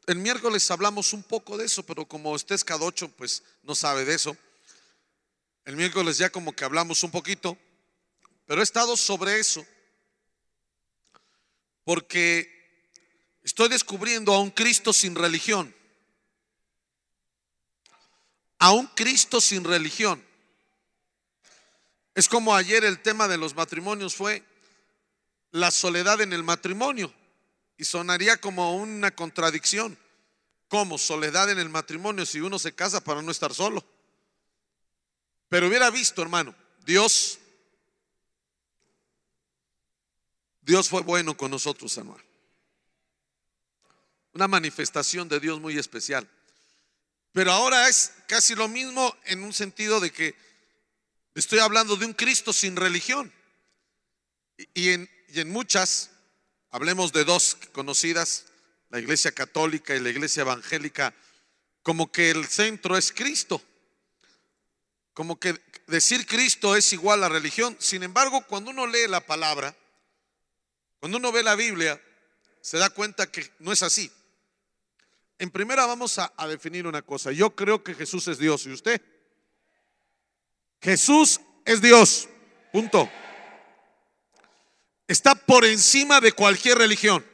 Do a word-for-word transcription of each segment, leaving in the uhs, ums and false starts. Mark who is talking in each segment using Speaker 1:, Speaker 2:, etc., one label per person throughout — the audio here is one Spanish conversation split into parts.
Speaker 1: el miércoles hablamos un poco de eso, pero como usted es cadocho, pues no sabe de eso. El miércoles ya como que hablamos un poquito, pero he estado sobre eso porque estoy descubriendo a un Cristo sin religión, a un Cristo sin religión. Es como ayer el tema de los matrimonios fue la soledad en el matrimonio, y sonaría como una contradicción. ¿Cómo soledad en el matrimonio si uno se casa para no estar solo? Pero hubiera visto, hermano, Dios Dios fue bueno con nosotros, hermano. Una manifestación de Dios muy especial. Pero ahora es casi lo mismo en un sentido de que estoy hablando de un Cristo sin religión. Y en, y en muchas, hablemos de dos conocidas, la Iglesia Católica y la Iglesia Evangélica, como que el centro es Cristo. Como que decir Cristo es igual a religión. Sin embargo, cuando uno lee la palabra, cuando uno ve la Biblia, se da cuenta que no es así. En primera vamos a, a definir una cosa. Yo creo que Jesús es Dios. ¿Y usted? Jesús es Dios. Punto. Está por encima de cualquier religión.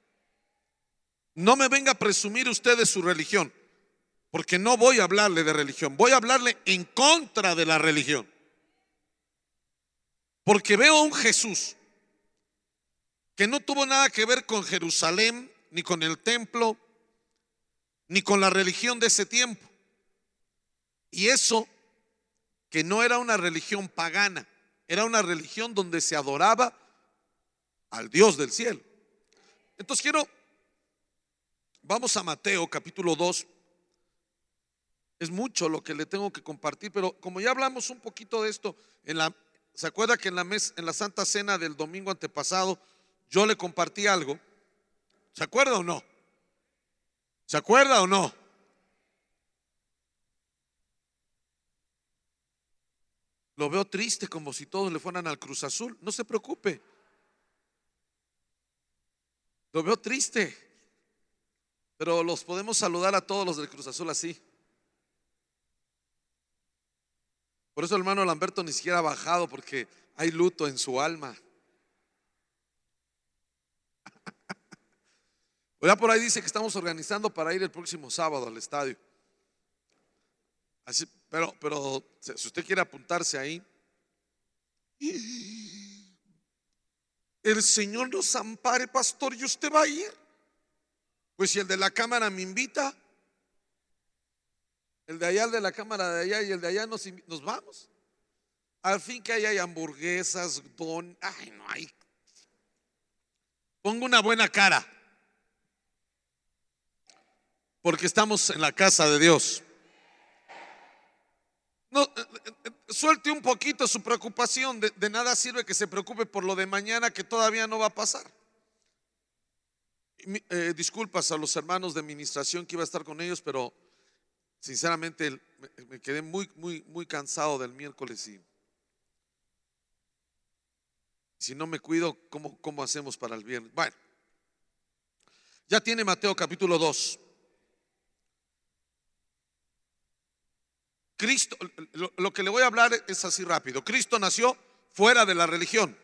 Speaker 1: No me venga a presumir usted de su religión, porque no voy a hablarle de religión. Voy a hablarle en contra de la religión. Porque veo a un Jesús que no tuvo nada que ver con Jerusalén, ni con el templo, ni con la religión de ese tiempo. Y eso que no era una religión pagana, era una religión donde se adoraba al Dios del cielo. Entonces quiero, vamos a Mateo capítulo dos. Es mucho lo que le tengo que compartir, pero como ya hablamos un poquito de esto en la, ¿se acuerda que en la mes, en la Santa Cena del domingo antepasado yo le compartí algo? ¿Se acuerda o no? ¿Se acuerda o no? Lo veo triste, como si todos le fueran al Cruz Azul. No se preocupe. Lo veo triste, pero los podemos saludar a todos los del Cruz Azul así. Por eso el hermano Lamberto ni siquiera ha bajado, porque hay luto en su alma. Ya por ahí dice que estamos organizando para ir el próximo sábado al estadio. Así, pero, pero si usted quiere apuntarse ahí, el Señor nos ampare, pastor, ¿y usted va a ir? Pues si el de la cámara me invita, el de allá, el de la cámara de allá y el de allá nos, nos vamos. Al fin que ahí hay hamburguesas, don, ay no hay. Pongo una buena cara, porque estamos en la casa de Dios. No, suelte un poquito su preocupación. De, de nada sirve que se preocupe por lo de mañana, que todavía no va a pasar. Eh, disculpas a los hermanos de administración que iba a estar con ellos, pero sinceramente me, me quedé muy, muy, muy cansado del miércoles, y si no me cuido, ¿cómo, cómo hacemos para el viernes? Bueno, ya tiene Mateo capítulo dos. Cristo, lo, lo que le voy a hablar es así rápido. Cristo nació fuera de la religión,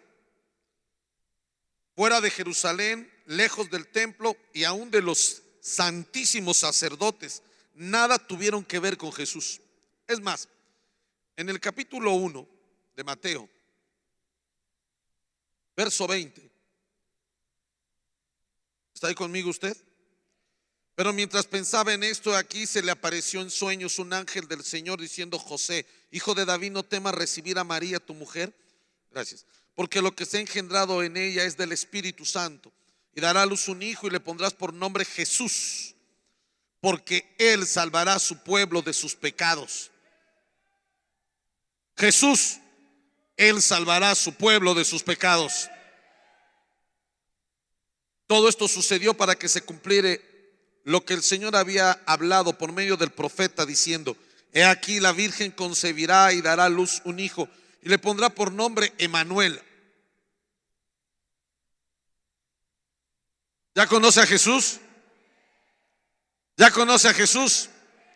Speaker 1: fuera de Jerusalén, lejos del templo y aún de los santísimos sacerdotes. Nada tuvieron que ver con Jesús. Es más, en el capítulo uno de Mateo, verso veinte, ¿está ahí conmigo usted? Pero mientras pensaba en esto, aquí se le apareció en sueños un ángel del Señor diciendo: José, hijo de David, no temas recibir a María tu mujer. Gracias. Porque lo que se ha engendrado en ella es del Espíritu Santo, y dará a luz un hijo y le pondrás por nombre Jesús, porque él salvará a su pueblo de sus pecados. Jesús, él salvará a su pueblo de sus pecados. Todo esto sucedió para que se cumpliera lo que el Señor había hablado por medio del profeta, diciendo: he aquí la virgen concebirá y dará a luz un hijo y le pondrá por nombre Emanuel. ¿Ya conoce a Jesús? conoce a Jesús?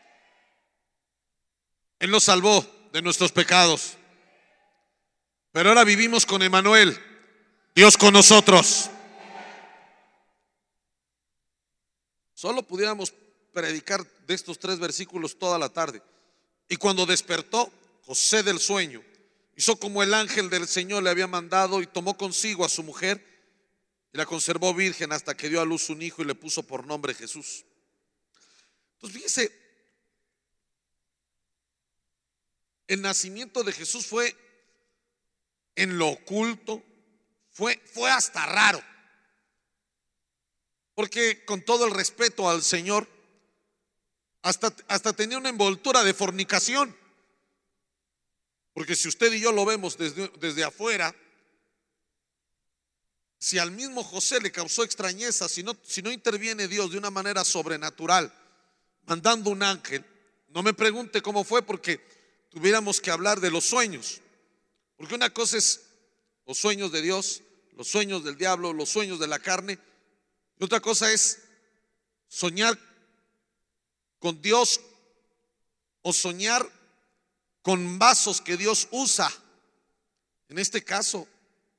Speaker 1: Él nos salvó de nuestros pecados. Pero ahora vivimos con Emmanuel, Dios con nosotros. Solo pudiéramos predicar de estos tres versículos toda la tarde. Y cuando despertó José del sueño, hizo como el ángel del Señor le había mandado y tomó consigo a su mujer y la conservó virgen hasta que dio a luz un hijo y le puso por nombre Jesús. Entonces fíjese, el nacimiento de Jesús fue en lo oculto, fue, fue hasta raro. Porque con todo el respeto al Señor, hasta, hasta tenía una envoltura de fornicación. Porque si usted y yo lo vemos desde, desde afuera, si al mismo José le causó extrañeza, si no, si no interviene Dios de una manera sobrenatural, mandando un ángel, no me pregunte cómo fue, porque tuviéramos que hablar de los sueños. Porque una cosa es los sueños de Dios, los sueños del diablo, los sueños de la carne, y otra cosa es soñar con Dios o soñar con vasos que Dios usa. En este caso,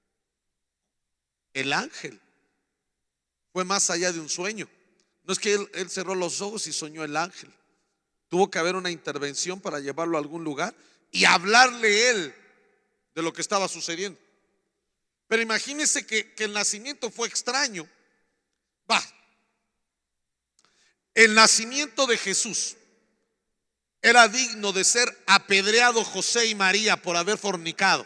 Speaker 1: el ángel fue más allá de un sueño. No es que él, él cerró los ojos y soñó el ángel. Tuvo que haber una intervención para llevarlo a algún lugar y hablarle él de lo que estaba sucediendo. Pero imagínense que, que el nacimiento fue extraño. Va, el nacimiento de Jesús era digno de ser apedreado José y María por haber fornicado.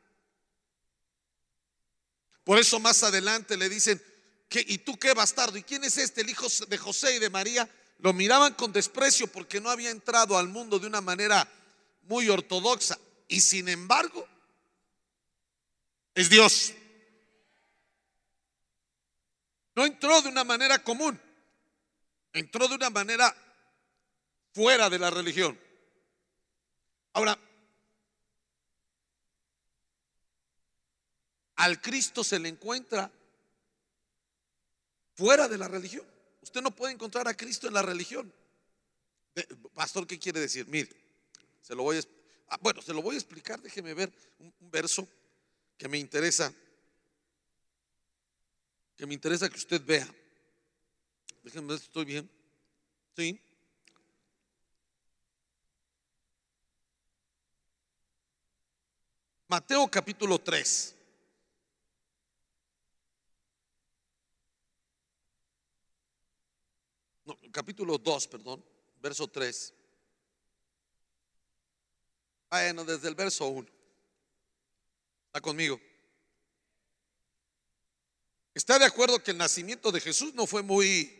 Speaker 1: Por eso más adelante le dicen, ¿qué, ¿y tú qué, bastardo? ¿Y quién es este, el hijo de José y de María? Lo miraban con desprecio porque no había entrado al mundo de una manera muy ortodoxa. Y sin embargo, es Dios. No entró de una manera común, entró de una manera fuera de la religión. Ahora, al Cristo se le encuentra fuera de la religión. Usted no puede encontrar a Cristo en la religión. Pastor, ¿qué quiere decir? Mire, se lo voy a, ah, bueno, se lo voy a explicar. Déjeme ver un, un verso que me interesa, que me interesa que usted vea. Déjenme ver si estoy bien. Sí. Mateo capítulo tres. No, capítulo dos, perdón, verso tres. Bueno, desde el verso uno. ¿Está conmigo? ¿Está de acuerdo que el nacimiento de Jesús no fue muy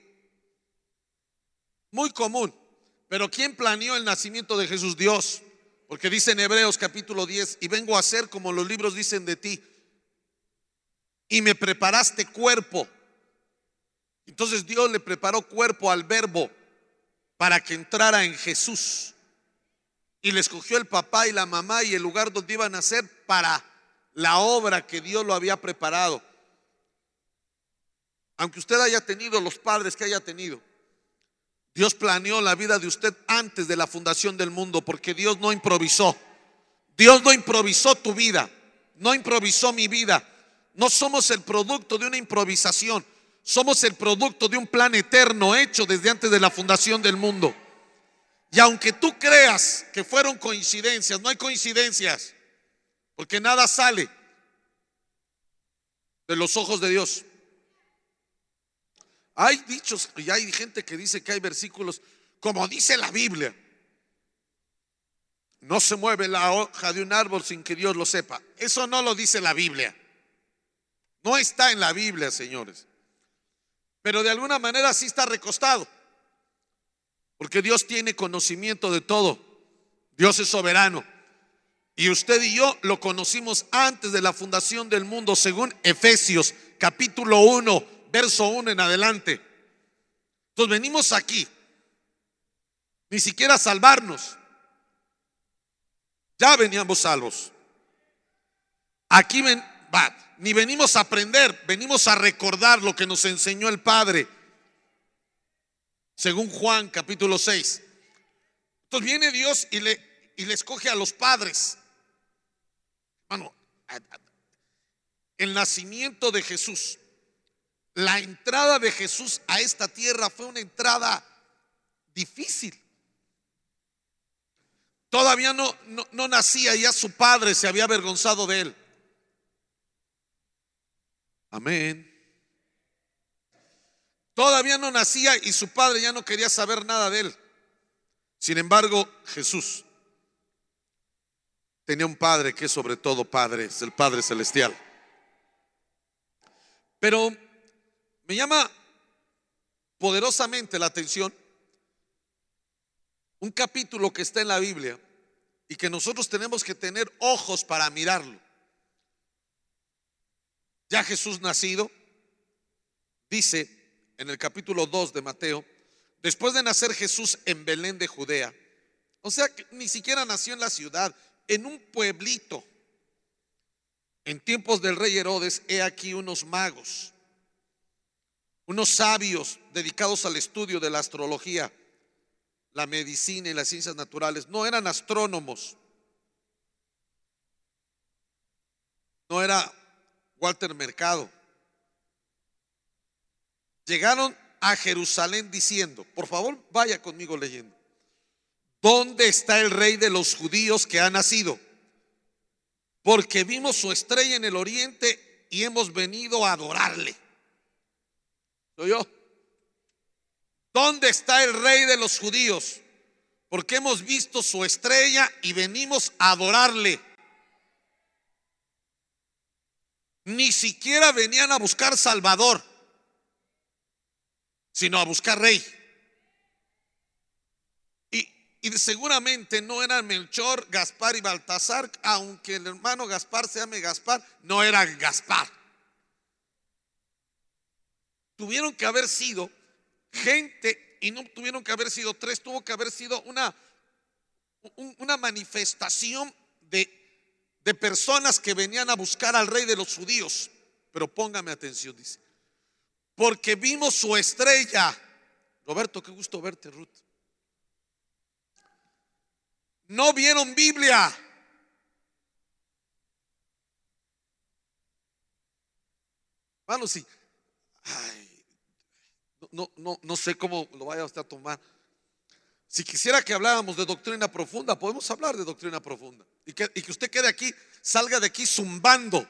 Speaker 1: muy común? Pero ¿quién planeó el nacimiento de Jesús? Dios. Porque dice en Hebreos capítulo diez, y vengo a ser como los libros dicen de ti, y me preparaste cuerpo. Entonces Dios le preparó cuerpo al verbo para que entrara en Jesús, y le escogió el papá y la mamá y el lugar donde iban a nacer para la obra que Dios lo había preparado. Aunque usted haya tenido los padres que haya tenido, Dios planeó la vida de usted antes de la fundación del mundo, porque Dios no improvisó. Dios no improvisó tu vida, no improvisó mi vida. No somos el producto de una improvisación, somos el producto de un plan eterno hecho desde antes de la fundación del mundo. Y aunque tú creas que fueron coincidencias, no hay coincidencias, porque nada sale de los ojos de Dios. Hay dichos y hay gente que dice que hay versículos, como dice la Biblia. No se mueve la hoja de un árbol sin que Dios lo sepa. Eso no lo dice la Biblia. No está en la Biblia, señores. Pero de alguna manera sí está recostado, porque Dios tiene conocimiento de todo. Dios es soberano. Y usted y yo lo conocimos antes de la fundación del mundo, según Efesios capítulo uno, verso uno en adelante. Entonces venimos aquí, ni siquiera a salvarnos. Ya veníamos salvos. Aquí ven, va, ni venimos a aprender, venimos a recordar lo que nos enseñó el Padre. según Juan capítulo seis. Entonces viene Dios y le, y le escoge a los padres. Bueno, el nacimiento de Jesús, la entrada de Jesús a esta tierra fue una entrada difícil. Todavía no, no, no nacía, ya su padre se había avergonzado de él. Amén. Todavía no nacía y su padre ya no quería saber nada de él. Sin embargo, Jesús tenía un padre que es sobre todo padre, es el Padre Celestial. Pero me llama poderosamente la atención un capítulo que está en la Biblia y que nosotros tenemos que tener ojos para mirarlo. Ya Jesús nacido, dice en el capítulo dos de Mateo, después de nacer Jesús en Belén de Judea, o sea que ni siquiera nació en la ciudad, en un pueblito. En tiempos del rey Herodes, he aquí unos magos, unos sabios dedicados al estudio de la astrología, la medicina y las ciencias naturales. No eran astrónomos, no era Walter Mercado. Llegaron a Jerusalén diciendo, por favor vaya conmigo leyendo, ¿dónde está el rey de los judíos que ha nacido? Porque vimos su estrella en el oriente y hemos venido a adorarle. ¿Soy yo? ¿Dónde está el rey de los judíos? Porque hemos visto su estrella y venimos a adorarle. Ni siquiera venían a buscar Salvador, sino a buscar rey. Y, y seguramente no eran Melchor, Gaspar y Baltasar, aunque el hermano Gaspar se llame Gaspar, no era Gaspar. Tuvieron que haber sido gente, y no tuvieron que haber sido tres, tuvo que haber sido una, una manifestación de, de personas que venían a buscar al rey de los judíos. Pero póngame atención, dice, porque vimos su estrella. Roberto, qué gusto verte, Ruth. No vieron Biblia. Hermano, sí. Ay, no, no, no sé cómo lo vaya usted a tomar. Si quisiera que habláramos de doctrina profunda, podemos hablar de doctrina profunda. Y que, y que usted quede aquí, salga de aquí zumbando.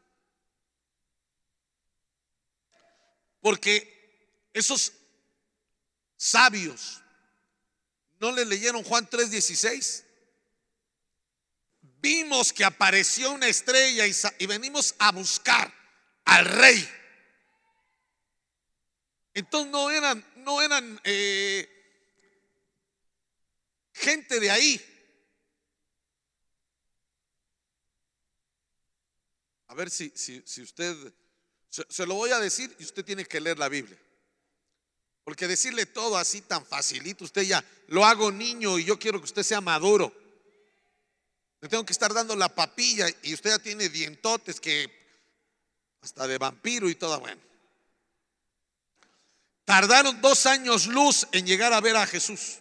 Speaker 1: Porque esos sabios no le leyeron Juan tres dieciséis. Vimos que apareció una estrella y, y venimos a buscar al rey. Entonces no eran, no eran eh, gente de ahí. A ver si, si, si usted se, se lo voy a decir y usted tiene que leer la Biblia. Porque decirle todo así tan facilito, usted ya lo hago niño y yo quiero que usted sea maduro. Le tengo que estar dando la papilla y usted ya tiene dientotes que hasta de vampiro y todo. Bueno, tardaron dos años luz en llegar a ver a Jesús.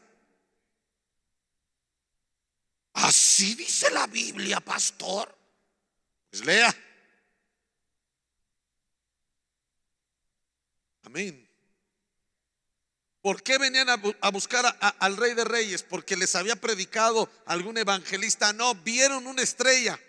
Speaker 1: Así dice la Biblia, pastor. Pues lea. Amén. ¿Por qué venían a, a buscar a, a, al Rey de Reyes? Porque les había predicado algún evangelista. No, vieron una estrella.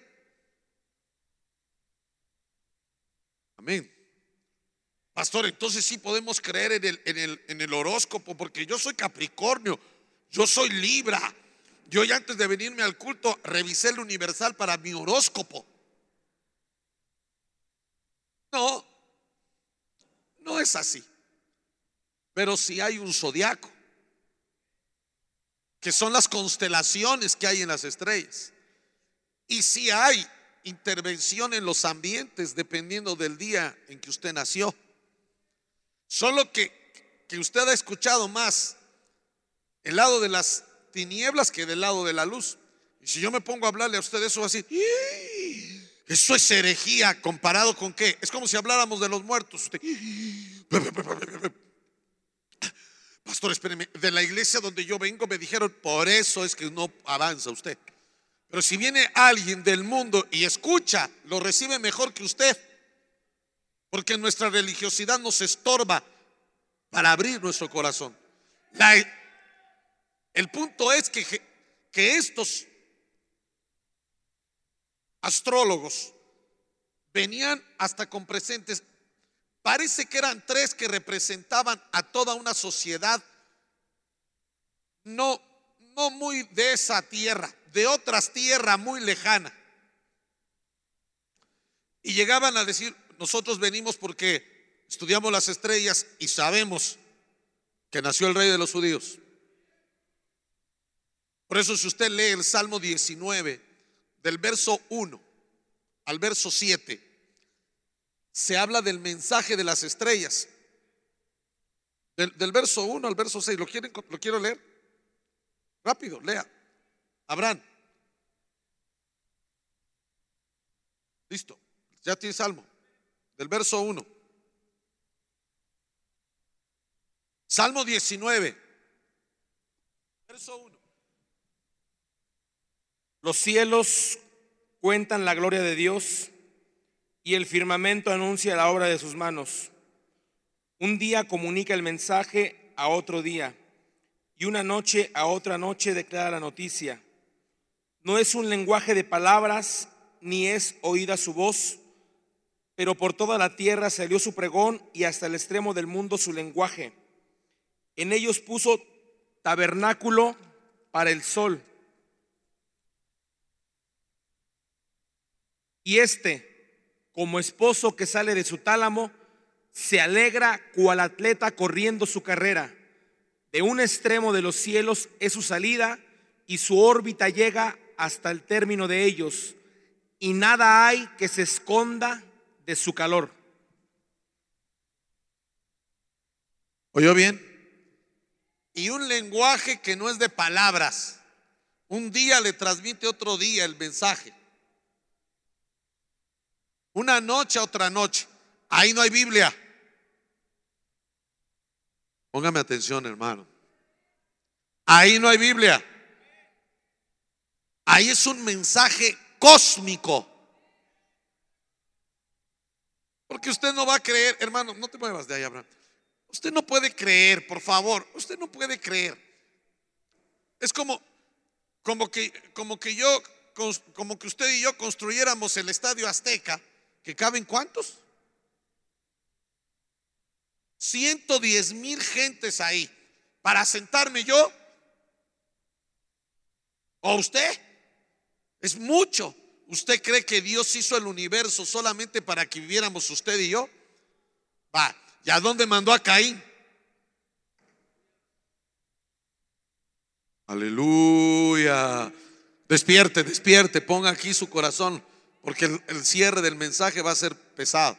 Speaker 1: Amén. Pastor, entonces sí podemos creer en el, en el, en el horóscopo, porque yo soy Capricornio, yo soy Libra. Yo ya antes de venirme al culto revisé el Universal para mi horóscopo. No, no es así. Pero sí hay un zodiaco, que son las constelaciones que hay en las estrellas. Y sí hay intervención en los ambientes dependiendo del día en que usted nació. Solo que, que usted ha escuchado más el lado de las tinieblas que del lado de la luz. Y si yo me pongo a hablarle a usted eso así, eso es herejía. ¿Comparado con qué? Es como si habláramos de los muertos. Usted, Pastor, espéreme, de la iglesia donde yo vengo me dijeron, por eso es que no avanza usted. Pero si viene alguien del mundo y escucha, lo recibe mejor que usted, porque nuestra religiosidad nos estorba para abrir nuestro corazón. La, el punto es que, que estos astrólogos venían hasta con presentes. Parece que eran tres que representaban a toda una sociedad, no, no muy de esa tierra, de otras tierras muy lejanas. Y llegaban a decir, nosotros venimos porque estudiamos las estrellas y sabemos que nació el rey de los judíos. Por eso si usted lee el Salmo diecinueve, del verso uno al verso siete, se habla del mensaje de las estrellas. Del, del verso uno al verso seis, ¿lo quieren? ¿Lo quiero leer? Rápido, lea. Abraham. Listo, ya tiene Salmo. Del verso uno. Salmo diecinueve, verso uno.
Speaker 2: Los cielos cuentan la gloria de Dios y el firmamento anuncia la obra de sus manos. Un día comunica el mensaje a otro día y una noche a otra noche declara la noticia. No es un lenguaje de palabras ni es oída su voz, pero por toda la tierra salió su pregón y hasta el extremo del mundo su lenguaje. En ellos puso tabernáculo para el sol. Y este, como esposo que sale de su tálamo, se alegra cual atleta corriendo su carrera. De un extremo de los cielos es su salida y su órbita llega hasta el término de ellos, y nada hay que se esconda de su calor.
Speaker 1: ¿Oyó bien? Y un lenguaje que no es de palabras. Un día le transmite otro día el mensaje. Una noche a otra noche. Ahí no hay Biblia. Póngame atención, hermano. Ahí no hay Biblia. Ahí es un mensaje cósmico. Porque usted no va a creer, hermano, no te muevas de ahí, Abraham. Usted no puede creer, por favor. Usted no puede creer. Es como, como que, como que yo, como que usted y yo construyéramos el Estadio Azteca. ¿Que caben cuántos? ciento diez mil gentes ahí. Para sentarme yo o usted. Es mucho. ¿Usted cree que Dios hizo el universo solamente para que viviéramos usted y yo? Va. ¿Y a dónde mandó a Caín? Aleluya. Despierte, despierte. Ponga aquí su corazón, porque el, el cierre del mensaje va a ser pesado.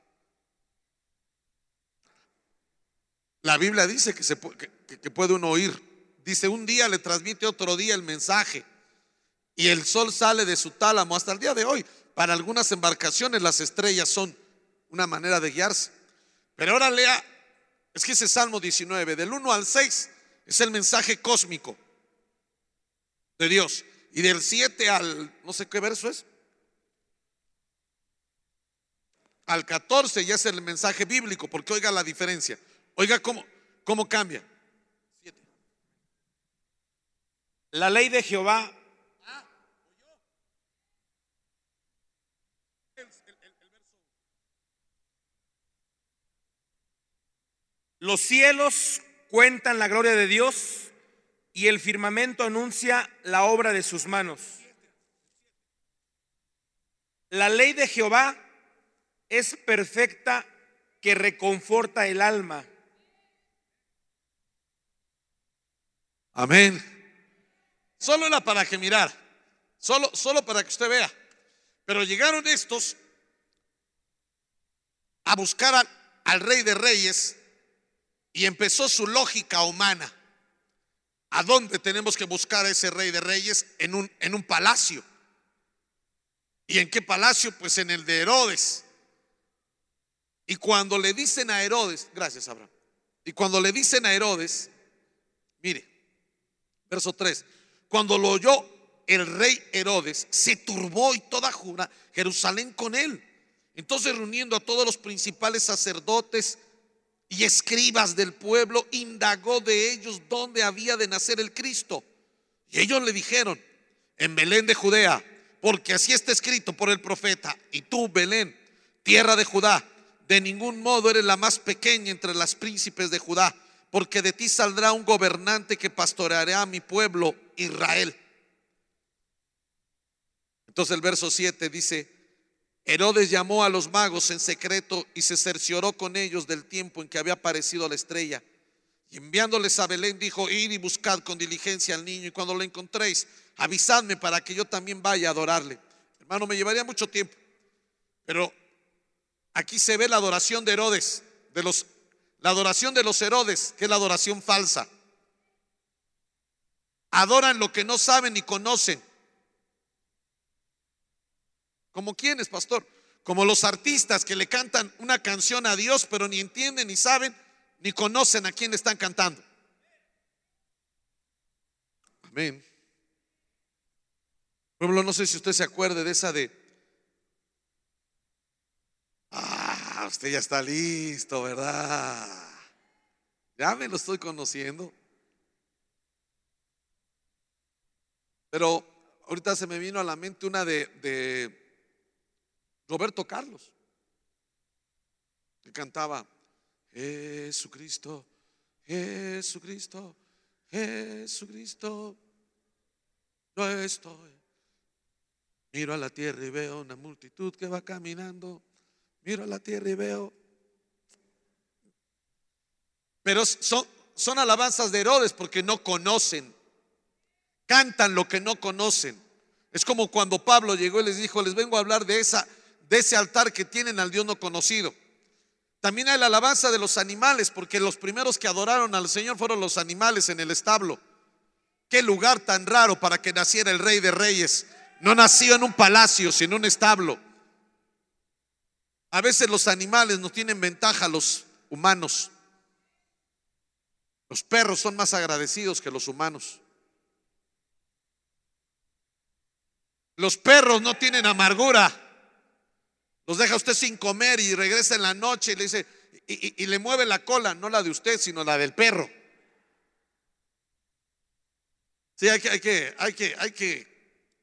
Speaker 1: La Biblia dice que, se, que, que puede uno oír. Dice, un día le transmite otro día el mensaje y el sol sale de su tálamo. Hasta el día de hoy, para algunas embarcaciones las estrellas son una manera de guiarse. Pero ahora lea, es que ese Salmo diecinueve, del uno al seis, es el mensaje cósmico de Dios. Y del siete al, no sé qué verso es, al catorce ya es el mensaje bíblico, porque oiga la diferencia. Oiga cómo, cómo cambia.
Speaker 2: La ley de Jehová Los cielos cuentan la gloria de Dios y el firmamento anuncia la obra de sus manos. La ley de Jehová es perfecta, que reconforta el alma.
Speaker 1: Amén. Solo era para que mirara, solo, solo para que usted vea. Pero llegaron estos a buscar al, al Rey de Reyes y empezó su lógica humana. ¿A dónde tenemos que buscar a ese Rey de Reyes? En un, en un palacio. ¿Y en qué palacio? Pues en el de Herodes. Y cuando le dicen a Herodes, gracias Abraham, y cuando le dicen a Herodes, Mire, verso tres. Cuando lo oyó el rey Herodes, se turbó y toda Judá, Jerusalén con él. Entonces, reuniendo a todos los principales sacerdotes y escribas del pueblo, indagó de ellos dónde había de nacer el Cristo. Y ellos le dijeron: en Belén de Judea, porque así está escrito por el profeta. Y tú, Belén, tierra de Judá, de ningún modo eres la más pequeña entre las príncipes de Judá, porque de ti saldrá un gobernante que pastoreará a mi pueblo Israel. Entonces el verso siete dice: Herodes llamó a los magos en secreto y se cercioró con ellos del tiempo en que había aparecido la estrella. Y enviándoles a Belén dijo: id y buscad con diligencia al niño, y cuando lo encontréis, avisadme para que yo también vaya a adorarle. Hermano, me llevaría mucho tiempo, pero aquí se ve la adoración de Herodes, de los, la adoración de los Herodes, que es la adoración falsa. Adoran lo que no saben ni conocen. ¿Como quiénes, pastor? Como los artistas que le cantan una canción a Dios, pero ni entienden, ni saben, ni conocen a quién le están cantando. Amén. Por ejemplo, no sé si usted se acuerde de esa de: ah, usted ya está listo, ¿verdad? Ya me lo estoy conociendo. Pero ahorita se me vino a la mente una de, de Roberto Carlos, que cantaba: Jesucristo, Jesucristo, Jesucristo, no estoy. Miro a la tierra y veo una multitud que va caminando. Miro a la tierra y veo. Pero son, son alabanzas de Herodes porque no conocen. Cantan lo que no conocen. Es como cuando Pablo llegó y les dijo: les vengo a hablar de esa, de ese altar que tienen al Dios no conocido. También hay la alabanza de los animales, porque los primeros que adoraron al Señor fueron los animales en el establo. Qué lugar tan raro para que naciera el Rey de Reyes. No nació en un palacio, sino en un establo. A veces los animales nos tienen ventaja a los humanos. Los perros son más agradecidos que los humanos. Los perros no tienen amargura. Los deja usted sin comer y regresa en la noche y le dice, y, y, y le mueve la cola, no la de usted, sino la del perro. Sí, hay que, hay que, hay que, hay que.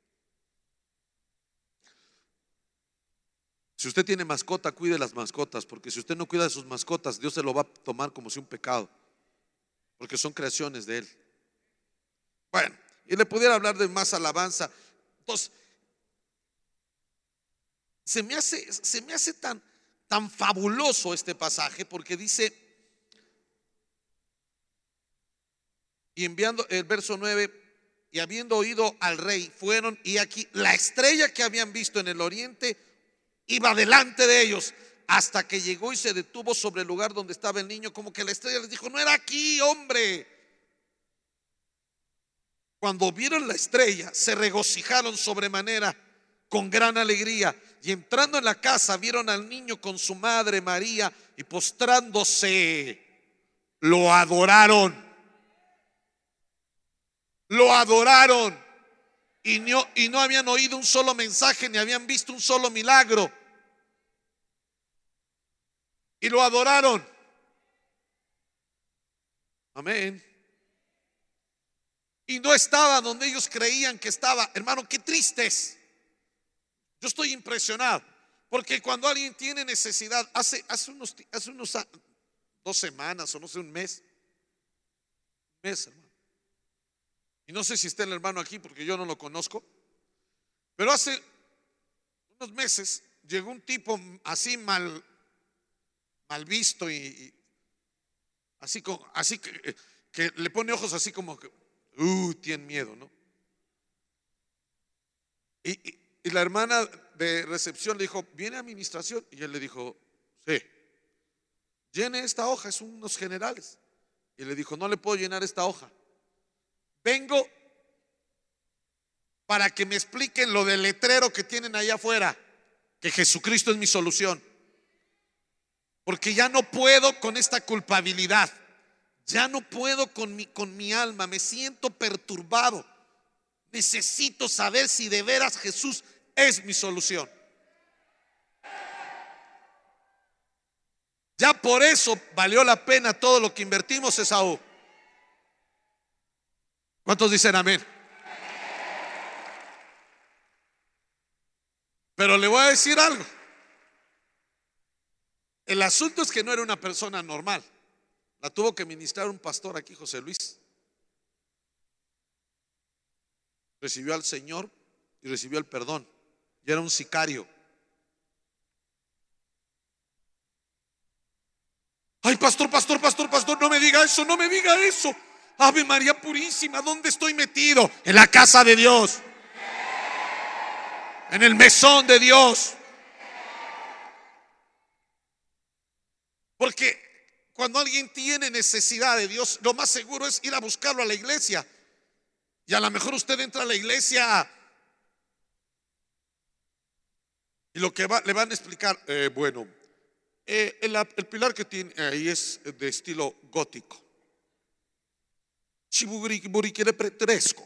Speaker 1: Si usted tiene mascota, cuide las mascotas, porque si usted no cuida de sus mascotas, Dios se lo va a tomar como si un pecado, porque son creaciones de Él. Bueno, y le pudiera hablar de más alabanza. Entonces, se me hace, se me hace tan, tan fabuloso este pasaje, porque dice, y enviando el verso nueve, y habiendo oído al rey, fueron, y aquí la estrella que habían visto en el oriente iba delante de ellos, hasta que llegó y se detuvo sobre el lugar donde estaba el niño. Como que la estrella les dijo: no era aquí, hombre. Cuando vieron la estrella, se regocijaron sobremanera con gran alegría, y entrando en la casa vieron al niño con su madre María, y postrándose lo adoraron. Lo adoraron. Y no, y no habían oído un solo mensaje, ni habían visto un solo milagro. Y lo adoraron. Amén. Y no estaba donde ellos creían que estaba. Hermano, qué tristes. Yo estoy impresionado, porque cuando alguien tiene necesidad, hace, hace, unos, hace unos dos semanas o no sé, un mes, un mes, hermano. Y no sé si está el hermano aquí porque yo no lo conozco, pero hace unos meses llegó un tipo así mal, mal visto y, y así, como, así que, que le pone ojos así como que uh, tiene miedo, ¿no? Y, y, y la hermana de recepción le dijo: ¿viene a administración? Y él le dijo: sí. Llene esta hoja, es unos generales. Y le dijo: no le puedo llenar esta hoja. Vengo para que me expliquen lo del letrero que tienen allá afuera, que Jesucristo es mi solución, porque ya no puedo con esta culpabilidad. Ya no puedo con mi, con mi alma, me siento perturbado. Necesito saber si de veras Jesús es mi solución. Ya por eso valió la pena todo lo que invertimos, Esaú. ¿Cuántos dicen amén? Pero le voy a decir algo. El asunto es que no era una persona normal. La tuvo que ministrar un pastor aquí, José Luis. Recibió al Señor y recibió el perdón. Y era un sicario. Ay, pastor, pastor, pastor, pastor, no me diga eso, no me diga eso. Ave María Purísima, ¿dónde estoy metido? En la casa de Dios, en el mesón de Dios. Porque cuando alguien tiene necesidad de Dios, lo más seguro es ir a buscarlo a la iglesia. Y a lo mejor usted entra a la iglesia y lo que va, le van a explicar, eh, bueno, eh, el, el pilar que tiene ahí es de estilo gótico. Chiburiquirepretresco.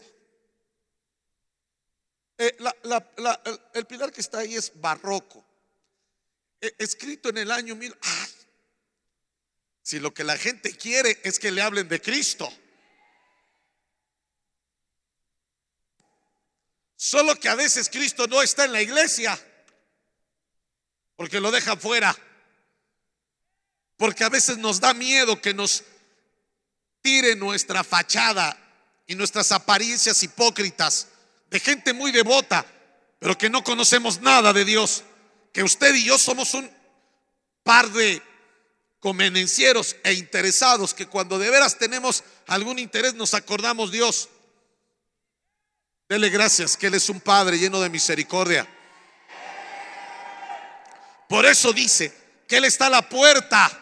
Speaker 1: Eh, la, la, la, el, el pilar que está ahí es barroco, eh, escrito en el año mil. Ay, si lo que la gente quiere es que le hablen de Cristo. Solo que a veces Cristo no está en la iglesia porque lo dejan fuera. Porque a veces nos da miedo que nos tire nuestra fachada y nuestras apariencias hipócritas de gente muy devota, pero que no conocemos nada de Dios. Que usted y yo somos un par de convenencieros e interesados que cuando de veras tenemos algún interés nos acordamos Dios. Dele gracias que Él es un Padre lleno de misericordia. Por eso dice que Él está a la puerta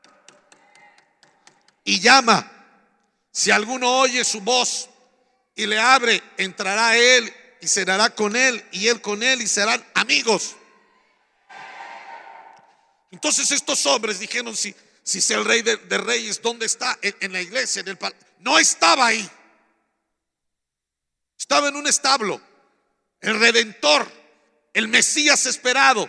Speaker 1: y llama. Si alguno oye su voz y le abre, entrará a Él y cenará con Él y Él con Él y serán amigos. Entonces estos hombres dijeron, si, si es el Rey de, de Reyes, ¿dónde está? En, en la iglesia, en el pal- no estaba ahí. Estaba en un establo. El Redentor, el Mesías esperado,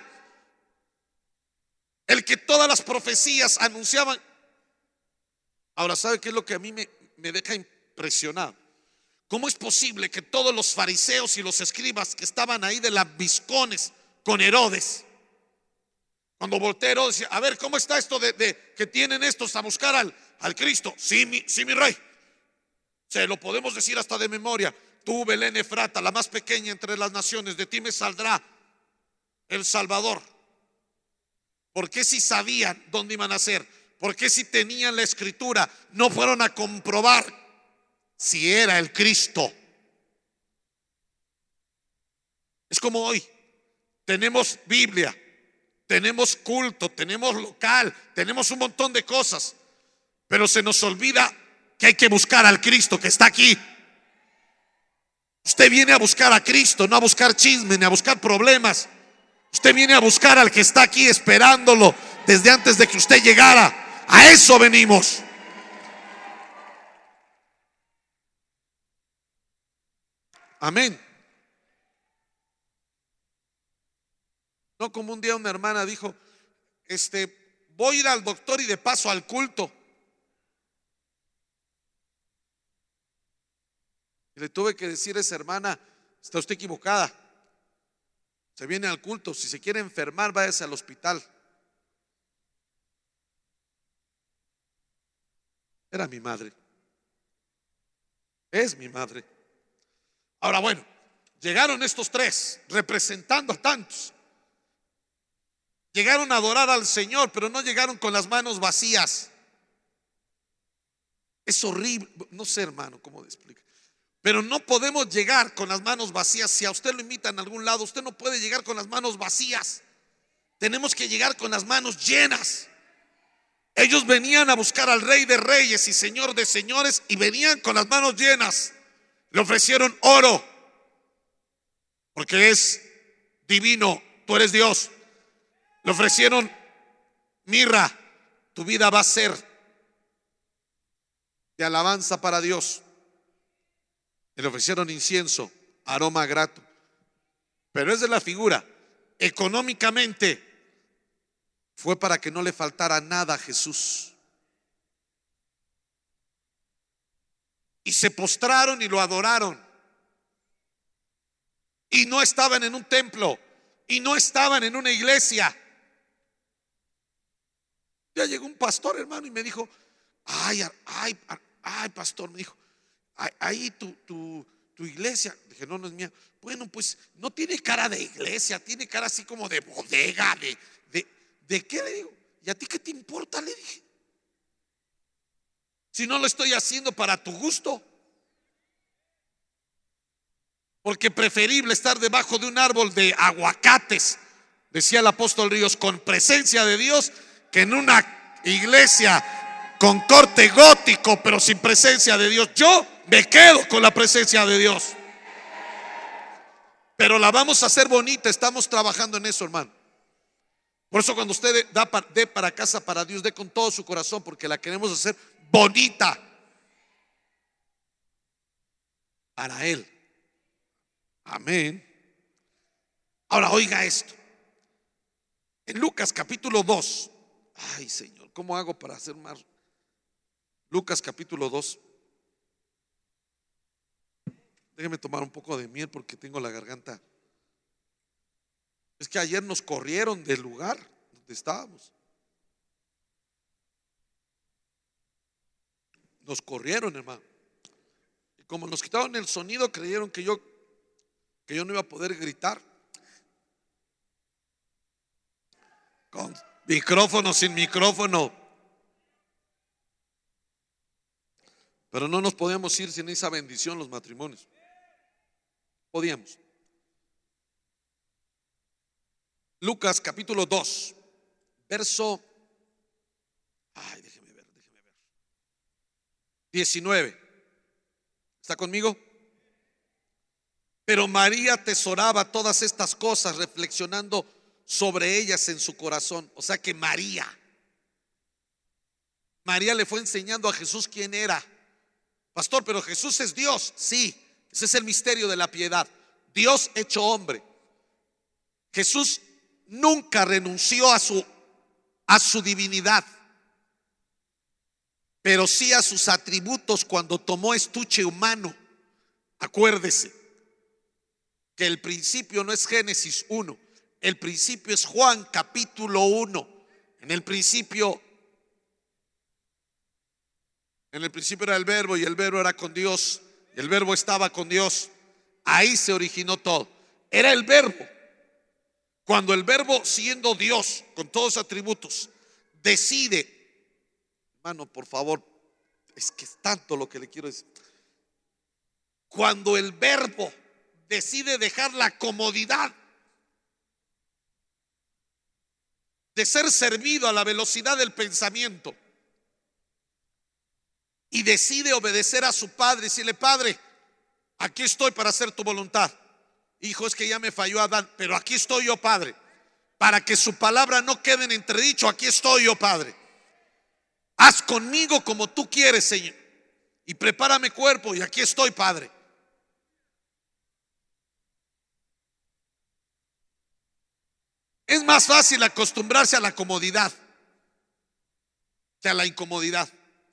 Speaker 1: el que todas las profecías anunciaban. Ahora, ¿sabe qué es lo que a mí me, me deja impresionado? ¿Cómo es posible que todos los fariseos y los escribas que estaban ahí de lambiscones con Herodes, cuando voltea Herodes decía, a ver, ¿cómo está esto de, de que tienen estos a buscar al, al Cristo? Sí mi, sí, mi rey. Se lo podemos decir hasta de memoria. Tú, Belén Efrata, la más pequeña entre las naciones, de ti me saldrá el Salvador. ¿Por qué si sabían dónde iban a ser? ¿Por qué si tenían la escritura no fueron a comprobar si era el Cristo? Es como hoy. Tenemos Biblia, tenemos culto, tenemos local, tenemos un montón de cosas, pero se nos olvida que hay que buscar al Cristo que está aquí. Usted viene a buscar a Cristo, no a buscar chismes ni a buscar problemas. Usted viene a buscar al que está aquí esperándolo desde antes de que usted llegara. A eso venimos. Amén. No como un día una hermana dijo, este, voy a ir al doctor y de paso al culto. Y le tuve que decir a esa hermana, está usted equivocada. Se viene al culto, si se quiere enfermar, váyase al hospital. Era mi madre. Es mi madre. Ahora bueno, llegaron estos tres representando a tantos. Llegaron a adorar al Señor, pero no llegaron con las manos vacías. Es horrible, no sé, hermano, cómo explicar. Pero no podemos llegar con las manos vacías. Si a usted lo invitan a algún lado, usted no puede llegar con las manos vacías. Tenemos que llegar con las manos llenas. Ellos venían a buscar al Rey de Reyes y Señor de Señores y venían con las manos llenas. Le ofrecieron oro porque es divino, tú eres Dios. Le ofrecieron mirra, tu vida va a ser de alabanza para Dios. Le ofrecieron incienso, aroma grato. Pero es de la figura. Económicamente fue para que no le faltara nada a Jesús. Y se postraron y lo adoraron. Y no estaban en un templo, y no estaban en una iglesia. Ya llegó un pastor, hermano, y me dijo: Ay, ay, ay, pastor, me dijo, ahí tu, tu, tu iglesia. Dije: no, no es mía. Bueno, pues no tiene cara de iglesia, tiene cara así como de bodega, de, de, ¿de qué? Le digo: ¿y a ti qué te importa? Le dije, si no lo estoy haciendo para tu gusto. Porque preferible estar debajo de un árbol de aguacates, decía el apóstol Ríos, con presencia de Dios, que en una iglesia con corte gótico pero sin presencia de Dios. Yo me quedo con la presencia de Dios, pero la vamos a hacer bonita. Estamos trabajando en eso, hermano. Por eso cuando usted da, dé para casa para Dios, dé con todo su corazón, porque la queremos hacer bonita para Él. Amén. Ahora oiga esto. En Lucas capítulo dos. Ay, Señor, ¿cómo hago para hacer más? Lucas capítulo dos. Déjeme tomar un poco de miel porque tengo la garganta. Es que ayer nos corrieron del lugar donde estábamos. Nos corrieron, hermano. Y como nos quitaron el sonido, creyeron que yo que yo no iba a poder gritar. Con micrófono, sin micrófono. Pero no nos podíamos ir sin esa bendición los matrimonios. Podíamos. Lucas capítulo dos, verso, ay, déjeme ver, déjeme ver. diecinueve. ¿Está conmigo? Pero María atesoraba todas estas cosas, reflexionando sobre ellas en su corazón. O sea que María, María le fue enseñando a Jesús quién era. Pastor, pero Jesús es Dios. Sí, ese es el misterio de la piedad. Dios hecho hombre. Jesús nunca renunció a su, a su divinidad, pero sí a sus atributos cuando tomó estuche humano. Acuérdese que el principio no es Génesis uno, el principio es Juan capítulo uno. En el principio, en el principio era el verbo, y el verbo era con Dios, y el verbo estaba con Dios. Ahí se originó todo. Era el verbo. Cuando el verbo, siendo Dios con todos los atributos, decide, hermano, por favor, es que es tanto lo que le quiero decir. Cuando el verbo decide dejar la comodidad de ser servido a la velocidad del pensamiento y decide obedecer a su padre y decirle: Padre, aquí estoy para hacer tu voluntad. Hijo, es que ya me falló Adán, pero aquí estoy yo, Padre, para que su palabra no quede en entredicho. Aquí estoy yo, Padre. Haz conmigo como tú quieres, Señor, y prepárame cuerpo, y aquí estoy, Padre. Es más fácil acostumbrarse a la comodidad que a la incomodidad.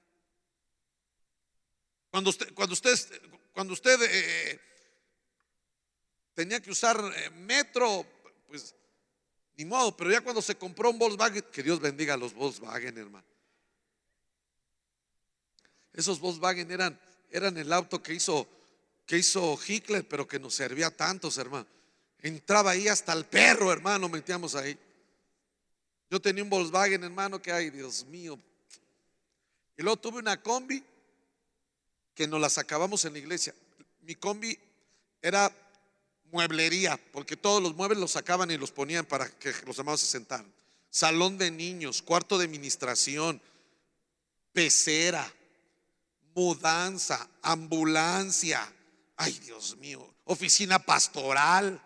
Speaker 1: Cuando usted, cuando usted, cuando usted eh, tenía que usar eh, metro, pues ni modo. Pero ya cuando se compró un Volkswagen, que Dios bendiga a los Volkswagen, hermano. Esos Volkswagen eran, eran el auto que hizo, que hizo Hitler, pero que nos servía a tantos, hermano. Entraba ahí hasta el perro, hermano, metíamos ahí. Yo tenía un Volkswagen, hermano, que ay, Dios mío. Y luego tuve una combi que nos la sacábamos en la iglesia. Mi combi era mueblería, porque todos los muebles los sacaban y los ponían para que los hermanos se sentaran. Salón de niños, cuarto de administración, pecera, mudanza, ambulancia, ay, Dios mío, oficina pastoral.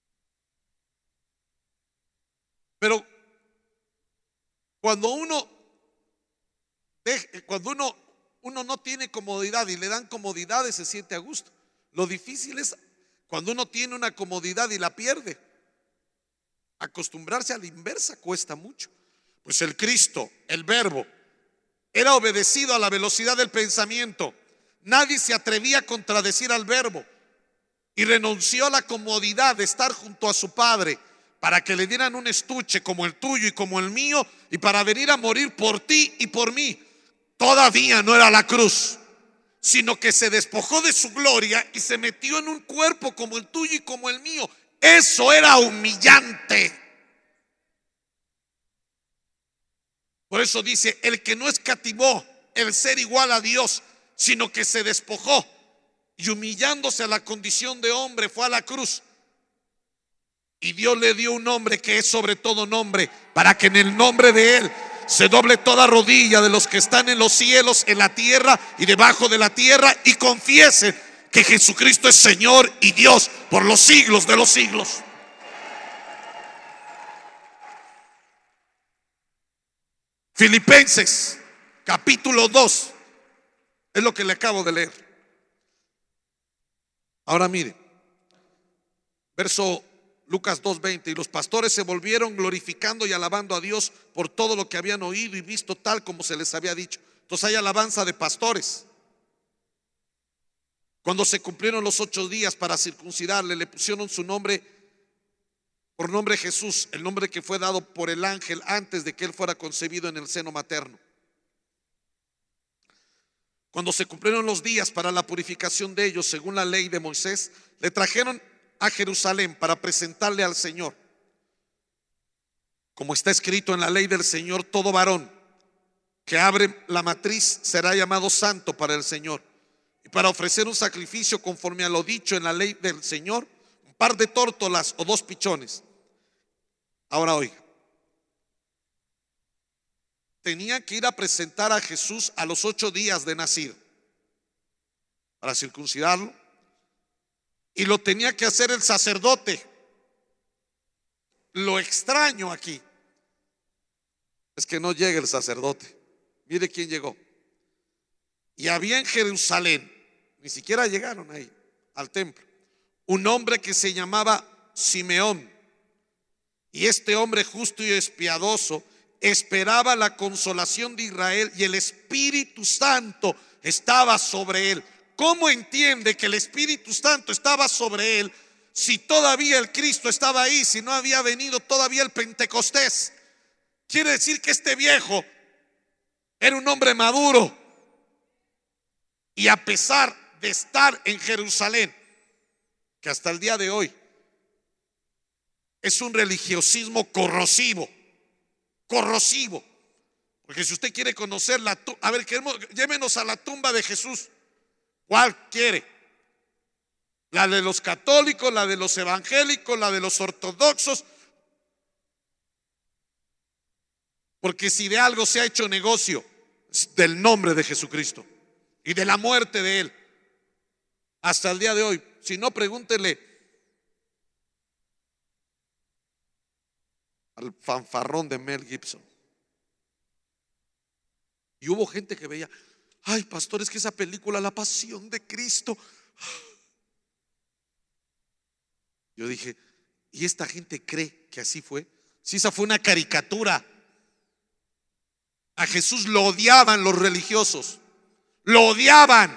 Speaker 1: Pero cuando uno Cuando uno, uno no tiene comodidad y le dan comodidades, se siente a gusto. Lo difícil es cuando uno tiene una comodidad y la pierde. Acostumbrarse a la inversa cuesta mucho. Pues el Cristo, el Verbo, era obedecido a la velocidad del pensamiento. Nadie se atrevía a contradecir al Verbo y renunció a la comodidad de estar junto a su Padre para que le dieran un estuche como el tuyo y como el mío, y para venir a morir por ti y por mí. Todavía no era la cruz, sino que se despojó de su gloria y se metió en un cuerpo como el tuyo y como el mío. Eso era humillante. Por eso dice: el que no escatimó el ser igual a Dios, sino que se despojó y humillándose a la condición de hombre fue a la cruz. Y Dios le dio un nombre que es sobre todo nombre, para que en el nombre de Él se doble toda rodilla de los que están en los cielos, en la tierra y debajo de la tierra, y confiesen que Jesucristo es Señor y Dios por los siglos de los siglos. Filipenses capítulo dos es lo que le acabo de leer. Ahora mire, verso Lucas dos veinte: y los pastores se volvieron glorificando y alabando a Dios por todo lo que habían oído y visto, tal como se les había dicho. Entonces hay alabanza de pastores. Cuando se cumplieron los ocho días para circuncidarle, le pusieron su nombre por nombre Jesús, el nombre que fue dado por el ángel antes de que él fuera concebido en el seno materno. Cuando se cumplieron los días para la purificación de ellos, según la ley de Moisés, le trajeron a Jerusalén para presentarle al Señor. Como está escrito en la ley del Señor, todo varón que abre la matriz será llamado santo para el Señor. Y para ofrecer un sacrificio conforme a lo dicho en la ley del Señor, un par de tórtolas o dos pichones. Ahora oiga, tenían que ir a presentar a Jesús a los ocho días de nacido para circuncidarlo, y lo tenía que hacer el sacerdote. Lo extraño aquí es que no llega el sacerdote. Mire quién llegó. Y había en Jerusalén, ni siquiera llegaron ahí al templo, un hombre que se llamaba Simeón. Y este hombre justo y espiadoso esperaba la consolación de Israel, y el Espíritu Santo estaba sobre él. ¿Cómo entiende que el Espíritu Santo estaba sobre él si todavía el Cristo estaba ahí, si no había venido todavía el Pentecostés? Quiere decir que este viejo era un hombre maduro, y a pesar de estar en Jerusalén, que hasta el día de hoy es un religiosismo corrosivo, corrosivo, porque si usted quiere conocer la tumba, a ver, queremos, llévenos a la tumba de Jesús. ¿Cuál quiere? ¿La de los católicos, la de los evangélicos, la de los ortodoxos? Porque si de algo se ha hecho negocio, es del nombre de Jesucristo y de la muerte de Él hasta el día de hoy. Si no, pregúntele al fanfarrón de Mel Gibson. Y hubo gente que veía: ay, pastor, es que esa película, La Pasión de Cristo. Yo dije: ¿y esta gente cree que así fue? Si esa fue una caricatura. A Jesús lo odiaban los religiosos, lo odiaban.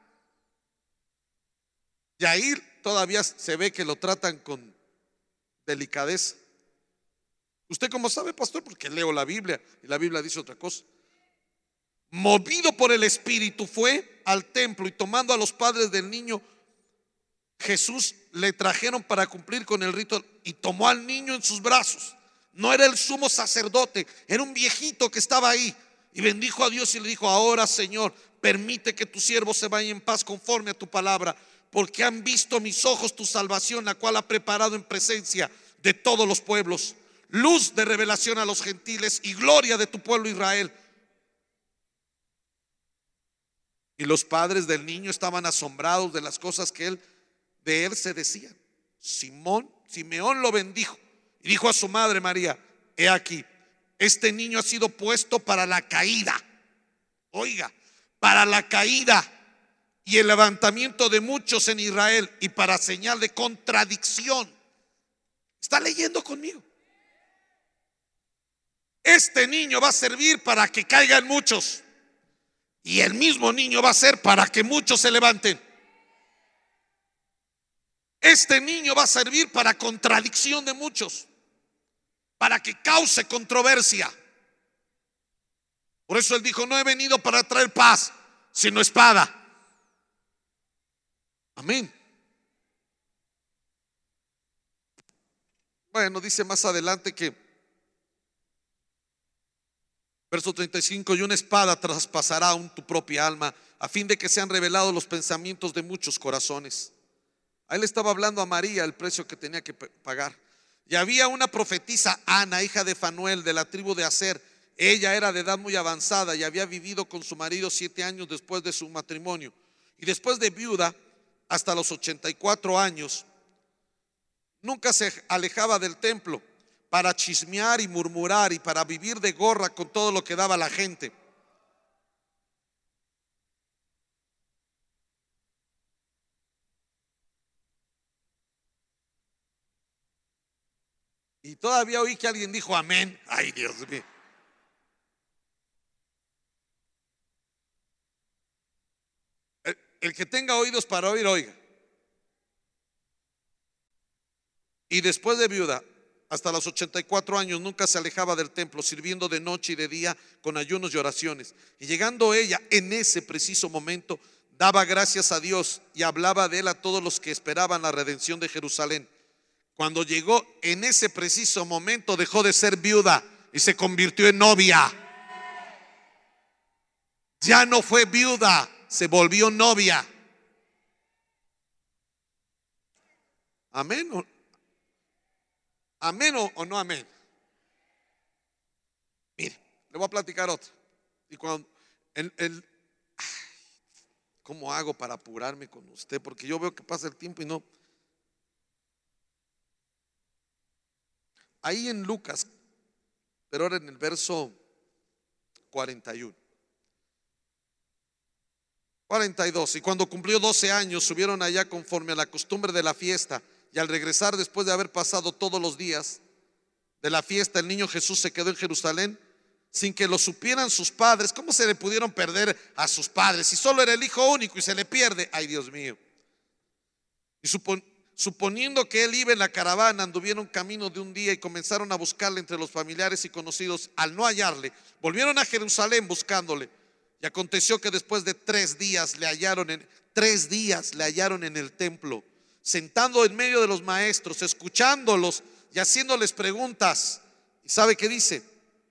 Speaker 1: Y ahí todavía se ve que lo tratan con delicadeza. ¿Usted cómo sabe, pastor? Porque leo la Biblia y la Biblia dice otra cosa. Movido por el Espíritu fue al templo, y tomando a los padres del niño Jesús, le trajeron para cumplir con el rito, y tomó al niño en sus brazos. No era el sumo sacerdote, era un viejito que estaba ahí, y bendijo a Dios y le dijo: ahora, Señor, permite que tu siervo se vaya en paz conforme a tu palabra, porque han visto mis ojos tu salvación, la cual ha preparado en presencia de todos los pueblos, luz de revelación a los gentiles y gloria de tu pueblo Israel. Y los padres del niño estaban asombrados de las cosas que él, de él se decían. Simón, Simeón lo bendijo y dijo a su madre María: he aquí, este niño ha sido puesto para la caída Oiga, para la caída y el levantamiento de muchos en Israel y para señal de contradicción. ¿Está leyendo conmigo? Este niño va a servir para que caigan muchos y el mismo niño va a ser para que muchos se levanten. Este niño va a servir para contradicción de muchos, para que cause controversia. Por eso él dijo: no he venido para traer paz, sino espada. Amén. Bueno, dice más adelante que verso treinta y cinco: y una espada traspasará aún tu propia alma, a fin de que sean revelados los pensamientos de muchos corazones. A él estaba hablando a María el precio que tenía que pagar. Y había una profetisa, Ana, hija de Fanuel, de la tribu de Aser. Ella era de edad muy avanzada y había vivido con su marido siete años después de su matrimonio. Y después de viuda, hasta los ochenta y cuatro años, nunca se alejaba del templo para chismear y murmurar y para vivir de gorra con todo lo que daba la gente. Y todavía oí que alguien dijo amén. Ay, Dios mío. El, el que tenga oídos para oír, oiga. Y después de viuda, hasta los ochenta y cuatro años, nunca se alejaba del templo, sirviendo de noche y de día con ayunos y oraciones. Y llegando ella en ese preciso momento, daba gracias a Dios y hablaba de él a todos los que esperaban la redención de Jerusalén. Cuando llegó en ese preciso momento, dejó de ser viuda y se convirtió en novia. Ya no fue viuda, se volvió novia. Amén. Amén o, o no amén. Mire, le voy a platicar otra. Y cuando el, el ay, ¿cómo hago para apurarme con usted? Porque yo veo que pasa el tiempo y no. Ahí en Lucas, pero ahora en el verso cuarenta y uno, cuarenta y dos. Y cuando cumplió doce años, subieron allá conforme a la costumbre de la fiesta. Y al regresar, después de haber pasado todos los días de la fiesta, el niño Jesús se quedó en Jerusalén sin que lo supieran sus padres. ¿Cómo se le pudieron perder a sus padres si solo era el hijo único y se le pierde? Ay, Dios mío. Y supon, suponiendo que él iba en la caravana, anduvieron camino de un día y comenzaron a buscarle entre los familiares y conocidos. Al no hallarle, volvieron a Jerusalén buscándole. Y aconteció que después de tres días le hallaron en tres días le hallaron en el templo, sentando en medio de los maestros, escuchándolos y haciéndoles preguntas. ¿Y sabe qué dice?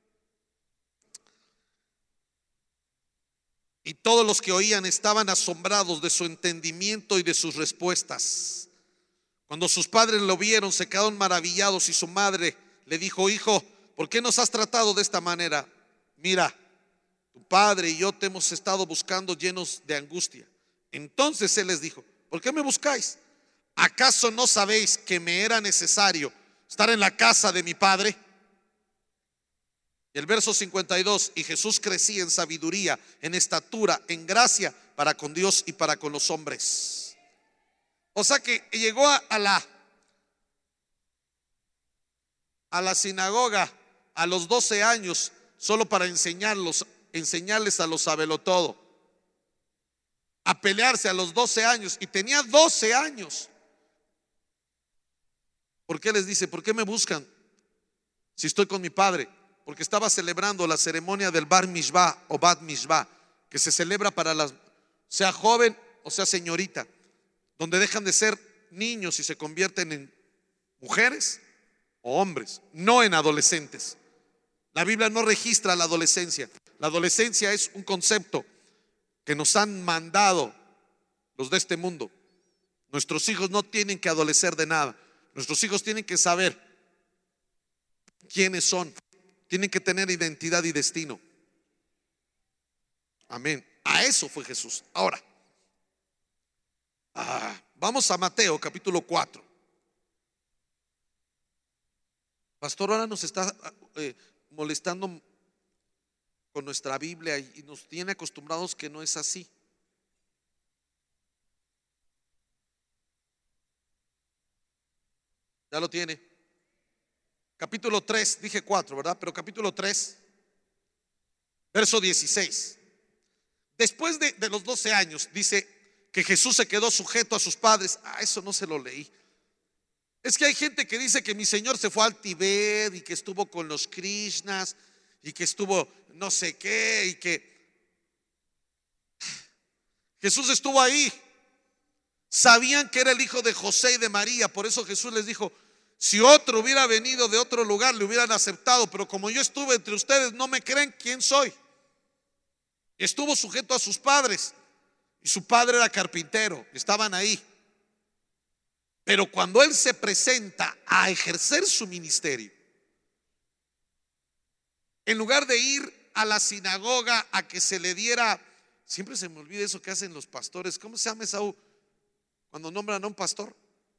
Speaker 1: Y todos los que oían estaban asombrados de su entendimiento y de sus respuestas. Cuando sus padres lo vieron, se quedaron maravillados y su madre le dijo: hijo, ¿por qué nos has tratado de esta manera? Mira, tu padre y yo te hemos estado buscando llenos de angustia. Entonces él les dijo: ¿por qué me buscáis? ¿Acaso no sabéis que me era necesario estar en la casa de mi padre? Y el verso cincuenta y dos: y Jesús crecía en sabiduría, en estatura, en gracia para con Dios y para con los hombres. O sea que llegó a, a la a la sinagoga a los doce años solo para enseñarlos, enseñarles a los sabelotodo, a pelearse a los doce años, y tenía doce años. ¿Por qué les dice? ¿Por qué me buscan si estoy con mi padre? Porque estaba celebrando la ceremonia del bar mishvah o bat mishvah, que se celebra para las, sea joven o sea señorita, donde dejan de ser niños y se convierten en mujeres o hombres, no en adolescentes. La Biblia no registra la adolescencia. La adolescencia es un concepto que nos han mandado los de este mundo. Nuestros hijos no tienen que adolecer de nada. Nuestros hijos tienen que saber quiénes son. Tienen que tener identidad y destino. Amén. A eso fue Jesús. Ahora, ah, vamos a Mateo capítulo cuatro. Pastor, ahora nos está eh, molestando con nuestra Biblia y nos tiene acostumbrados que no es así. Ya lo tiene. Capítulo tres, dije cuatro, ¿verdad? Pero capítulo tres, verso dieciséis. Después de, de los doce años, dice que Jesús se quedó sujeto a sus padres. Ah, eso no se lo leí. Es que hay gente que dice que mi Señor se fue al Tibet y que estuvo con los Krishnas y que estuvo no sé qué y que Jesús estuvo ahí. Sabían que era el hijo de José y de María, por eso Jesús les dijo: si otro hubiera venido de otro lugar, le hubieran aceptado, pero como yo estuve entre ustedes, no me creen quién soy. Estuvo sujeto a sus padres y su padre era carpintero, estaban ahí. Pero cuando él se presenta a ejercer su ministerio, en lugar de ir a la sinagoga a que se le diera, siempre se me olvida eso que hacen los pastores, ¿cómo se llama esa? Cuando nombran a un pastor,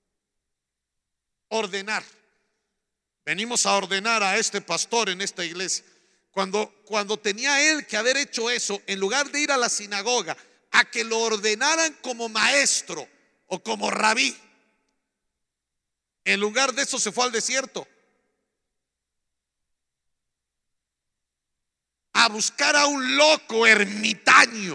Speaker 1: ordenar. Venimos a ordenar a este pastor en esta iglesia. Cuando, cuando tenía él que haber hecho eso, en lugar de ir a la sinagoga a que lo ordenaran como maestro o como rabí, en lugar de eso se fue al desierto a buscar a un loco ermitaño,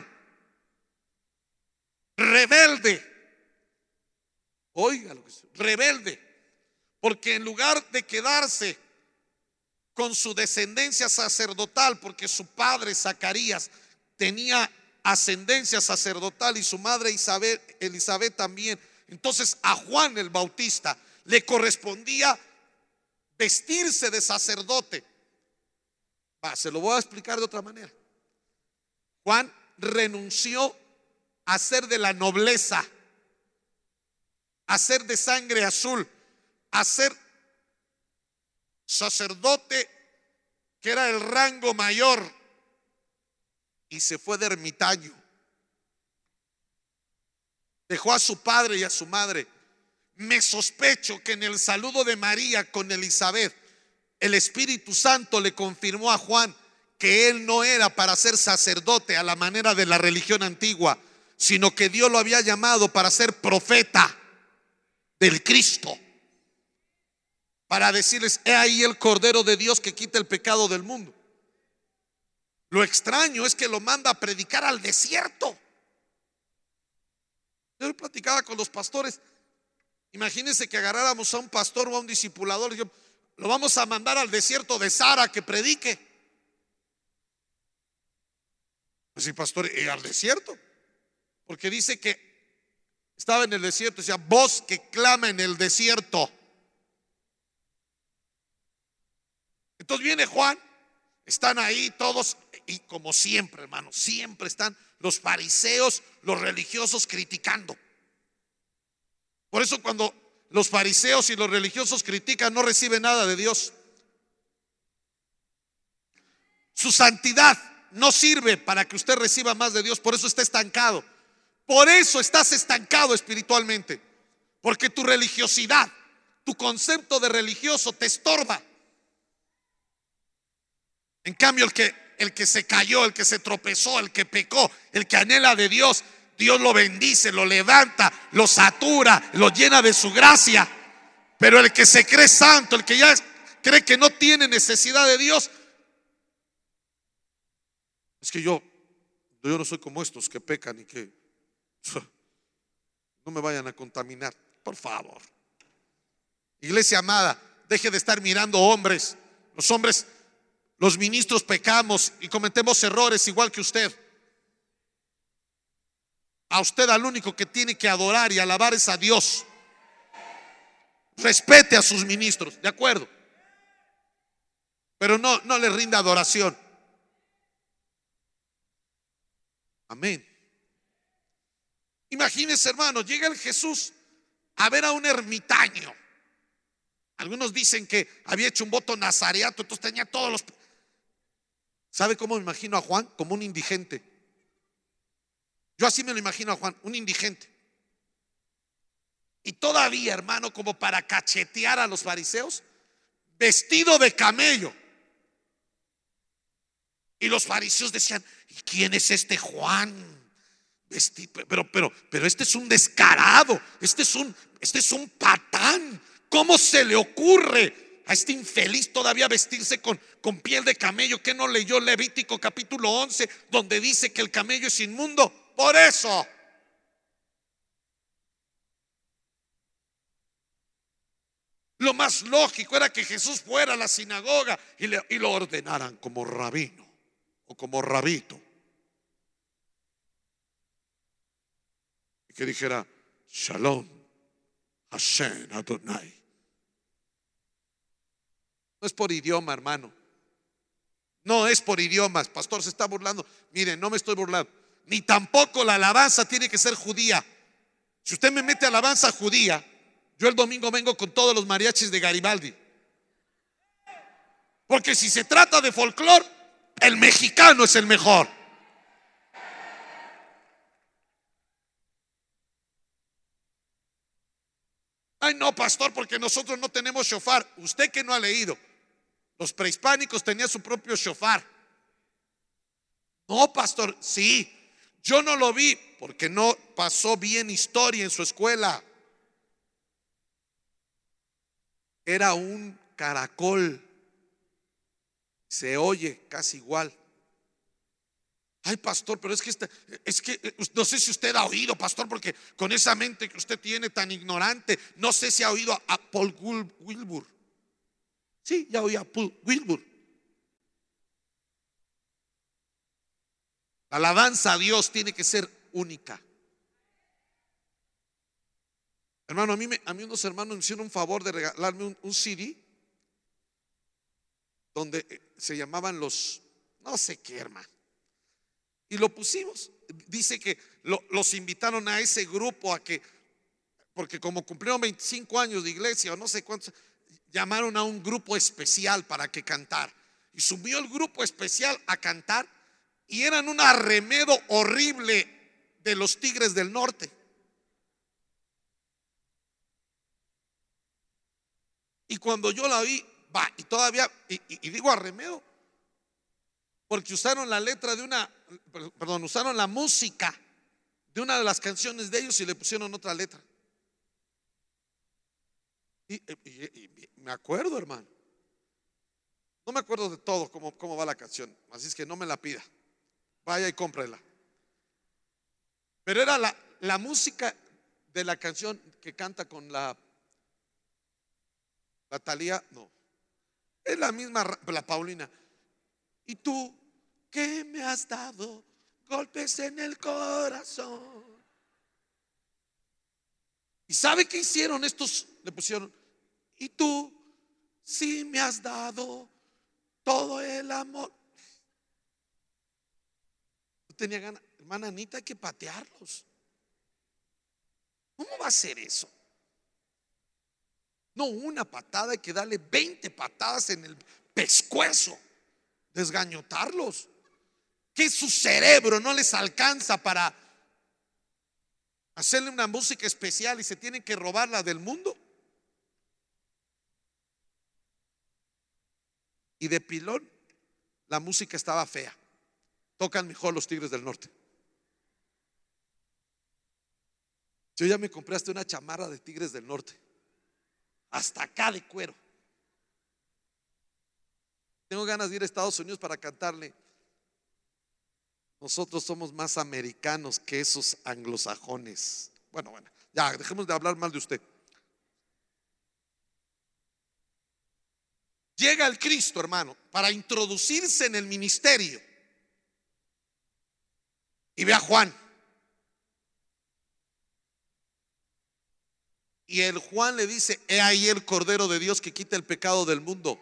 Speaker 1: rebelde. Oiga lo que es, rebelde, porque en lugar de quedarse con su descendencia sacerdotal, porque su padre Zacarías tenía ascendencia sacerdotal y su madre Isabel, Elizabeth también, entonces a Juan el Bautista le correspondía vestirse de sacerdote. Va, se lo voy a explicar de otra manera. Juan renunció a ser de la nobleza, a ser de sangre azul, a ser sacerdote, que era el rango mayor, y se fue de ermitaño. Dejó a su padre y a su madre. Me sospecho que en el saludo de María con Elizabeth, el Espíritu Santo le confirmó a Juan que él no era para ser sacerdote a la manera de la religión antigua, sino que Dios lo había llamado para ser profeta del Cristo, para decirles: he ahí el Cordero de Dios que quita el pecado del mundo. Lo extraño es que lo manda a predicar al desierto. Yo platicaba con los pastores. Imagínense que agarráramos a un pastor o a un discipulador y yo, lo vamos a mandar al desierto de Sara que predique. Pues sí, pastor, ¿y al desierto? Porque dice que estaba en el desierto, decía: voz que clama en el desierto. Entonces viene Juan, están ahí todos, y como siempre, hermano, siempre están los fariseos, los religiosos criticando. Por eso cuando los fariseos y los religiosos critican, no reciben nada de Dios. Su santidad no sirve para que usted reciba más de Dios, por eso está estancado. Por eso estás estancado espiritualmente, porque tu religiosidad, tu concepto de religioso te estorba. En cambio, el que, el que se cayó, el que se tropezó, el que pecó, el que anhela de Dios, Dios lo bendice, lo levanta, lo satura, lo llena de su gracia. Pero el que se cree santo, el que ya cree que no tiene necesidad de Dios, es que yo, yo no soy como estos que pecan y que no me vayan a contaminar. Por favor, iglesia amada, deje de estar mirando hombres. Los hombres, los ministros pecamos y cometemos errores igual que usted. A usted al único que tiene que adorar y alabar es a Dios. Respete a sus ministros, de acuerdo, pero no, no le rinda adoración. Amén. Imagínense, hermano, llega el Jesús a ver a un ermitaño. Algunos dicen que había hecho un voto nazareato, entonces tenía todos los... ¿Sabe cómo me imagino a Juan? Como un indigente. Yo así me lo imagino a Juan, un indigente. Y todavía, hermano, como para cachetear a los fariseos, vestido de camello. Y los fariseos decían: ¿y quién es este Juan? Pero, pero, pero este es un descarado, este es un, este es un patán. ¿Cómo se le ocurre a este infeliz todavía vestirse con, con piel de camello? ¿Que no leyó Levítico capítulo once, donde dice que el camello es inmundo? Por eso. Lo más lógico era que Jesús fuera a la sinagoga y, le, y lo ordenaran como rabino o como rabito. Y que dijera: Shalom, Hashem Adonai. No es por idioma, hermano. No es por idiomas. Pastor, se está burlando. Miren, no me estoy burlando. Ni tampoco la alabanza tiene que ser judía. Si usted me mete alabanza judía, yo el domingo vengo con todos los mariachis de Garibaldi. Porque si se trata de folclor, el mexicano es el mejor. Ay, no, pastor, porque nosotros no tenemos shofar. Usted que no ha leído, los prehispánicos tenían su propio shofar. No, pastor, sí. Yo no lo vi porque no pasó bien historia en su escuela. Era un caracol. Se oye casi igual. Ay, pastor, pero es que esta, es que no sé si usted ha oído, pastor, porque con esa mente que usted tiene tan ignorante, no sé si ha oído a, a Paul Wilbur. Sí, ya oí a Paul Wilbur. La alabanza a Dios tiene que ser única. Hermano, a mí, me, a mí unos hermanos me hicieron un favor de regalarme un, un C D donde se llamaban los, no sé qué, hermano. Y lo pusimos. Dice que lo, los invitaron a ese grupo a que, porque como cumplieron veinticinco años de iglesia o no sé cuántos, llamaron a un grupo especial para que cantara. Y subió el grupo especial a cantar y eran un arremedo horrible de los Tigres del Norte. Y cuando yo la vi, va, y todavía, y, y, y digo arremedo, porque usaron la letra de una, perdón, usaron la música de una de las canciones de ellos y le pusieron otra letra. Y, y, y, y me acuerdo, hermano. No me acuerdo de todo cómo, cómo va la canción, así es que no me la pida. Vaya y cómprela. Pero era la, la música de la canción que canta con la La Talía, no. Es la misma, la Paulina. Y tú, ¿qué me has dado? Golpes en el corazón. ¿Y sabe qué hicieron estos? Le pusieron: y tú, sí me has dado todo el amor. No tenía ganas. Hermana Anita, hay que patearlos. ¿Cómo va a ser eso? No una patada, hay que darle veinte patadas en el pescuezo, desgañotarlos. Que su cerebro no les alcanza para hacerle una música especial y se tienen que robarla del mundo. Y de pilón la música estaba fea. Tocan mejor los Tigres del Norte. Yo ya me compré hasta una chamarra de Tigres del Norte, hasta acá de cuero. Tengo ganas de ir a Estados Unidos para cantarle: nosotros somos más americanos que esos anglosajones. Bueno, bueno, ya dejemos de hablar mal de usted. Llega el Cristo, hermano, para introducirse en el ministerio. Y ve a Juan. Y el Juan le dice: he ahí el Cordero de Dios que quita el pecado del mundo.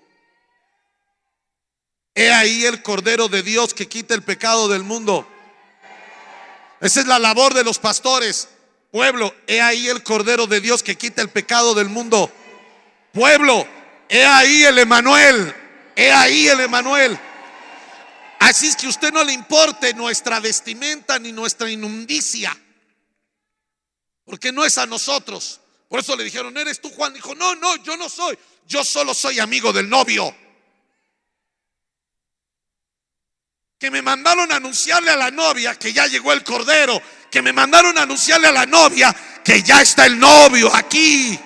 Speaker 1: He ahí el Cordero de Dios que quita el pecado del mundo. Esa es la labor de los pastores. Pueblo, he ahí el Cordero de Dios que quita el pecado del mundo. Pueblo, he ahí el Emanuel. He ahí el Emanuel. Así es que a usted no le importe nuestra vestimenta ni nuestra inmundicia, porque no es a nosotros. Por eso le dijeron: ¿eres tú, Juan? Dijo: no, no, yo no soy. Yo solo soy amigo del novio. que me mandaron a anunciarle a la novia que ya llegó el cordero, que me mandaron a anunciarle a la novia que ya está el novio aquí.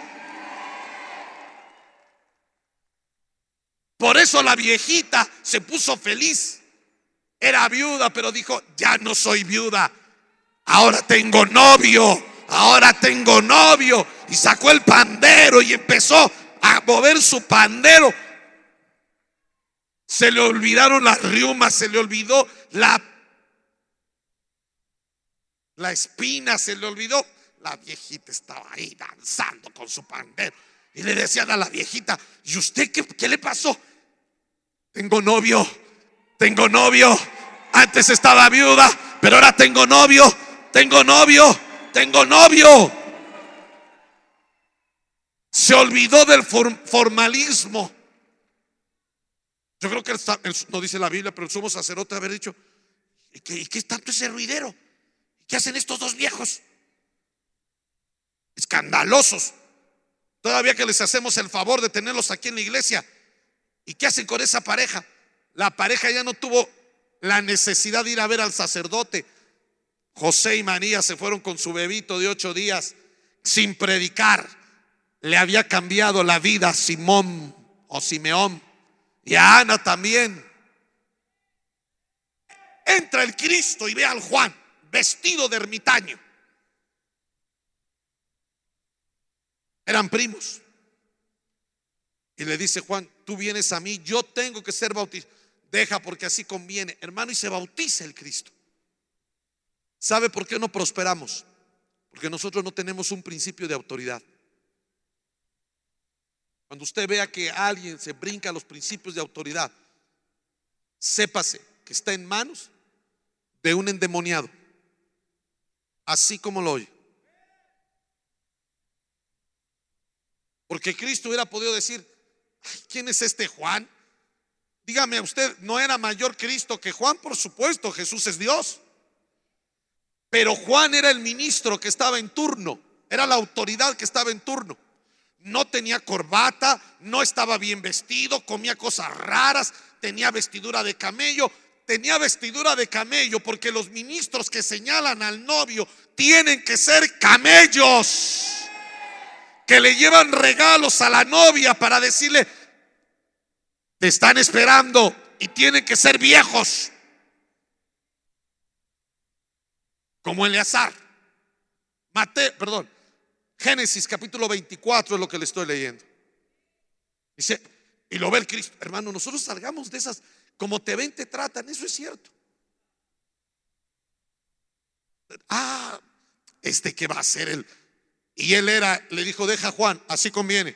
Speaker 1: Por eso la viejita se puso feliz. Era viuda, pero dijo: ya no soy viuda, ahora tengo novio, ahora tengo novio. Y sacó el pandero y empezó a mover su pandero. Se le olvidaron las riumas, se le olvidó la, la espina, se le olvidó. La viejita estaba ahí danzando con su pandero. Y le decían a la viejita: ¿y usted qué, qué le pasó? Tengo novio, tengo novio. Antes estaba viuda, pero ahora tengo novio, tengo novio, tengo novio. Se olvidó del formalismo. Yo creo que el, el, no dice la Biblia, pero el sumo sacerdote haber dicho: ¿y qué, y qué es tanto ese ruidero? ¿Qué hacen estos dos viejos? Escandalosos. Todavía que les hacemos el favor de tenerlos aquí en la iglesia. ¿Y qué hacen con esa pareja? La pareja ya no tuvo la necesidad de ir a ver al sacerdote. José y María se fueron con su bebito de ocho días sin predicar. Le había cambiado la vida a Simón o Simeón y a Ana también. Entra el Cristo y ve al Juan vestido de ermitaño. Eran primos. Y le dice Juan: tú vienes a mí, yo tengo que ser bautizado. Deja, porque así conviene, hermano. Y se bautiza el Cristo. ¿Sabe por qué no prosperamos? Porque nosotros no tenemos un principio de autoridad. Cuando usted vea que alguien se brinca los principios de autoridad, sépase que está en manos de un endemoniado, así como lo oye. Porque Cristo hubiera podido decir: ¿quién es este Juan? Dígame usted, ¿no era mayor Cristo que Juan? Por supuesto, Jesús es Dios. Pero Juan era el ministro que estaba en turno, era la autoridad que estaba en turno. No tenía corbata, no estaba bien vestido, comía cosas raras, tenía vestidura de camello. Tenía vestidura de camello porque los ministros que señalan al novio tienen que ser camellos, que le llevan regalos a la novia para decirle: te están esperando, y tienen que ser viejos, como Eleazar. Mateo, perdón, Génesis capítulo veinticuatro es lo que le estoy leyendo. Dice, y lo ve el Cristo. Hermano, nosotros salgamos de esas, como te ven te tratan, eso es cierto. Ah, este que va a ser él. Y él era, le dijo: deja Juan, así conviene.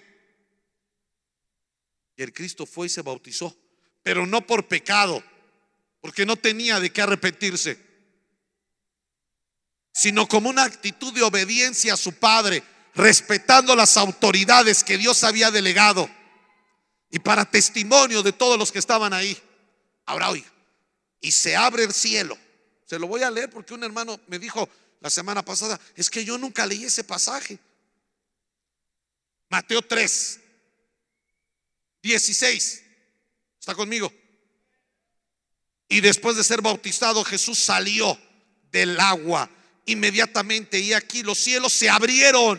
Speaker 1: Y el Cristo fue y se bautizó, pero no por pecado, porque no tenía de qué arrepentirse, sino como una actitud de obediencia a su Padre, respetando las autoridades que Dios había delegado, y para testimonio de todos los que estaban ahí. Ahora oiga, y se abre el cielo. Se lo voy a leer porque un hermano me dijo la semana pasada: es que yo nunca leí ese pasaje. Mateo tres dieciséis. ¿Está conmigo? Y después de ser bautizado, Jesús salió del agua inmediatamente, y aquí los cielos se abrieron,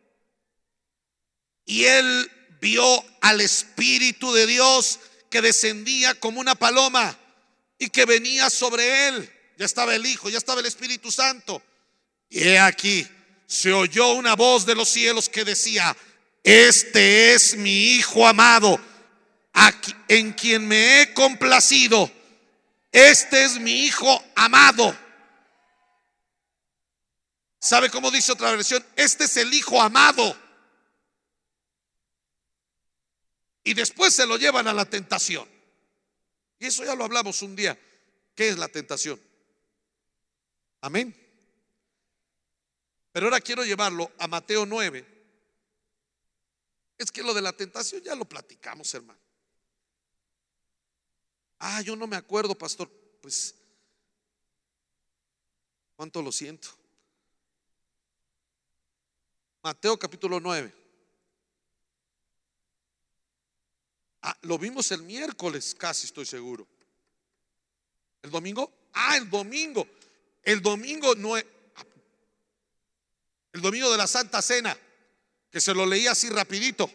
Speaker 1: y él vio al Espíritu de Dios que descendía como una paloma y que venía sobre él. Ya estaba el Hijo, ya estaba el Espíritu Santo. Y he aquí, se oyó una voz de los cielos que decía: este es mi Hijo amado, en quien me he complacido. Este es mi Hijo amado. ¿Sabe cómo dice otra versión? Este es el Hijo amado. Y después se lo llevan a la tentación. Y eso ya lo hablamos un día. ¿Qué es la tentación? Amén. Pero ahora quiero llevarlo a Mateo nueve. Es que lo de la tentación ya lo platicamos, hermano. Ah, yo no me acuerdo, pastor. Pues, cuánto lo siento. Mateo capítulo nueve. Ah, lo vimos el miércoles, casi estoy seguro. ¿El domingo? Ah, el domingo. El domingo no es, el domingo de la Santa Cena, que se lo leí así rapidito.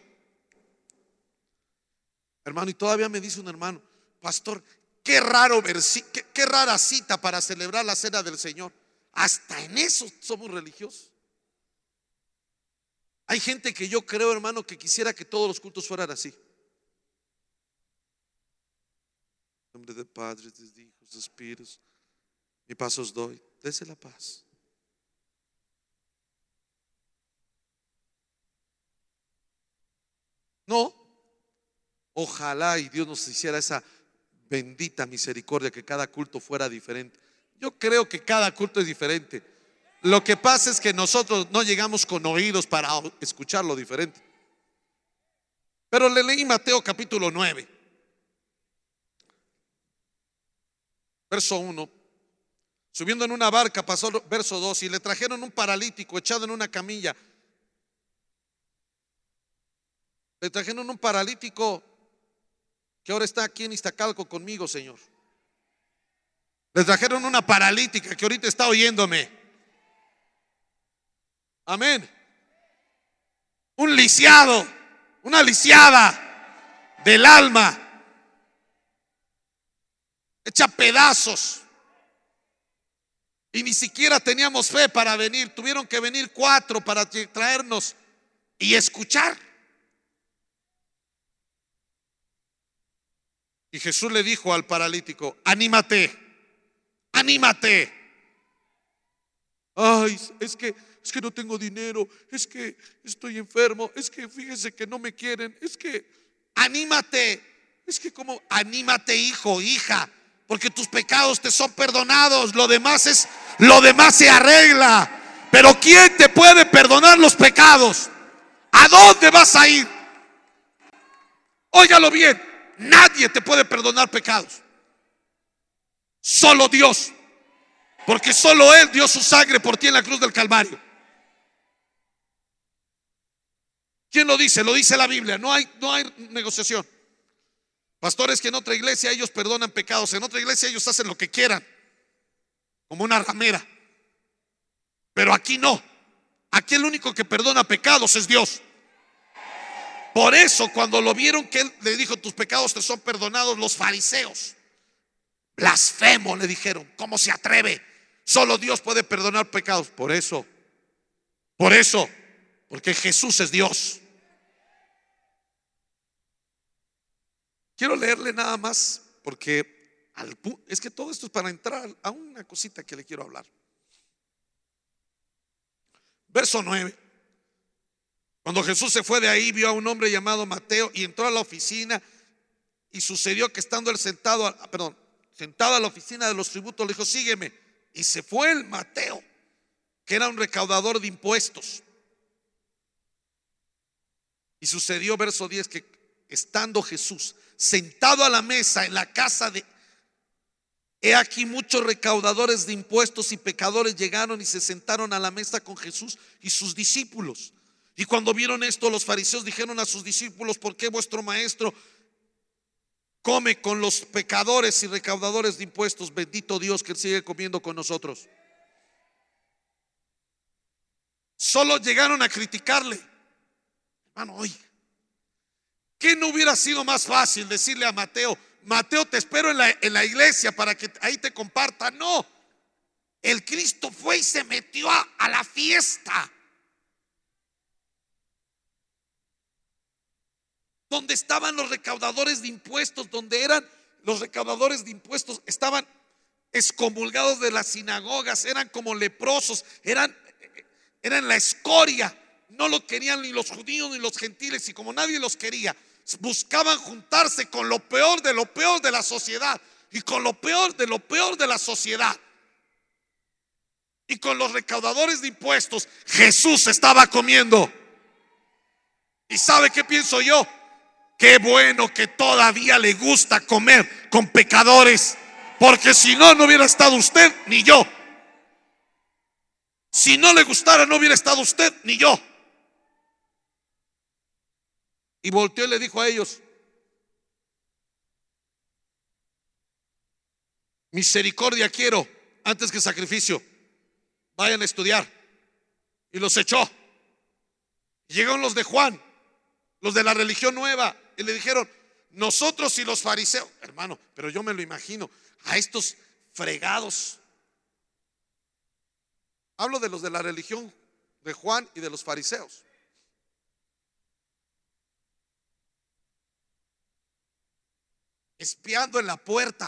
Speaker 1: Hermano, y todavía me dice un hermano: pastor, qué raro versi- qué, qué rara cita para celebrar la cena del Señor. Hasta en eso somos religiosos. Hay gente que yo creo, hermano, que quisiera que todos los cultos fueran así. En nombre del Padre, de los Hijos, de los Espíritus, mi paz os doy. Dese la paz. No. Ojalá y Dios nos hiciera esa bendita misericordia, que cada culto fuera diferente. Yo creo que cada culto es diferente. Lo que pasa es que nosotros no llegamos con oídos para escuchar lo diferente. Pero le leí Mateo capítulo nueve, verso uno. Subiendo en una barca, pasó verso dos, y le trajeron un paralítico echado en una camilla. Le trajeron un paralítico que ahora está aquí en Iztacalco conmigo, Señor. Le trajeron una paralítica que ahorita está oyéndome. Amén. Un lisiado, una lisiada del alma, hecha pedazos. Y ni siquiera teníamos fe para venir. Tuvieron que venir cuatro para traernos y escuchar. Y Jesús le dijo al paralítico: anímate, anímate. Ay, es que es que no tengo dinero, es que estoy enfermo, es que fíjese que no me quieren, es que anímate. Es que como anímate, hijo, hija, porque tus pecados te son perdonados. Lo demás es lo demás se arregla. Pero ¿quién te puede perdonar los pecados? ¿A dónde vas a ir? Óigalo bien, nadie te puede perdonar pecados. Solo Dios. Porque solo Él dio su sangre por ti en la cruz del Calvario. ¿Quién lo dice? Lo dice la Biblia. No hay, no hay negociación. Pastores, que en otra iglesia ellos perdonan pecados, en otra iglesia ellos hacen lo que quieran, como una ramera. Pero aquí no. Aquí el único que perdona pecados es Dios. Por eso cuando lo vieron que Él le dijo: tus pecados te son perdonados, los fariseos, blasfemo, le dijeron: ¿cómo se atreve? Solo Dios puede perdonar pecados. Por eso, por eso, porque Jesús es Dios. Quiero leerle nada más, porque al, es que todo esto es para entrar a una cosita que le quiero hablar. Verso nueve. Cuando Jesús se fue de ahí, vio a un hombre llamado Mateo y entró a la oficina. Y sucedió que estando él sentado, a, perdón, sentado a la oficina de los tributos, le dijo: sígueme. Y se fue el Mateo, que era un recaudador de impuestos. Y sucedió, verso diez, que estando Jesús sentado a la mesa en la casa de, he aquí muchos recaudadores de impuestos y pecadores llegaron y se sentaron a la mesa con Jesús y sus discípulos. Y cuando vieron esto, los fariseos dijeron a sus discípulos: ¿por qué vuestro maestro come con los pecadores y recaudadores de impuestos? Bendito Dios que Él sigue comiendo con nosotros. Solo llegaron a criticarle. Hermano, oye, ¿qué no hubiera sido más fácil decirle a Mateo: Mateo, te espero en la, en la iglesia para que ahí te comparta? No, el Cristo fue y se metió a, a la fiesta donde estaban los recaudadores de impuestos, donde eran los recaudadores de impuestos, estaban excomulgados de las sinagogas, eran como leprosos, eran, eran la escoria. No lo querían ni los judíos ni los gentiles, y como nadie los quería, buscaban juntarse con lo peor de lo peor de la sociedad, y con lo peor de lo peor de la sociedad, y con los recaudadores de impuestos Jesús estaba comiendo. ¿Y sabe qué pienso yo? Qué bueno que todavía le gusta comer con pecadores, porque si no, no hubiera estado usted ni yo. Si no le gustara, no hubiera estado usted ni yo. Y volteó y le dijo a ellos: misericordia quiero antes que sacrificio. Vayan a estudiar. Y los echó. Llegaron los de Juan, los de la religión nueva, y le dijeron: nosotros y los fariseos. Hermano, pero yo me lo imagino a estos fregados. Hablo de los de la religión de Juan y de los fariseos. Espiando en la puerta.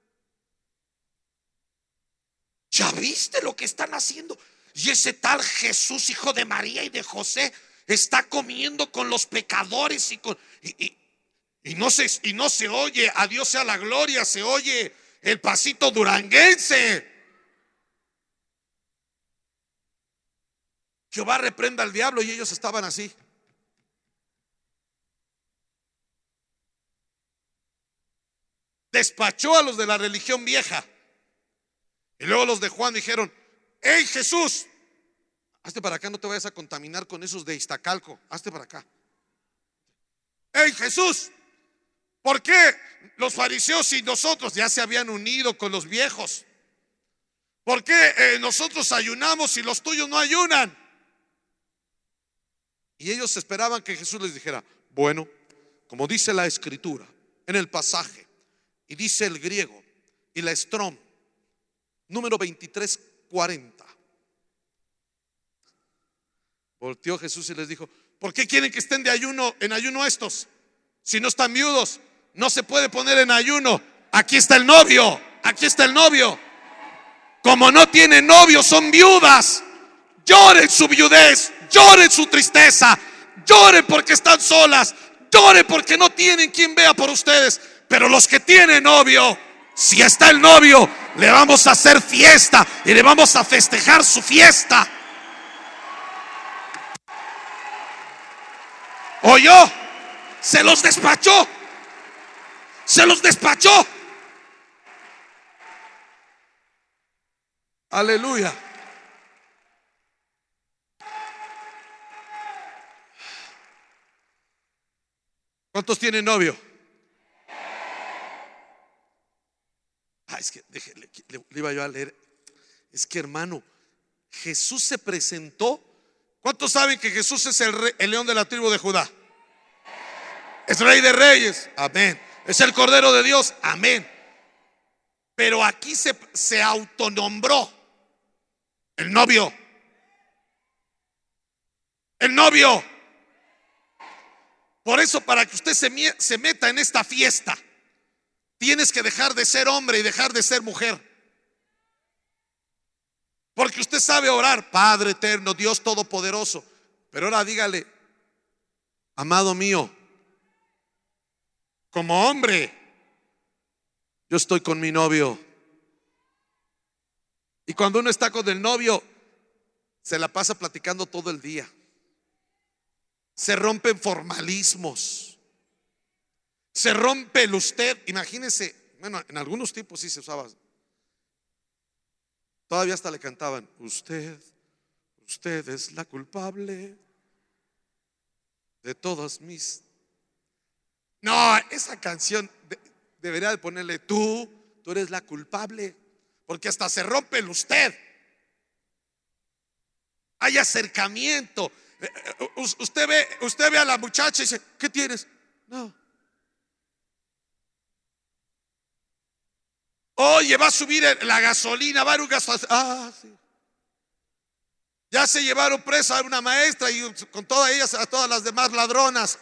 Speaker 1: ¿Ya viste lo que están haciendo? Y ese tal Jesús, hijo de María y de José, está comiendo con los pecadores y, con, y, y, y, no se, y no se oye, a Dios sea la gloria, se oye el pasito duranguense. Jehová reprenda al diablo, y ellos estaban así. Despachó a los de la religión vieja. Y luego los de Juan dijeron: hey Jesús, hazte para acá, no te vayas a contaminar con esos de Iztacalco, hazte para acá. Hey Jesús, ¿por qué los fariseos y nosotros ya se habían unido con los viejos? ¿Por qué eh, nosotros ayunamos y los tuyos no ayunan? Y ellos esperaban que Jesús les dijera: bueno, como dice la escritura en el pasaje, y dice el griego y la Strong, número veintitrés cuarenta. Volteó Jesús y les dijo: ¿por qué quieren que estén de ayuno, en ayuno estos? Si no están viudos, no se puede poner en ayuno. Aquí está el novio, aquí está el novio. Como no tienen novio, son viudas. Lloren su viudez, lloren su tristeza, lloren porque están solas, lloren porque no tienen quien vea por ustedes. Pero los que tienen novio, si está el novio, le vamos a hacer fiesta y le vamos a festejar su fiesta. ¿Oyó? Se los despachó. Se los despachó. Aleluya. ¿Cuántos tienen novio? Ah, es que déjele, le, le iba yo a leer. Es que, hermano, Jesús se presentó. ¿Cuántos saben que Jesús es el, rey, el león de la tribu de Judá? Es rey de reyes, amén. Es el cordero de Dios, amén. Pero aquí se, se autonombró el novio. El novio. Por eso, para que usted se, se meta en esta fiesta, tienes que dejar de ser hombre y dejar de ser mujer. Porque usted sabe orar: Padre eterno, Dios todopoderoso. Pero ahora dígale: amado mío, como hombre, yo estoy con mi novio. Y cuando uno está con el novio, se la pasa platicando todo el día. Se rompen formalismos. Se rompe el usted. Imagínense, bueno, en algunos tipos sí se usaba. Todavía hasta le cantaban: usted, usted es la culpable de todas mis. No, esa canción de, debería de ponerle: tú, tú eres la culpable. Porque hasta se rompe el usted. Hay acercamiento. Usted ve, usted ve a la muchacha y dice: ¿qué tienes? No. Oye, va a subir la gasolina, va a un gasto. Ah, sí. Ya se llevaron presa a una maestra y con todas ellas a todas las demás ladronas.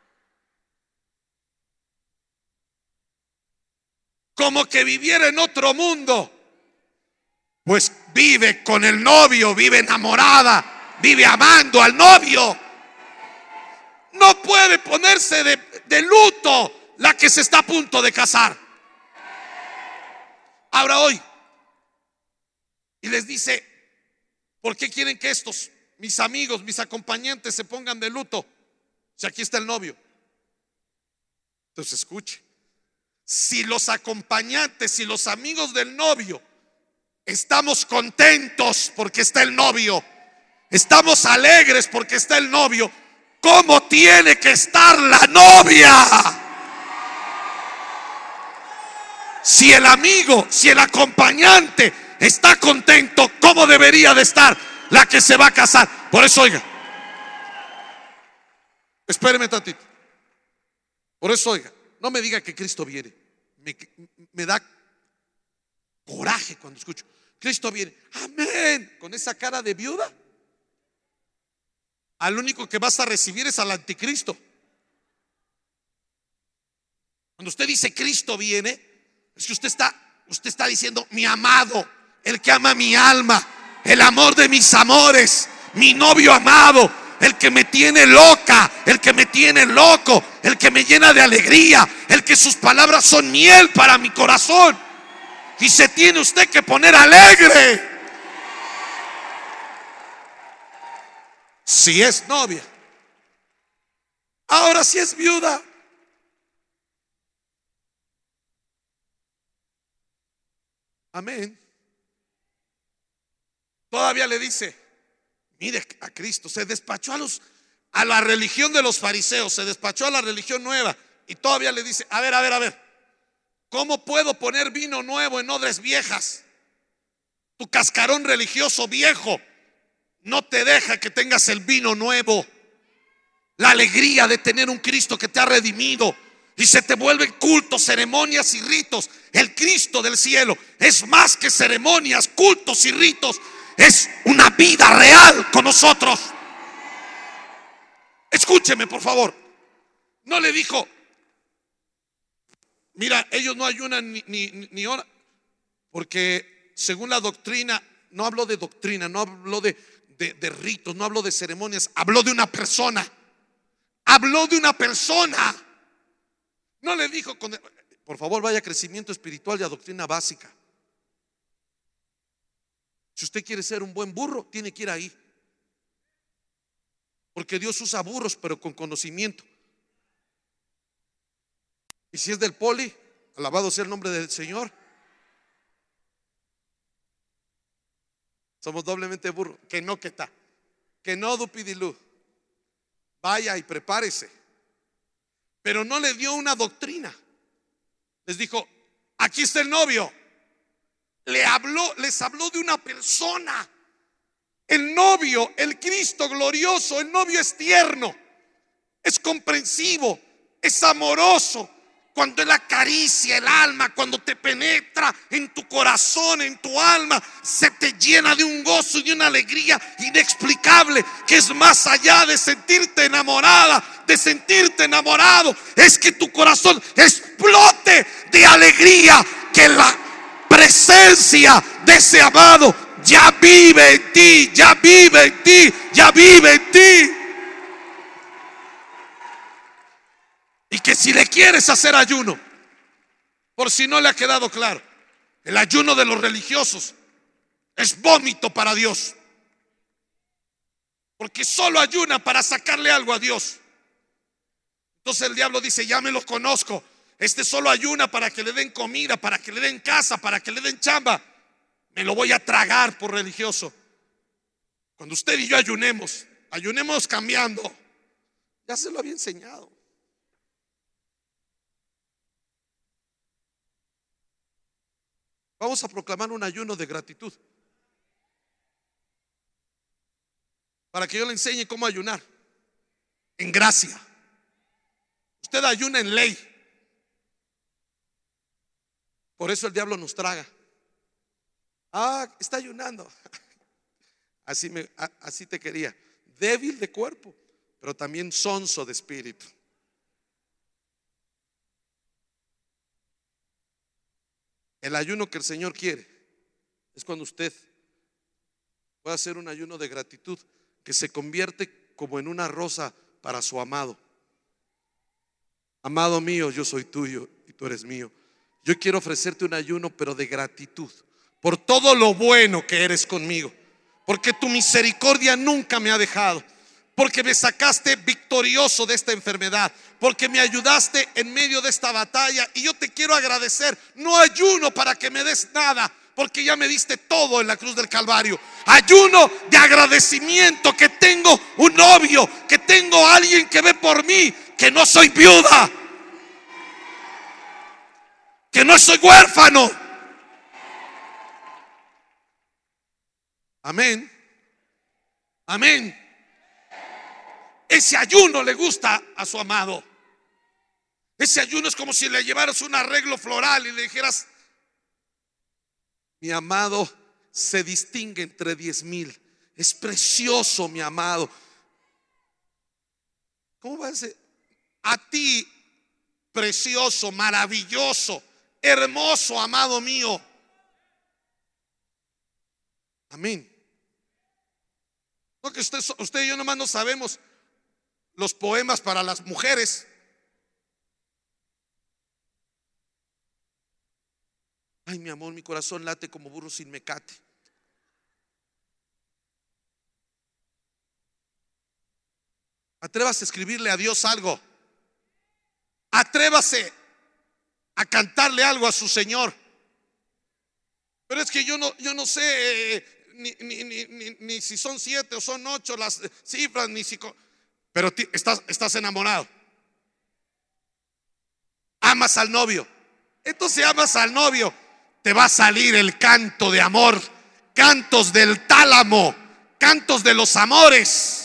Speaker 1: Como que viviera en otro mundo. Pues vive con el novio, vive enamorada, vive amando al novio. No puede ponerse de, de luto la que se está a punto de casar. Ahora hoy, y les dice: ¿por qué quieren que estos, mis amigos, mis acompañantes, se pongan de luto si aquí está el novio? Entonces escuche: si los acompañantes, si los amigos del novio estamos contentos porque está el novio, estamos alegres porque está el novio, ¿cómo tiene que estar la novia? Si el amigo, si el acompañante está contento, ¿cómo debería de estar la que se va a casar? Por eso, oiga, espéreme tantito. Por eso, oiga, no me diga que Cristo viene. Me, me da coraje cuando escucho Cristo viene, amén, con esa cara de viuda. Al único que vas a recibir es al anticristo. Cuando usted dice Cristo viene, es que usted está, usted está diciendo mi amado, el que ama mi alma, el amor de mis amores, mi novio amado, el que me tiene loca, el que me tiene loco, el que me llena de alegría, el que sus palabras son miel para mi corazón. Y se tiene usted que poner alegre. Si es novia. Ahora si es viuda, amén, todavía le dice, mire a Cristo, se despachó a los a la religión de los fariseos, se despachó a la religión nueva, y todavía le dice, a ver, a ver, a ver, ¿cómo puedo poner vino nuevo en odres viejas? Tu cascarón religioso viejo no te deja que tengas el vino nuevo, la alegría de tener un Cristo que te ha redimido. Y se te vuelven cultos, ceremonias y ritos. El Cristo del cielo es más que ceremonias, cultos y ritos. Es una vida real con nosotros. Escúcheme por favor. No le dijo, mira, ellos no ayunan ni, ni, ni oran, porque según la doctrina, no habló de doctrina, no habló de, de, de ritos, no habló de ceremonias, habló de una persona. Habló de una persona. No le dijo, con, por favor, vaya a crecimiento espiritual y a doctrina básica. Si usted quiere ser un buen burro, tiene que ir ahí, porque Dios usa burros, pero con conocimiento. Y si es del poli, alabado sea el nombre del Señor, somos doblemente burros. Que no, que está, que no, dupidilú. Vaya y prepárese. Pero no le dio una doctrina. Les dijo, aquí está el novio. Le habló, les habló de una persona. El novio, el Cristo glorioso, el novio es tierno, es comprensivo, es amoroso. Cuando Él acaricia el alma, cuando te penetra en tu corazón, en tu alma, se te llena de un gozo y de una alegría inexplicable, que es más allá de sentirte enamorada, de sentirte enamorado. Es que tu corazón explote de alegría, que la presencia de ese amado ya vive en ti, ya vive en ti, ya vive en ti. Y que si le quieres hacer ayuno, por si no le ha quedado claro, el ayuno de los religiosos es vómito para Dios, porque solo ayuna para sacarle algo a Dios. Entonces el diablo dice, ya me lo conozco, este solo ayuna para que le den comida, para que le den casa, para que le den chamba. Me lo voy a tragar por religioso. Cuando usted y yo ayunemos, ayunemos cambiando. Ya se lo había enseñado. Vamos a proclamar un ayuno de gratitud, para que yo le enseñe cómo ayunar en gracia. Usted ayuna en ley. Por eso el diablo nos traga. Ah, está ayunando. Así, me, así te quería. Débil de cuerpo, pero también sonso de espíritu. El ayuno que el Señor quiere es cuando usted puede hacer un ayuno de gratitud, que se convierte como en una rosa para su amado. Amado mío, yo soy tuyo y tú eres mío. Yo quiero ofrecerte un ayuno, pero de gratitud, por todo lo bueno que eres conmigo, porque tu misericordia nunca me ha dejado, porque me sacaste victorioso de esta enfermedad, porque me ayudaste en medio de esta batalla, y yo te quiero agradecer. No ayuno para que me des nada, porque ya me diste todo en la cruz del Calvario. Ayuno de agradecimiento, que tengo un novio, que tengo a alguien que ve por mí, que no soy viuda, que no soy huérfano. Amén. Amén. Ese ayuno le gusta a su amado. Ese ayuno es como si le llevaras un arreglo floral y le dijeras: mi amado se distingue entre diez mil. Es precioso, mi amado. ¿Cómo va a ser? A ti, precioso, maravilloso, hermoso, amado mío. Amén. No, que usted, usted y yo nomás no sabemos los poemas para las mujeres. Ay, mi amor, mi corazón late como burro sin mecate. Atrévase a escribirle a Dios algo. Atrévase a cantarle algo a su Señor. Pero es que yo no, yo no sé eh, ni, ni, ni, ni, ni si son siete o son ocho las cifras, ni si. Pero ti, estás, estás enamorado. Amas al novio. Entonces amas al novio. Te va a salir el canto de amor, cantos del tálamo, cantos de los amores.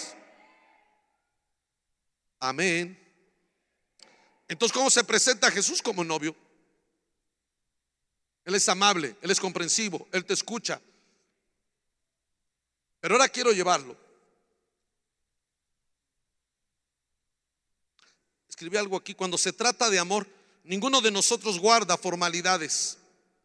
Speaker 1: Amén. Entonces, ¿cómo se presenta Jesús como novio? Él es amable, Él es comprensivo, Él te escucha. Pero ahora quiero llevarlo. Escribí algo aquí: cuando se trata de amor, ninguno de nosotros guarda formalidades.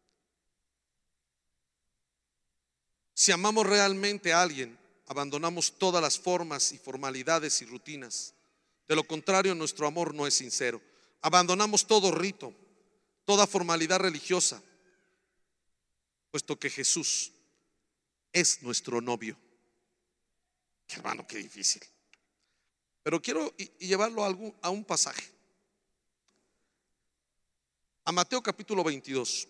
Speaker 1: Si amamos realmente a alguien, abandonamos todas las formas y formalidades y rutinas. De lo contrario, nuestro amor no es sincero. Abandonamos todo rito, toda formalidad religiosa, puesto que Jesús es nuestro novio. Qué hermano, qué difícil. Pero quiero y llevarlo a, algún, a un pasaje. A Mateo capítulo veintidós.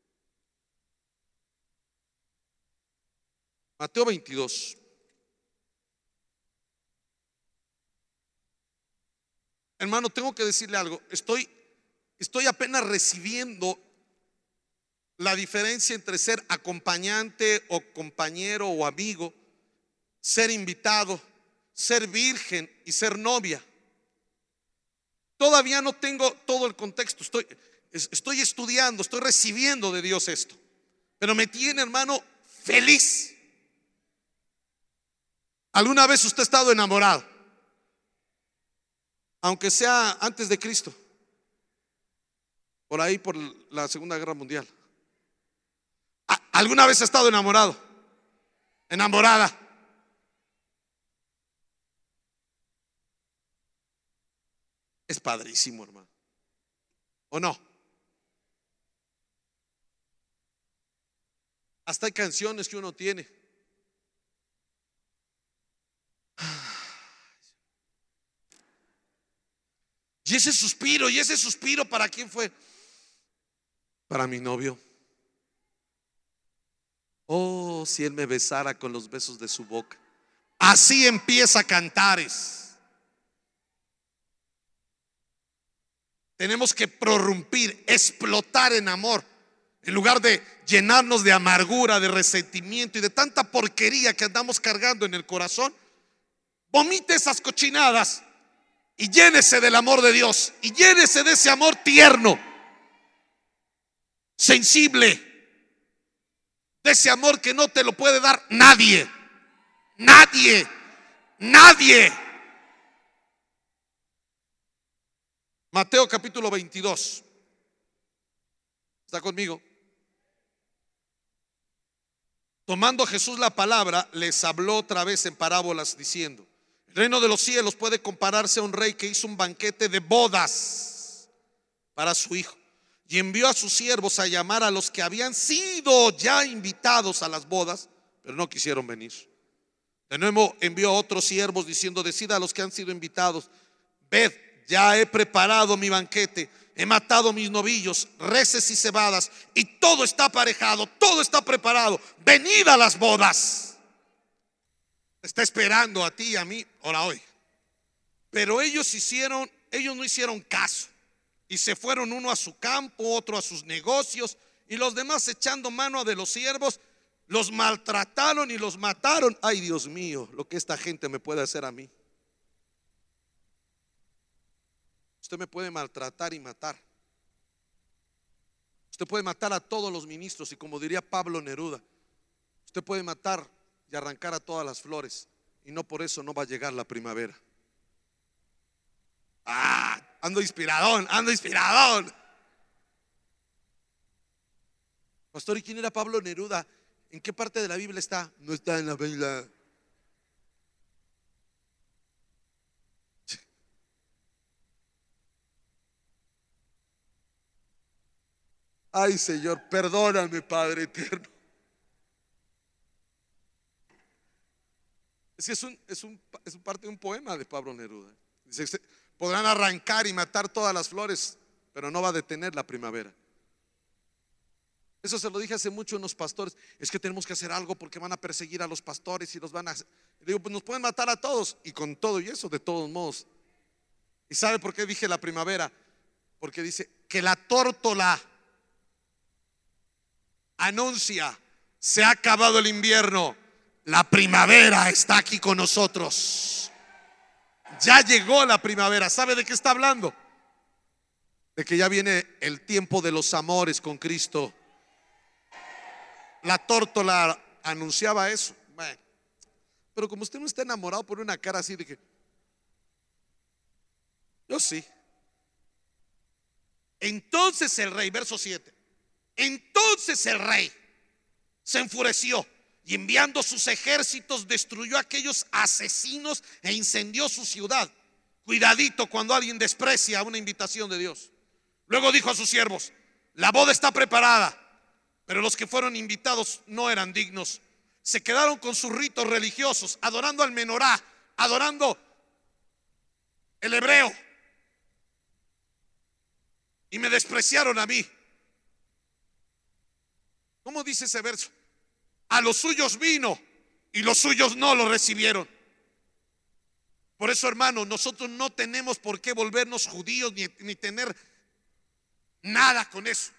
Speaker 1: Mateo veintidós. Hermano, tengo que decirle algo. Estoy, estoy apenas recibiendo la diferencia entre ser acompañante o compañero o amigo, ser invitado, ser virgen y ser novia. Todavía no tengo todo el contexto. Estoy, estoy estudiando, estoy recibiendo de Dios esto. Pero me tiene, hermano, feliz. ¿Alguna vez usted ha estado enamorado? Aunque sea antes de Cristo, por ahí por la Segunda Guerra Mundial. ¿Alguna vez ha estado enamorado? Enamorada. Es padrísimo, hermano. ¿O no? Hasta hay canciones que uno tiene. Y ese suspiro, y ese suspiro, ¿para quién fue? Para mi novio. Oh, si él me besara con los besos de su boca. Así empieza Cantares. Tenemos que prorrumpir, explotar en amor. En lugar de llenarnos de amargura, de resentimiento y de tanta porquería que andamos cargando en el corazón, vomite esas cochinadas y llénese del amor de Dios. Y llénese de ese amor tierno, sensible, de ese amor que no te lo puede dar nadie. Nadie. Nadie. Mateo capítulo veintidós. ¿Está conmigo? Tomando Jesús la palabra, les habló otra vez en parábolas diciendo: el reino de los cielos puede compararse a un rey que hizo un banquete de bodas para su hijo, y envió a sus siervos a llamar a los que habían sido ya invitados a las bodas, pero no quisieron venir. De nuevo envió a otros siervos diciendo: decid a los que han sido invitados: ved, ya he preparado mi banquete, he matado mis novillos, reses y cebadas, y todo está aparejado, todo está preparado. Venid a las bodas. Está esperando a ti y a mí, ahora hoy. Pero ellos hicieron, ellos no hicieron caso. Y se fueron uno a su campo, otro a sus negocios, y los demás echando mano de los siervos, los maltrataron y los mataron. Ay, Dios mío, lo que esta gente me puede hacer a mí. Usted me puede maltratar y matar. Usted puede matar a todos los ministros, y como diría Pablo Neruda, usted puede matar y arrancar a todas las flores, y no por eso no va a llegar la primavera. Ah, ando inspiradón, ando inspiradón. Pastor, ¿y quién era Pablo Neruda? ¿En qué parte de la Biblia está? No está en la Biblia. Ay, Señor, perdóname, Padre eterno. Es que es, un, es, un, es un parte de un poema de Pablo Neruda. Dice: podrán arrancar y matar todas las flores, pero no va a detener la primavera. Eso se lo dije hace mucho a unos pastores. Es que tenemos que hacer algo porque van a perseguir a los pastores y los van a... Y digo, pues nos pueden matar a todos, y con todo y eso, de todos modos. ¿Y sabe por qué dije la primavera? Porque dice que la tórtola anuncia: se ha acabado el invierno, la primavera está aquí con nosotros. Ya llegó la primavera. ¿Sabe de qué está hablando? De que ya viene el tiempo de los amores con Cristo. La tórtola anunciaba eso. Bueno, pero como usted no está enamorado, por una cara así de que yo sí. Entonces el rey, verso siete, entonces el rey se enfureció y enviando sus ejércitos destruyó a aquellos asesinos e incendió su ciudad. Cuidadito cuando alguien desprecia una invitación de Dios. Luego dijo a sus siervos: la boda está preparada, pero los que fueron invitados no eran dignos. Se quedaron con sus ritos religiosos, adorando al menorá, adorando el hebreo, y me despreciaron a mí. ¿Cómo dice ese verso? A los suyos vino y los suyos no lo recibieron. Por eso, hermano, nosotros no tenemos por qué volvernos judíos ni, ni tener nada con eso.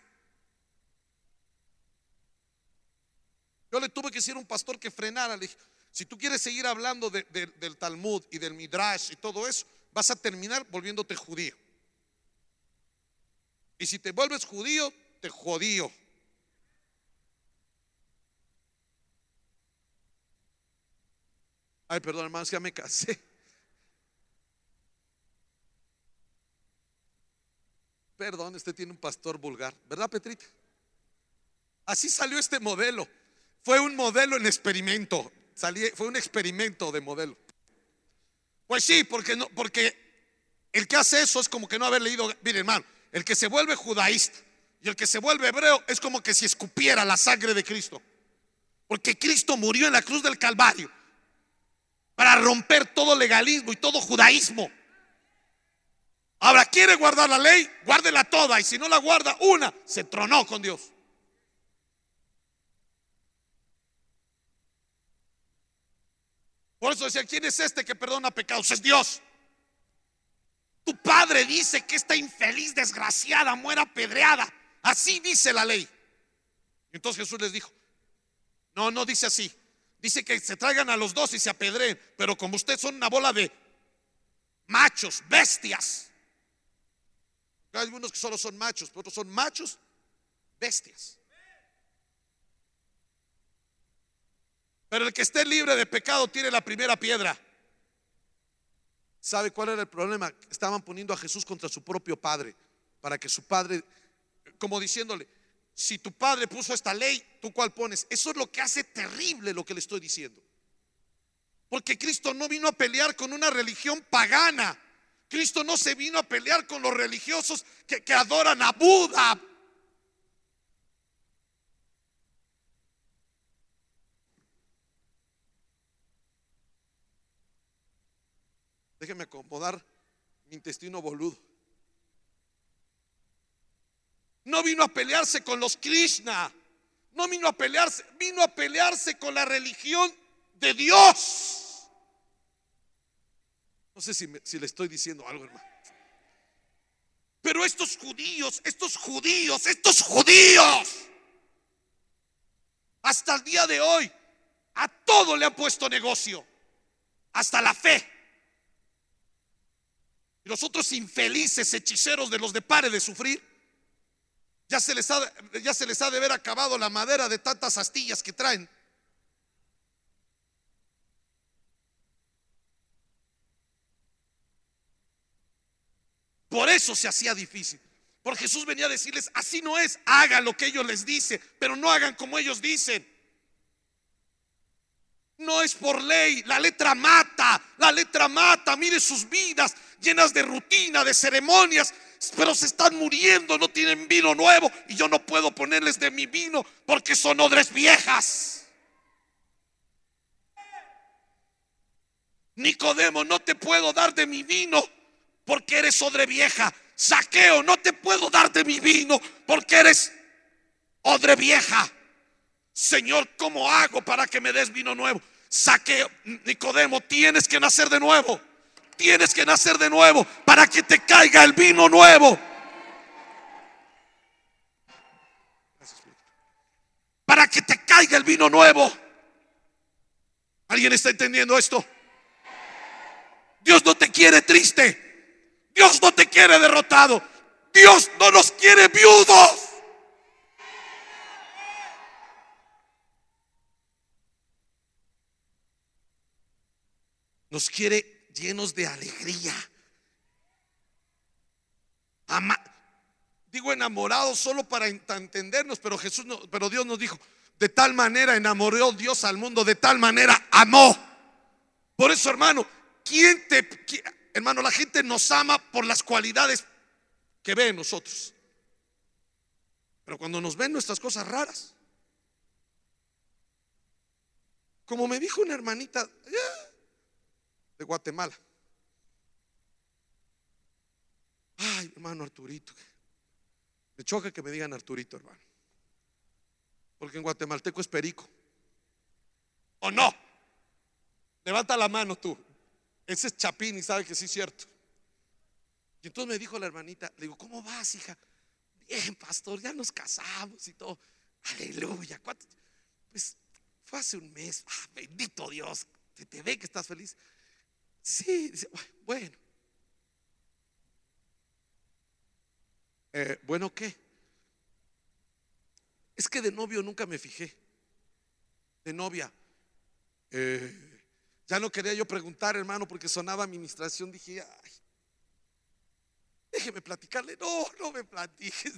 Speaker 1: Yo le tuve que decir a un pastor que frenara. Le dije: si tú quieres seguir hablando de, de, del Talmud y del Midrash y todo eso, vas a terminar volviéndote judío. Y si te vuelves judío, te jodío. Ay, perdón, hermanos, ya me casé. Perdón, usted tiene un pastor vulgar, ¿verdad, Petrita? Así salió este modelo. Fue un modelo en experimento. Salí, fue un experimento de modelo. Pues sí, porque no, porque el que hace eso es como que no haber leído. Mire, hermano, el que se vuelve judaísta y el que se vuelve hebreo es como que si escupiera la sangre de Cristo. Porque Cristo murió en la cruz del Calvario para romper todo legalismo y todo judaísmo. Ahora, ¿quiere guardar la ley? Guárdela toda. Y si no la guarda una, se tronó con Dios. Por eso decía: ¿quién es este que perdona pecados? Es Dios. Tu padre dice que esta infeliz desgraciada muera apedreada. Así dice la ley. Y entonces Jesús les dijo: no, no dice así. Dice que se traigan a los dos y se apedreen. Pero como ustedes son una bola de machos, bestias. Hay algunos que solo son machos, pero otros son machos, bestias. Pero el que esté libre de pecado tiene la primera piedra. ¿Sabe cuál era el problema? Estaban poniendo a Jesús contra su propio padre, para que su padre, como diciéndole: si tu padre puso esta ley, ¿tú cuál pones? Eso es lo que hace terrible lo que le estoy diciendo. Porque Cristo no vino a pelear con una religión pagana. Cristo no se vino a pelear con los religiosos que, que adoran a Buda. Déjeme acomodar mi intestino boludo. No vino a pelearse con los Krishna. No vino a pelearse, vino a pelearse con la religión de Dios. No sé si, me, si le estoy diciendo algo, hermano. Pero estos judíos, estos judíos, estos judíos, hasta el día de hoy, a todo le han puesto negocio, hasta la fe. Y los otros infelices hechiceros de los de pare de sufrir, ya se les ha, ya se les ha de haber acabado la madera de tantas astillas que traen. Por eso se hacía difícil. Porque Jesús venía a decirles: así no es, hagan lo que ellos les dicen, pero no hagan como ellos dicen. No es por ley, la letra mata, la letra mata. Mire sus vidas llenas de rutina, de ceremonias, pero se están muriendo, no tienen vino nuevo, y yo no puedo ponerles de mi vino porque son odres viejas. Nicodemo, no te puedo dar de mi vino porque eres odre vieja. Zaqueo, no te puedo dar de mi vino porque eres odre vieja. Señor, ¿cómo hago para que me des vino nuevo? Zaqueo, Nicodemo, tienes que nacer de nuevo. Tienes que nacer de nuevo para que te caiga el vino nuevo. Para que te caiga el vino nuevo. ¿Alguien está entendiendo esto? Dios no te quiere triste. Dios no te quiere derrotado. Dios no nos quiere viudos. Nos quiere llenos de alegría. Ama, digo enamorados solo para entendernos, pero Jesús no, pero Dios nos dijo: de tal manera enamoró Dios al mundo, de tal manera amó. Por eso, hermano, ¿quién te quién, hermano, la gente nos ama por las cualidades que ve en nosotros, pero cuando nos ven nuestras cosas raras, como me dijo una hermanita de Guatemala: ay, hermano Arturito, me choca que me digan Arturito, hermano, porque en guatemalteco es perico. ¿O no? Levanta la mano tú. Ese es Chapín y sabe que sí es cierto. Y entonces me dijo la hermanita, le digo: ¿cómo vas, hija? Bien, pastor, ya nos casamos y todo. Aleluya. ¿Cuánto? Pues fue hace un mes. Ah, bendito Dios, te, te ve que estás feliz. Sí, dice, bueno. Eh, ¿Bueno qué? Es que de novio nunca me fijé. De novia. Eh, ya no quería yo preguntar, hermano, porque sonaba administración. Dije: ay, déjeme platicarle. No, no me platiques.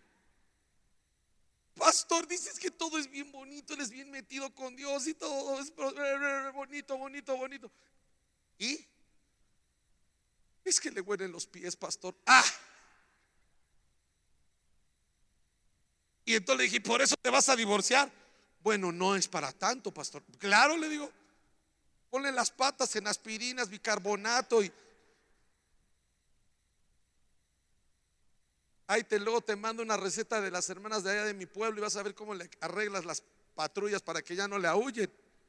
Speaker 1: Pastor, dices que todo es bien bonito, eres bien metido con Dios y todo es bonito, bonito, bonito. ¿Y? Es que le huelen los pies, pastor. Ah. Y entonces le dije: ¿por eso te vas a divorciar? Bueno, no es para tanto, pastor. Claro, le digo, ponle las patas en aspirinas, bicarbonato y ahí te luego te mando una receta de las hermanas de allá de mi pueblo y vas a ver cómo le arreglas las patrullas para que ya no le aúllen.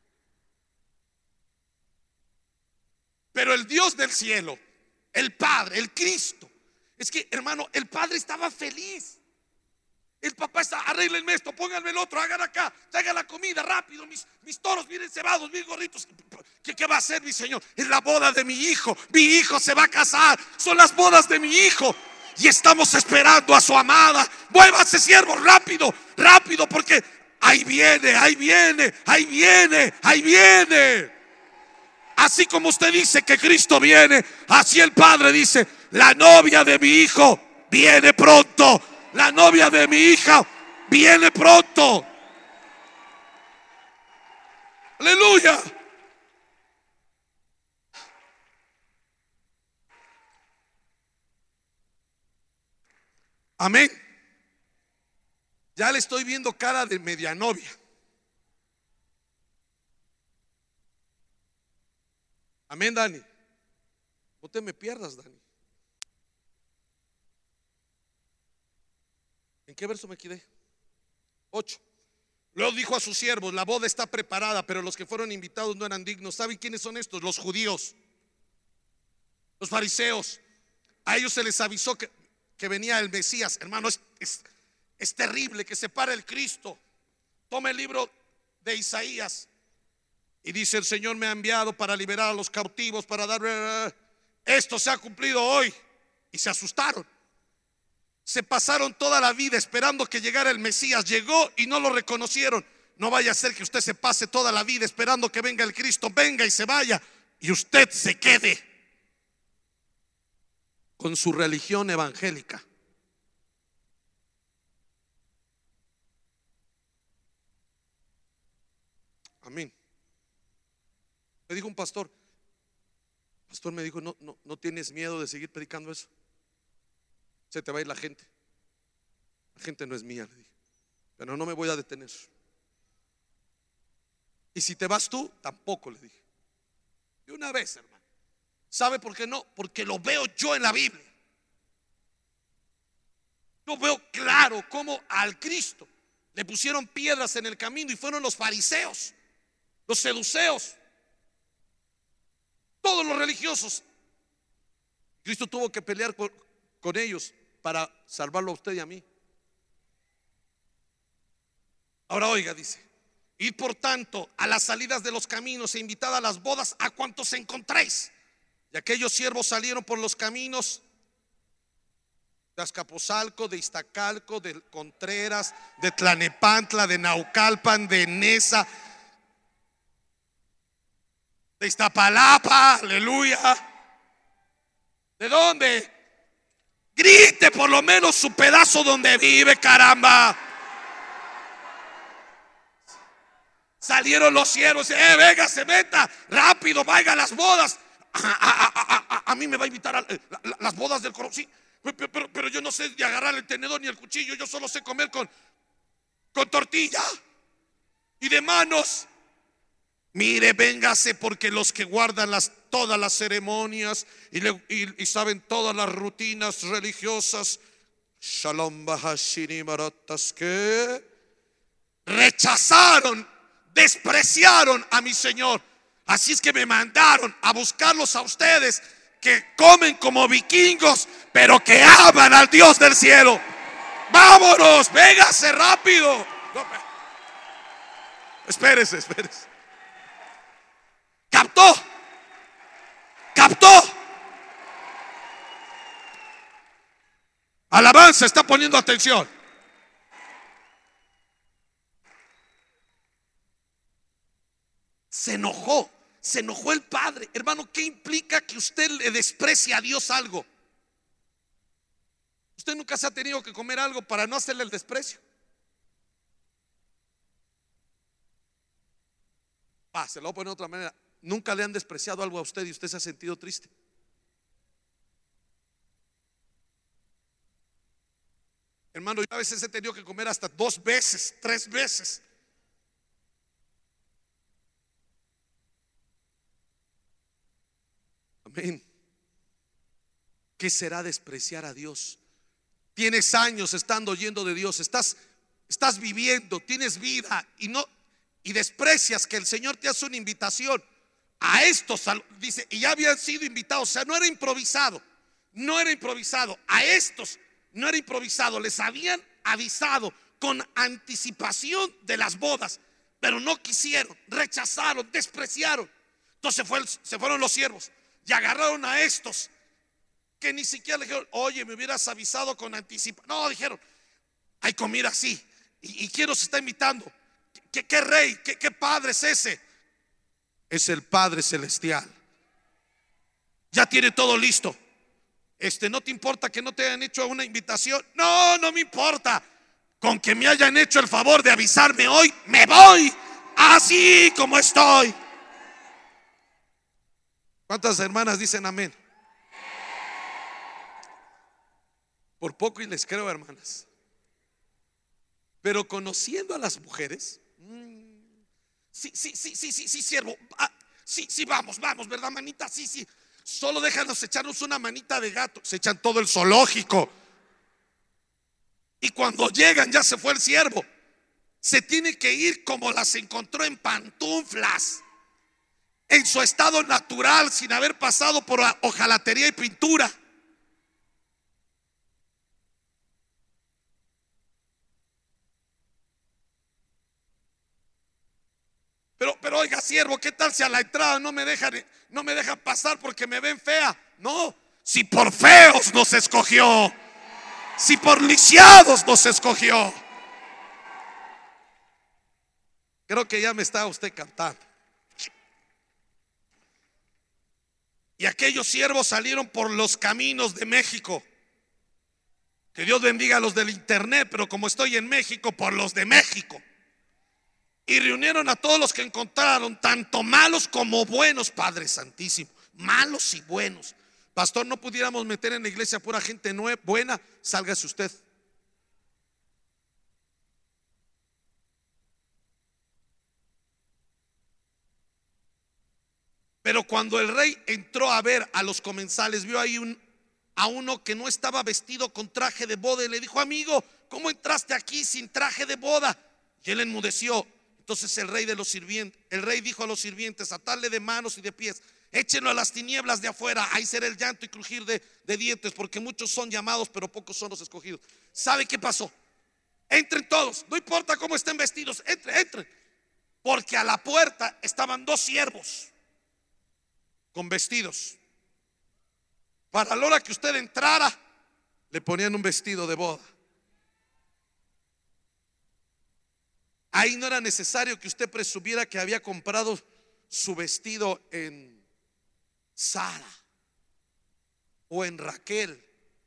Speaker 1: Pero el Dios del cielo, el Padre, el Cristo, es que, hermano, el Padre estaba feliz. El papá está: arréglenme esto, pónganme el otro, hagan acá, traigan la comida rápido, mis, mis toros vienen cebados, mis gorritos. ¿Qué, ¿Qué va a hacer mi Señor? Es la boda de mi hijo, mi hijo se va a casar, son las bodas de mi hijo. Y estamos esperando a su amada. Muévase, siervo, rápido, rápido, porque ahí viene, ahí viene, ahí viene, ahí viene. Así como usted dice que Cristo viene, así el Padre dice: la novia de mi hijo viene pronto. La novia de mi hija viene pronto. Aleluya. Amén. Ya le estoy viendo cara de media novia. Amén, Dani. No te me pierdas, Dani. ¿En qué verso me quedé? Ocho. Luego dijo a sus siervos: la boda está preparada, pero los que fueron invitados no eran dignos. ¿Saben quiénes son estos? Los judíos, los fariseos. A ellos se les avisó que, que venía el Mesías. Hermano, es, es, es terrible que se pare el Cristo. Toma el libro de Isaías y dice: el Señor me ha enviado para liberar a los cautivos, para dar... Esto se ha cumplido hoy. Y se asustaron. Se pasaron toda la vida esperando que llegara el Mesías. Llegó y no lo reconocieron. No vaya a ser que usted se pase toda la vida esperando que venga el Cristo, venga y se vaya, y usted se quede con su religión evangélica. Amén. Me dijo un pastor, pastor me dijo, no, no, no tienes miedo de seguir predicando eso. Se te va a ir la gente. La gente no es mía, le dije, pero no me voy a detener. Y si te vas tú, tampoco, le dije. De una vez, hermano. ¿Sabe por qué no? Porque lo veo yo en la Biblia. Yo veo claro cómo al Cristo le pusieron piedras en el camino y fueron los fariseos, los seduceos, todos los religiosos. Cristo tuvo que pelear con, con ellos para salvarlo a usted y a mí. Ahora oiga, dice: id por tanto a las salidas de los caminos e invitad a las bodas a cuantos encontréis. Y aquellos siervos salieron por los caminos de Azcapotzalco, de Iztacalco, de Contreras, de Tlanepantla, de Naucalpan, de Nesa, de Iztapalapa, aleluya. ¿De dónde? Grite por lo menos su pedazo donde vive, caramba. Salieron los siervos, eh, venga, se meta, rápido, vaya a las bodas. A, a, a, a, a mí me va a invitar a la, la, las bodas del coro. Sí, pero, pero, pero yo no sé de agarrar el tenedor ni el cuchillo. Yo solo sé comer con, con tortilla y de manos. Mire, véngase, porque los que guardan las, todas las ceremonias y, le, y, y saben todas las rutinas religiosas, Shalom Bahashini Maratas, que rechazaron, despreciaron a mi Señor. Así es que me mandaron a buscarlos a ustedes, que comen como vikingos, pero que aman al Dios del cielo. Vámonos, véngase rápido. No, espérese, espérese. ¿Captó? ¿Captó? Alabanza, está poniendo atención. Se enojó, se enojó el padre. Hermano, ¿qué implica que usted le desprecie a Dios algo? Usted nunca se ha tenido que comer algo para no hacerle el desprecio. Ah, se lo voy a poner de otra manera. Nunca le han despreciado algo a usted y usted se ha sentido triste. Hermano, yo a veces he tenido que comer hasta dos veces, tres veces. Amén. ¿Qué será despreciar a Dios? Tienes años estando oyendo de Dios, estás, estás viviendo, tienes vida y no y desprecias que el Señor te hace una invitación. A estos, dice, y ya habían sido invitados, o sea, no era improvisado, no era improvisado. A estos no era improvisado, les habían avisado con anticipación de las bodas, pero no quisieron, rechazaron, despreciaron. Entonces fue el, se fueron los siervos y agarraron a estos que ni siquiera le dijeron: oye, me hubieras avisado con anticipación. No, dijeron: hay comida así. ¿Y, y quién nos está invitando? ¿Qué, qué rey, qué, qué padre es ese? Es el Padre Celestial. Ya tiene todo listo. Este, ¿no te importa que no te hayan hecho una invitación? No, no me importa. Con que me hayan hecho el favor de avisarme hoy, me voy así como estoy. ¿Cuántas hermanas dicen amén? Por poco y les creo, hermanas. Pero conociendo a las mujeres, sí, sí, sí, sí, sí, sí, siervo. Ah, sí, sí, vamos, vamos, ¿verdad, manita? Sí, sí. Solo déjanos echarnos una manita de gato. Se echan todo el zoológico. Y cuando llegan ya se fue el siervo. Se tiene que ir como las encontró, en pantuflas, en su estado natural, sin haber pasado por ojalatería y pintura. pero oiga, siervo, ¿qué tal si a la entrada no me dejan, no me dejan pasar porque me ven fea? No, si por feos nos escogió, si por lisiados nos escogió. Creo que ya me está usted cantando. Y aquellos siervos salieron por los caminos de México. Que Dios bendiga a los del internet, pero como estoy en México, por los de México. Y reunieron a todos los que encontraron, tanto malos como buenos, Padre Santísimo, malos y buenos. Pastor, no pudiéramos meter en la iglesia pura gente nueva, buena, sálgase usted. Pero cuando el rey entró a ver a los comensales, vio ahí un, a uno que no estaba vestido con traje de boda y le dijo: amigo, ¿cómo entraste aquí sin traje de boda? Y él enmudeció. Entonces el rey de los sirvientes, el rey dijo a los sirvientes: atadle de manos y de pies, échenlo a las tinieblas de afuera, ahí será el llanto y crujir de, de dientes, porque muchos son llamados, pero pocos son los escogidos. ¿Sabe qué pasó? Entren todos, no importa cómo estén vestidos, entren, entren. Porque a la puerta estaban dos siervos con vestidos. Para la hora que usted entrara, le ponían un vestido de boda. Ahí no era necesario que usted presumiera que había comprado su vestido en Sara o en Raquel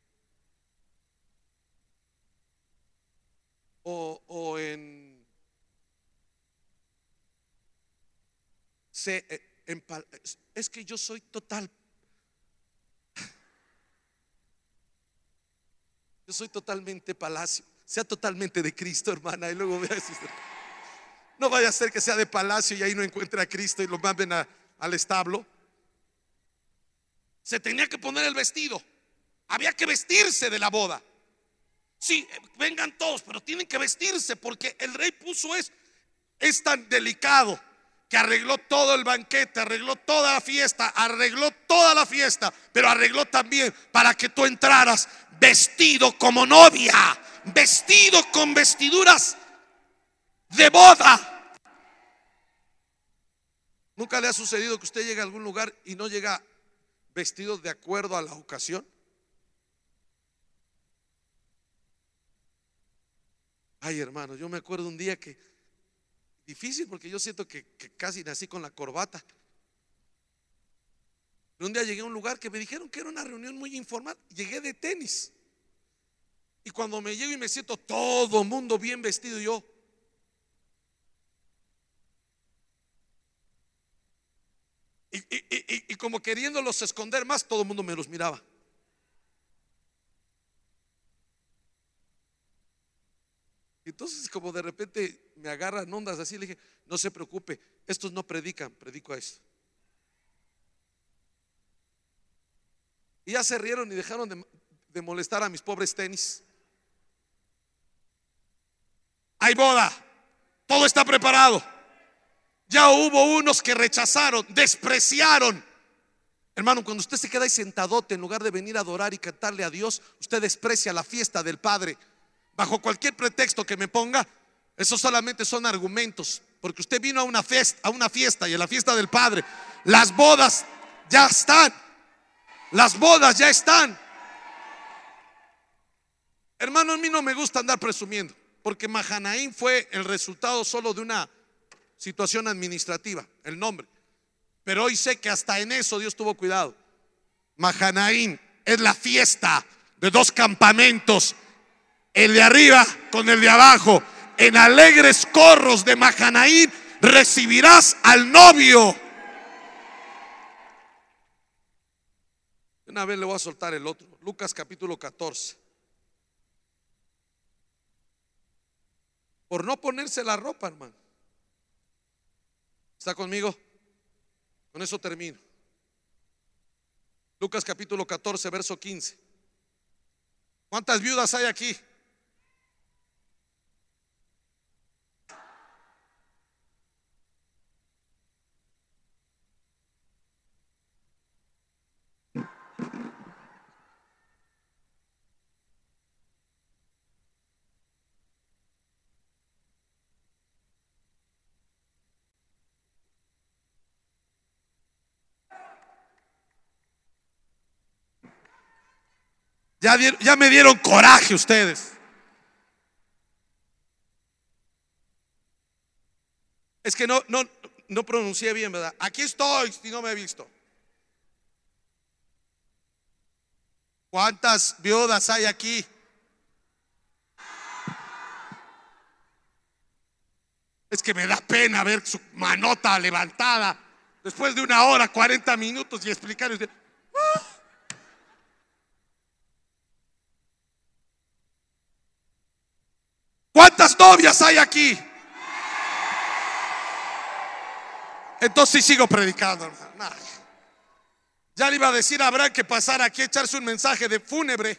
Speaker 1: o, o en, se, en es que yo soy total yo soy totalmente Palacio. Sea totalmente de Cristo, hermana, y luego vea si usted, no vaya a ser que sea de Palacio y ahí no encuentre a Cristo y lo manden a, al establo. Se tenía que poner el vestido, había que vestirse de la boda. Sí, vengan todos, pero tienen que vestirse, porque el rey puso es, es tan delicado que arregló todo el banquete, arregló toda la fiesta, arregló toda la fiesta, pero arregló también para que tú entraras vestido como novia, vestido con vestiduras de boda. ¿Nunca le ha sucedido que usted llegue a algún lugar y no llega vestido de acuerdo a la ocasión? Ay, hermano, yo me acuerdo un día que difícil, porque yo siento que, que casi nací con la corbata. Pero un día llegué a un lugar que me dijeron que era una reunión muy informal. Llegué de tenis. Y cuando me llego y me siento todo mundo bien vestido, yo y, y, y, y como queriéndolos esconder más, todo el mundo me los miraba. Entonces, como de repente me agarran ondas así, le dije: no se preocupe, estos no predican, predico a esto. Y ya se rieron y dejaron de, de molestar a mis pobres tenis. Hay boda, todo está preparado. Ya hubo unos que rechazaron, despreciaron. Hermano, cuando usted se queda ahí sentadote, en lugar de venir a adorar y cantarle a Dios, usted desprecia la fiesta del Padre. Bajo cualquier pretexto que me ponga, esos solamente son argumentos, porque usted vino a una fiesta, a una fiesta y a la fiesta del Padre. Las bodas ya están. Las bodas ya están. Hermano, a mí no me gusta andar presumiendo, porque Mahanaim fue el resultado solo de una situación administrativa, el nombre. Pero hoy sé que hasta en eso Dios tuvo cuidado. Mahanaim es la fiesta de dos campamentos, el de arriba con el de abajo. En alegres corros de Mahanaim recibirás al novio. Una vez le voy a soltar el otro. Lucas capítulo catorce. Por no ponerse la ropa, hermano. ¿Está conmigo? Con eso termino. Lucas capítulo catorce, verso quince. ¿Cuántas viudas hay aquí? Ya, dieron, ya me dieron coraje ustedes. Es que no, no, no pronuncié bien, ¿verdad? Aquí estoy, si no me he visto. ¿Cuántas viudas hay aquí? Es que me da pena ver su manota levantada después de una hora, cuarenta minutos y explicar. ¡Ah! ¿Cuántas novias hay aquí? Entonces sí sigo predicando, hermano. Nah. Ya le iba a decir a Abraham que pasara aquí a echarse un mensaje de fúnebre.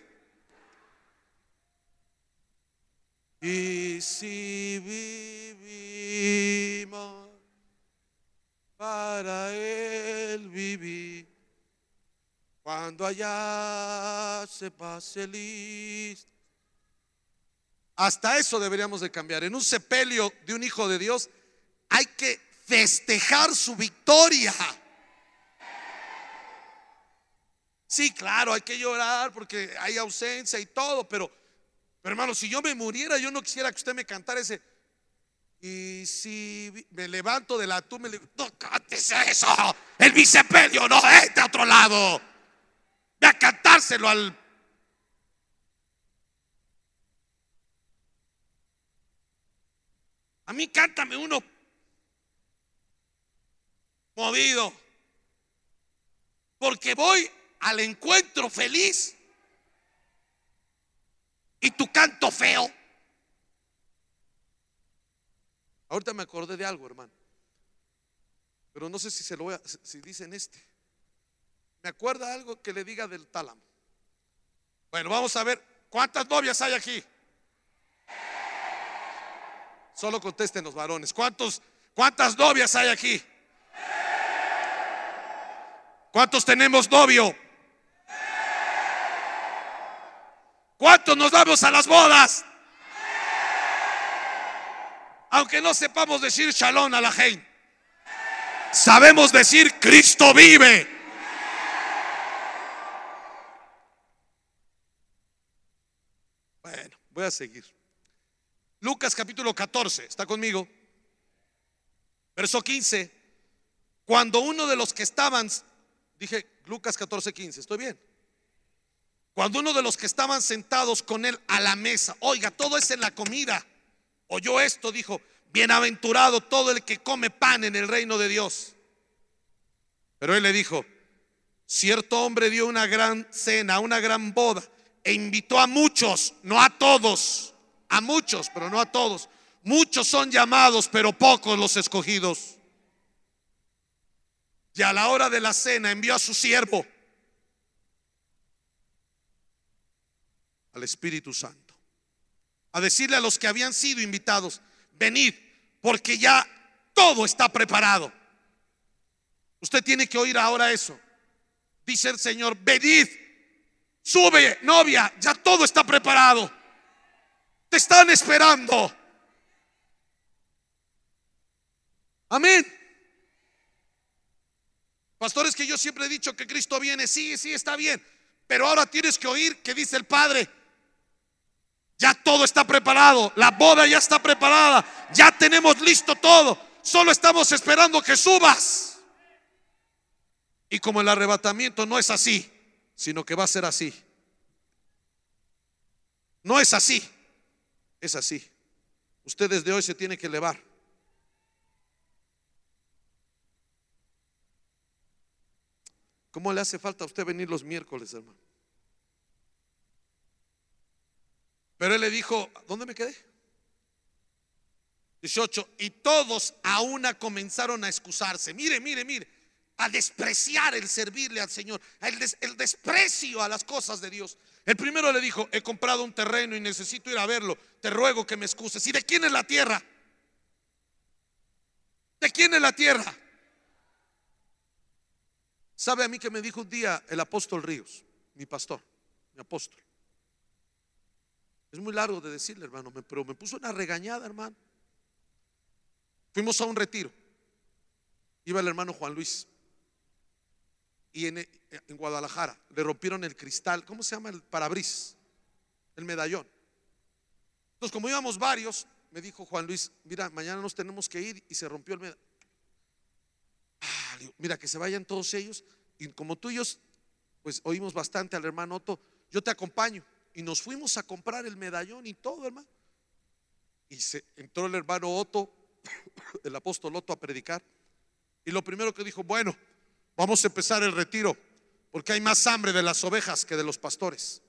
Speaker 1: Y si vivimos para él vivir, cuando allá se pase listo. Hasta eso deberíamos de cambiar. En un sepelio de un hijo de Dios hay que festejar su victoria. Sí, claro, hay que llorar porque hay ausencia y todo, pero, pero hermano, si yo me muriera, yo no quisiera que usted me cantara ese. Y si me levanto de la tumba, le digo, no cantes eso, el bisepelio, no, este a otro lado. Ve a cantárselo al. A mí cántame uno movido, porque voy al encuentro feliz y tu canto feo. Ahorita me acordé de algo, hermano, pero no sé si se lo voy a, si dicen este. Me acuerda algo que le diga del tálamo. Bueno, vamos a ver cuántas novias hay aquí. Solo contesten los varones. ¿Cuántos, cuántas novias hay aquí? ¿Cuántos tenemos novio? ¿Cuántos nos vamos a las bodas? Aunque no sepamos decir shalom a la gente, sabemos decir Cristo vive. Bueno, voy a seguir. Lucas capítulo catorce, ¿está conmigo? Verso quince. Cuando uno de los que estaban, dije Lucas catorce, quince, ¿estoy bien? Cuando uno de los que estaban sentados con él a la mesa, oiga, todo es en la comida, oyó esto, dijo, bienaventurado todo el que come pan en el reino de Dios. Pero él le dijo, cierto hombre dio una gran cena, una gran boda, e invitó a muchos, no a todos, a muchos, pero no a todos. Muchos son llamados, pero pocos los escogidos. Y a la hora de la cena envió a su siervo, al Espíritu Santo, a decirle a los que habían sido invitados, venid, porque ya todo está preparado. Usted tiene que oír ahora eso. Dice el Señor, venid, sube, novia, ya todo está preparado. Te están esperando. Amén. Pastores, que yo siempre he dicho que Cristo viene. Sí, sí, está bien, pero ahora tienes que oír que dice el Padre, ya todo está preparado, la boda ya está preparada, ya tenemos listo todo, solo estamos esperando que subas. Y como el arrebatamiento no es así, sino que va a ser así. No es así, es así. Usted desde hoy se tiene que elevar. ¿Cómo le hace falta a usted venir los miércoles, hermano? Pero él le dijo, ¿dónde me quedé? dieciocho. Y todos a una comenzaron a excusarse. Mire, mire, mire, a despreciar el servirle al Señor, el, des, el desprecio a las cosas de Dios. El primero le dijo, he comprado un terreno y necesito ir a verlo, te ruego que me excuses. ¿Y de quién es la tierra? ¿De quién es la tierra? ¿Sabe a mí que me dijo un día el apóstol Ríos, mi pastor, mi apóstol? Es muy largo de decirle, hermano, pero me puso una regañada, hermano. Fuimos a un retiro. Iba el hermano Juan Luis y en, en Guadalajara le rompieron el cristal, ¿cómo se llama? El parabrisas, el medallón. Entonces, como íbamos varios, me dijo Juan Luis: mira, mañana nos tenemos que ir, y se rompió el medallón. Ah, mira, que se vayan todos ellos, y como tú y yo pues oímos bastante al hermano Otto, yo te acompaño. Y nos fuimos a comprar el medallón y todo, hermano. Y se entró el hermano Otto, el apóstol Otto, a predicar. Y lo primero que dijo: bueno, vamos a empezar el retiro, porque hay más hambre de las ovejas que de los pastores.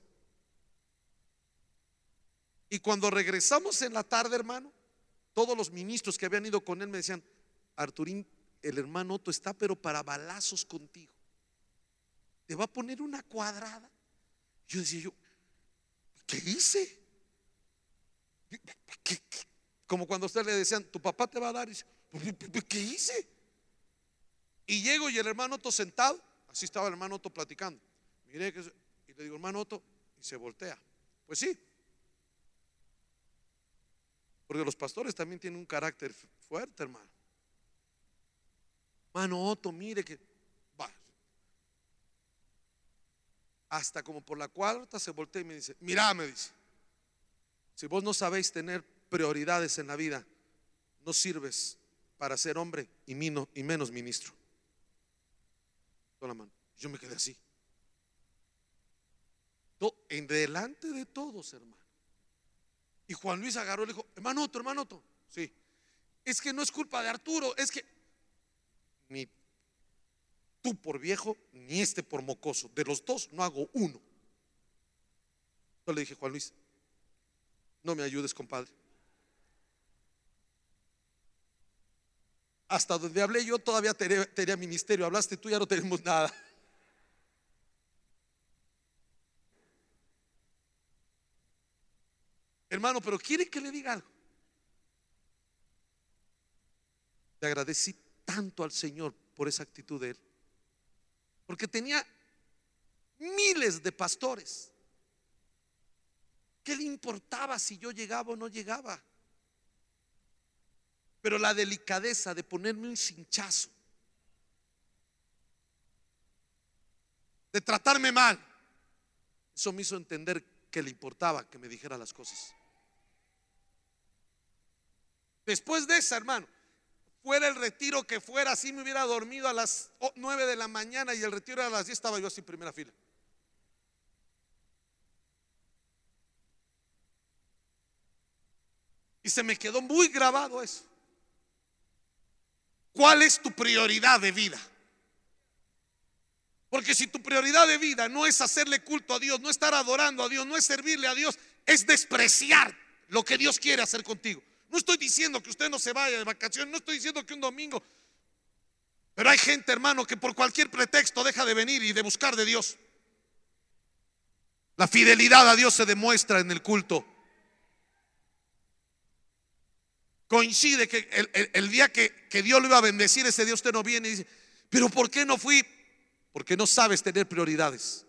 Speaker 1: Y cuando regresamos en la tarde, hermano, todos los ministros que habían ido con él me decían: Arturín, el hermano Otto está pero para balazos contigo, te va a poner una cuadrada. Yo decía yo, ¿qué hice? ¿Qué, qué? Como cuando a usted le decían: tu papá te va a dar. Y dice, ¿qué hice? Y llego y el hermano Otto sentado, así estaba el hermano Otto platicando. Miré que, y le digo: hermano Otto, y se voltea. Pues sí, porque los pastores también tienen un carácter fuerte, hermano. Hermano Otto, mire que va. Hasta como por la cuarta se voltea y me dice: mira, me dice, si vos no sabéis tener prioridades en la vida, no sirves para ser hombre y, mino, y menos ministro. Con la mano. Yo me quedé así, en delante de todos, hermano. Y Juan Luis agarró y le dijo: hermano Otto, hermano Otto, sí, es que no es culpa de Arturo, es que ni tú por viejo, ni este por mocoso, de los dos no hago uno. Yo le dije: Juan Luis, no me ayudes, compadre. Hasta donde hablé yo todavía tenía, tenía ministerio, hablaste tú, ya no tenemos nada. Hermano, pero ¿quiere que le diga algo? Le agradecí tanto al Señor por esa actitud de él, porque tenía miles de pastores. ¿Qué le importaba si yo llegaba o no llegaba? Pero la delicadeza de ponerme un cinchazo, de tratarme mal, eso me hizo entender que le importaba que me dijera las cosas. Después de esa, hermano, fuera el retiro que fuera, así me hubiera dormido a las nueve de la mañana y el retiro era a las diez, estaba yo así en primera fila. Y se me quedó muy grabado eso. ¿Cuál es tu prioridad de vida? Porque si tu prioridad de vida no es hacerle culto a Dios, no estar adorando a Dios, no es servirle a Dios, es despreciar lo que Dios quiere hacer contigo. No estoy diciendo que usted no se vaya de vacaciones, no estoy diciendo que un domingo, pero hay gente, hermano, que por cualquier pretexto deja de venir y de buscar de Dios. La fidelidad a Dios se demuestra en el culto. Coincide que el, el, el día que, que Dios lo iba a bendecir, ese día usted no viene y dice: pero ¿por qué no fui? Porque no sabes tener prioridades.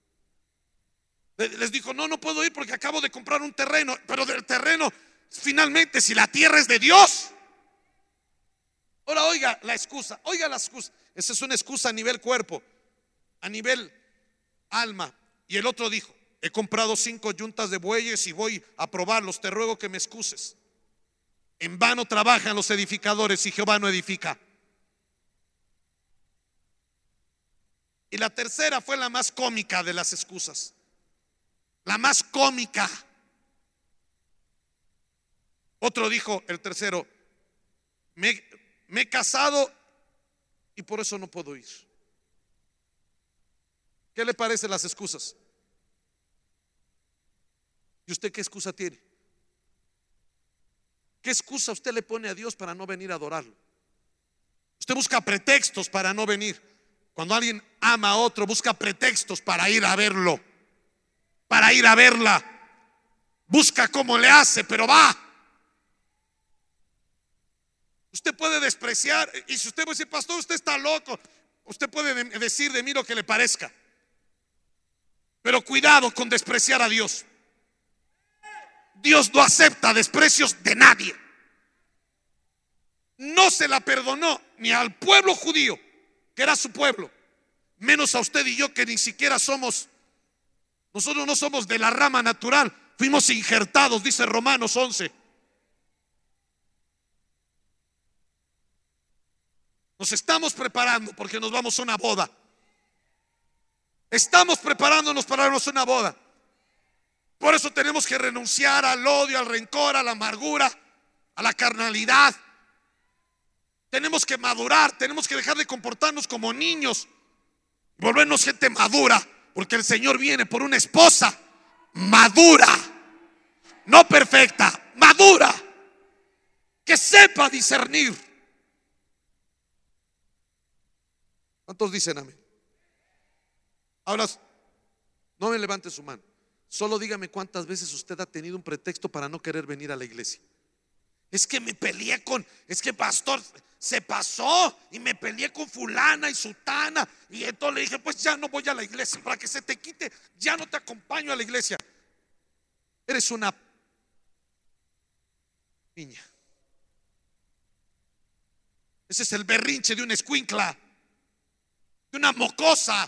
Speaker 1: Les dijo: no, no puedo ir porque acabo de comprar un terreno. Pero del terreno, finalmente, si la tierra es de Dios. Ahora oiga la excusa, oiga la excusa. Esa es una excusa a nivel cuerpo, a nivel alma. Y el otro dijo: he comprado cinco yuntas de bueyes y voy a probarlos, te ruego que me excuses. En vano trabajan los edificadores y Jehová no edifica. Y la tercera fue la más cómica de las excusas. La más cómica. Otro dijo, el tercero: me, me he casado y por eso no puedo ir. ¿Qué le parecen las excusas? ¿Y usted qué excusa tiene? ¿Qué excusa usted le pone a Dios para no venir a adorarlo? Usted busca pretextos para no venir. Cuando alguien ama a otro, busca pretextos para ir a verlo, para ir a verla. Busca cómo le hace, pero va. Usted puede despreciar, y si usted puede decir: pastor, usted está loco, usted puede decir de mí lo que le parezca, pero cuidado con despreciar a Dios. Dios no acepta desprecios de nadie. No se la perdonó ni al pueblo judío, que era su pueblo, menos a usted y yo, que ni siquiera somos, nosotros no somos de la rama natural, fuimos injertados, dice Romanos once. Nos estamos preparando porque nos vamos a una boda. Estamos preparándonos para irnos a una boda. Por eso tenemos que renunciar al odio, al rencor, a la amargura, a la carnalidad. Tenemos que madurar, tenemos que dejar de comportarnos como niños, volvernos gente madura, porque el Señor viene por una esposa madura, no perfecta, madura, que sepa discernir. ¿Cuántos dicen amén? Ahora, no me levante su mano, solo dígame cuántas veces usted ha tenido un pretexto para no querer venir a la iglesia. Es que me peleé con, es que pastor se pasó y me peleé con fulana y sutana, y entonces le dije, pues ya no voy a la iglesia, para que se te quite, ya no te acompaño a la iglesia. Eres una niña. Ese es el berrinche de una escuincla, de una mocosa.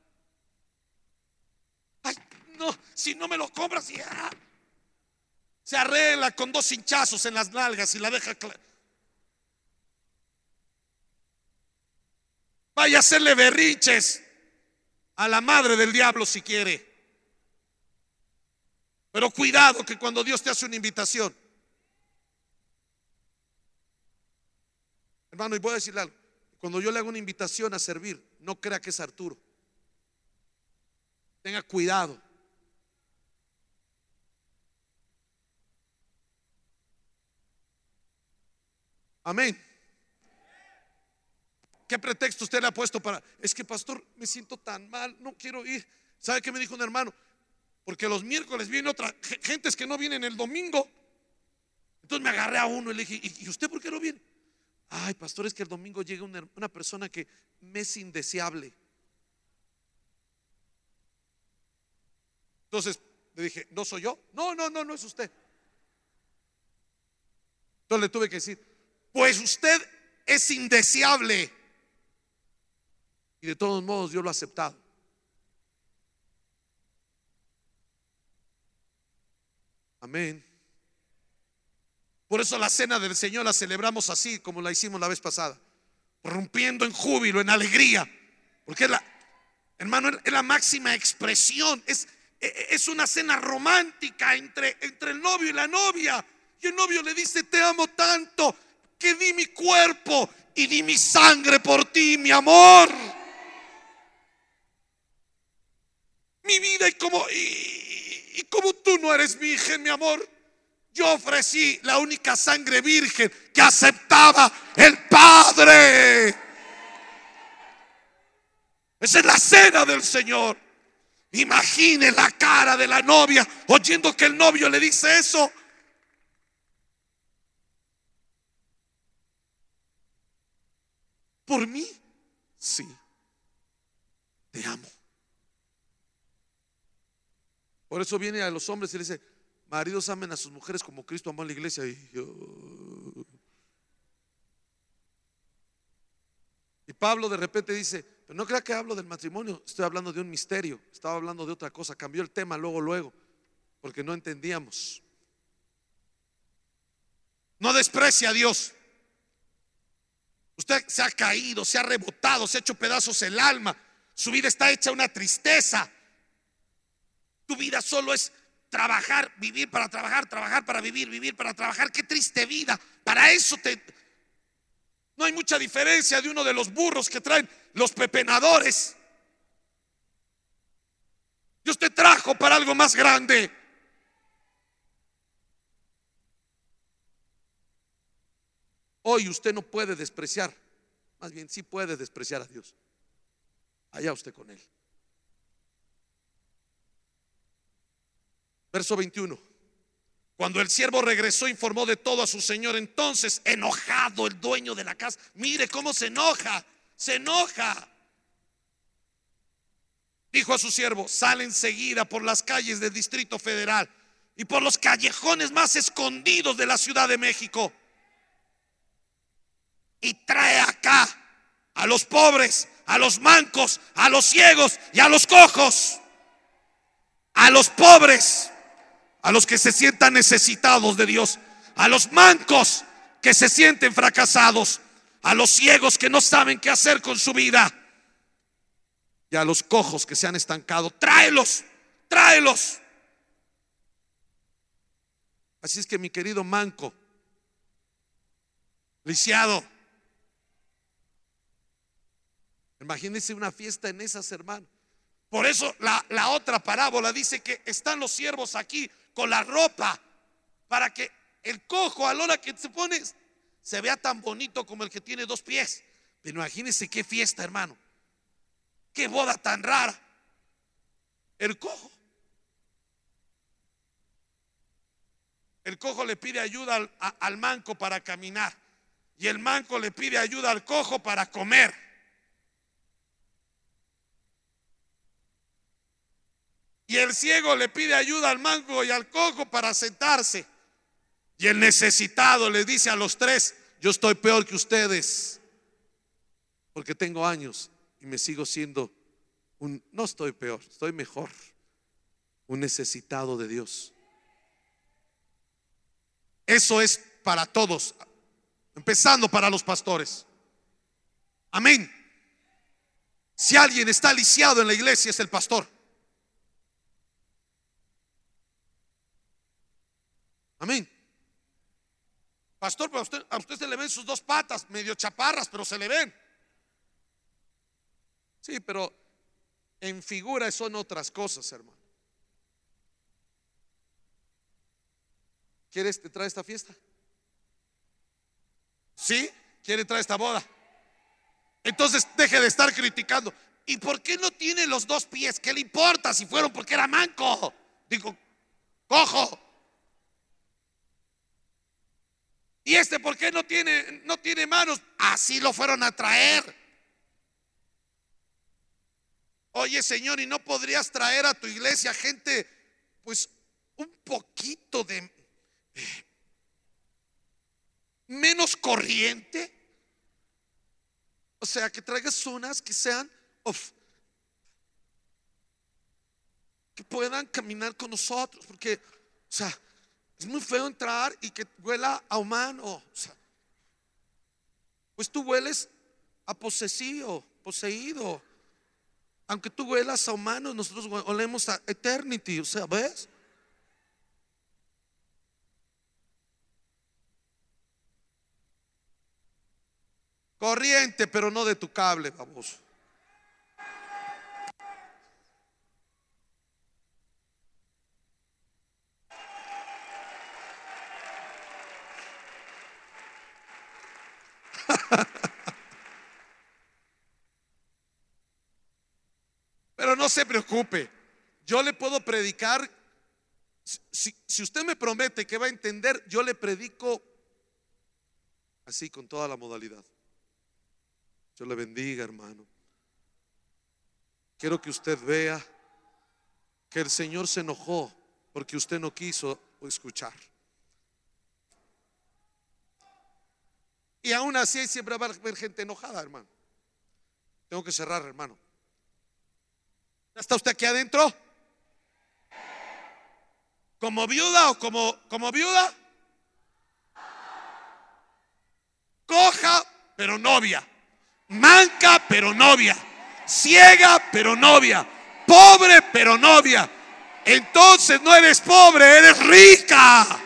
Speaker 1: Ay, no, si no me lo compras, ya. Se arregla con dos hinchazos en las nalgas y la deja clara. Vaya a hacerle berrinches a la madre del diablo si quiere. Pero cuidado, que cuando Dios te hace una invitación, hermano, y voy a decirle algo, cuando yo le hago una invitación a servir, no crea que es Arturo. Tenga cuidado. Amén. ¿Qué pretexto usted le ha puesto para? Es que pastor, me siento tan mal, no quiero ir. ¿Sabe qué me dijo un hermano? Porque los miércoles viene otra, gentes que no vienen el domingo. Entonces me agarré a uno y le dije, ¿y usted por qué no viene? Ay, pastor, es que el domingo llega una, una persona que me es indeseable. Entonces le dije, ¿no soy yo? No, no, no, no es usted. Entonces le tuve que decir, pues usted es indeseable. Y de todos modos yo lo he aceptado. Amén. Por eso la cena del Señor la celebramos así como la hicimos la vez pasada, rompiendo en júbilo, en alegría, porque es la, hermano, es la máxima expresión. Es, es una cena romántica entre, entre el novio y la novia. Y el novio le dice, te amo tanto que di mi cuerpo y di mi sangre por ti, mi amor, mi vida. Y como, y, y como tú no eres virgen, mi amor, yo ofrecí la única sangre virgen que aceptaba el Padre. Esa es la cena del Señor. Imagine la cara de la novia oyendo que el novio le dice eso. ¿Por mí? Sí, te amo. Por eso viene a los hombres y le dice, maridos, amen a sus mujeres como Cristo amó a la iglesia. Y, yo... y Pablo de repente dice, pero no crea que hablo del matrimonio, estoy hablando de un misterio. Estaba hablando de otra cosa, cambió el tema luego, luego, porque no entendíamos. No desprecie a Dios. Usted se ha caído, se ha rebotado, se ha hecho pedazos el alma. Su vida está hecha una tristeza. Tu vida solo es trabajar, vivir para trabajar, trabajar para vivir, vivir para trabajar. Qué triste vida. Para eso te... No hay mucha diferencia de uno de los burros que traen los pepenadores. Dios te trajo para algo más grande. Hoy usted no puede despreciar, más bien sí puede despreciar a Dios. Allá usted con él. Verso veintiuno. Cuando el siervo regresó, informó de todo a su señor. Entonces, enojado el dueño de la casa, mire cómo se enoja, se enoja. Dijo a su siervo, sale enseguida por las calles del Distrito Federal y por los callejones más escondidos de la Ciudad de México, y trae acá a los pobres, a los mancos, a los ciegos y a los cojos, a los pobres, a los que se sientan necesitados de Dios, a los mancos que se sienten fracasados, a los ciegos que no saben qué hacer con su vida y a los cojos que se han estancado. Tráelos, tráelos. Así es que, mi querido manco, lisiado, imagínense una fiesta en esas, hermanos. Por eso la, la otra parábola dice que están los siervos aquí con la ropa, para que el cojo, a la hora que se pone, se vea tan bonito como el que tiene dos pies. Pero imagínense qué fiesta, hermano, qué boda tan rara. El cojo El cojo le pide ayuda al, a, al manco para caminar, y el manco le pide ayuda al cojo para comer. Y el ciego le pide ayuda al manco y al cojo para sentarse. Y el necesitado le dice a los tres: yo estoy peor que ustedes, porque tengo años y me sigo siendo un, no estoy peor, estoy mejor, un necesitado de Dios. Eso es para todos, empezando para los pastores. Amén. Si alguien está lisiado en la iglesia, es el pastor. Amén. Pastor, pero a usted, a usted se le ven sus dos patas medio chaparras, pero se le ven. Sí, pero en figura son otras cosas, hermano. ¿Quieres te trae esta fiesta? ¿Sí? ¿Quiere traer esta boda? Entonces deje de estar criticando. ¿Y por qué no tiene los dos pies? ¿Qué le importa si fueron porque era manco? Digo, cojo. ¿Y este por qué no tiene, no tiene manos? Así lo fueron a traer. Oye, Señor, ¿y no podrías traer a tu iglesia gente, pues, un poquito de menos corriente? O sea, que traigas unas que sean of, que puedan caminar con nosotros, porque, o sea, es muy feo entrar y que huela a humano. O sea, pues tú hueles a posesivo, poseído. Aunque tú huelas a humano, nosotros olemos a eternity. O sea, ¿ves? Corriente, pero no de tu cable, baboso. Pero no se preocupe, yo le puedo predicar. Si, si usted me promete que va a entender, yo le predico así, con toda la modalidad. Dios le bendiga, hermano. Quiero que usted vea que el Señor se enojó porque usted no quiso escuchar. Y aún así siempre va a haber gente enojada, hermano. Tengo que cerrar, hermano. ¿Ya está usted aquí adentro? ¿Como viuda o como, como viuda? Coja, pero novia. Manca, pero novia. Ciega, pero novia. Pobre, pero novia. Entonces no eres pobre, eres rica.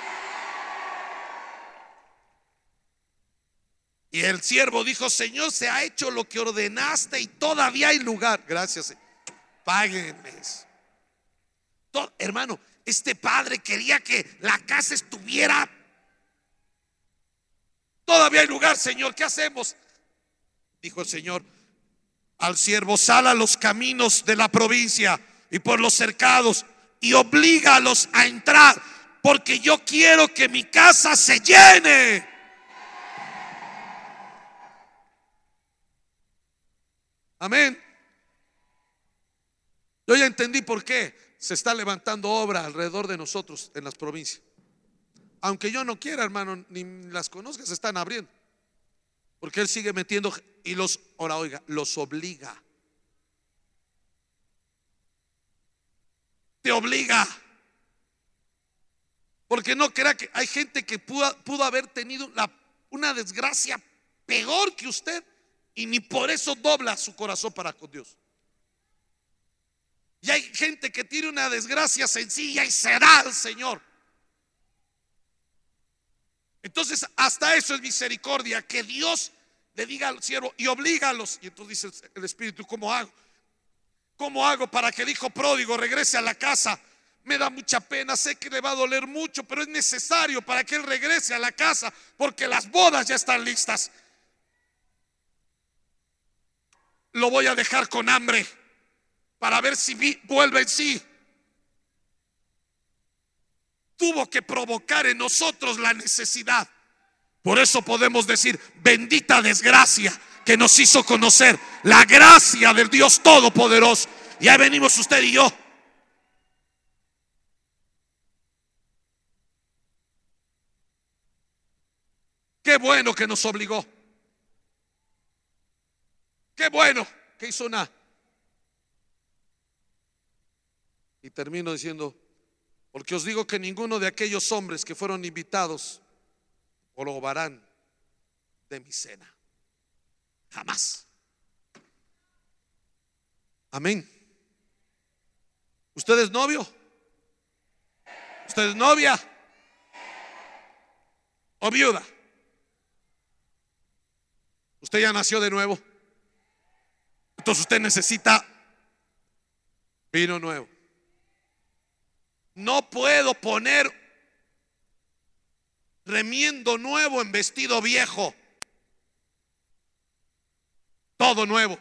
Speaker 1: Y el siervo dijo: Señor, se ha hecho lo que ordenaste y todavía hay lugar. Gracias. Páguenles. Todo, hermano, este padre quería que la casa estuviera. Todavía hay lugar, Señor, ¿qué hacemos? Dijo el Señor al siervo: sal a los caminos de la provincia y por los cercados y oblígalos a entrar, porque yo quiero que mi casa se llene. Amén. Yo ya entendí por qué se está levantando obra alrededor de nosotros en las provincias. Aunque yo no quiera, hermano, ni las conozca, se están abriendo. Porque él sigue metiendo y los, ahora oiga, los obliga. Te obliga. Porque no crea que hay gente que pudo, pudo haber tenido la, una desgracia peor que usted y ni por eso dobla su corazón para con Dios. Y hay gente que tiene una desgracia sencilla y se da al Señor. Entonces hasta eso es misericordia, que Dios le diga al siervo y oblígalos. Y entonces dice el Espíritu, ¿cómo hago? ¿Cómo hago para que el hijo pródigo regrese a la casa? Me da mucha pena, sé que le va a doler mucho, pero es necesario para que él regrese a la casa, porque las bodas ya están listas. Lo voy a dejar con hambre para ver si vuelve en sí. Tuvo que provocar en nosotros la necesidad. Por eso podemos decir, bendita desgracia que nos hizo conocer la gracia del Dios Todopoderoso. Y ahí venimos usted y yo. Qué bueno que nos obligó. Qué bueno que hizo una. Y termino diciendo, porque os digo que ninguno de aquellos hombres que fueron invitados probarán de mi cena. Jamás. Amén. ¿Usted es novio? ¿Usted es novia? ¿O viuda? Usted ya nació de nuevo. Entonces usted necesita vino nuevo. No puedo poner remiendo nuevo en vestido viejo. Todo nuevo.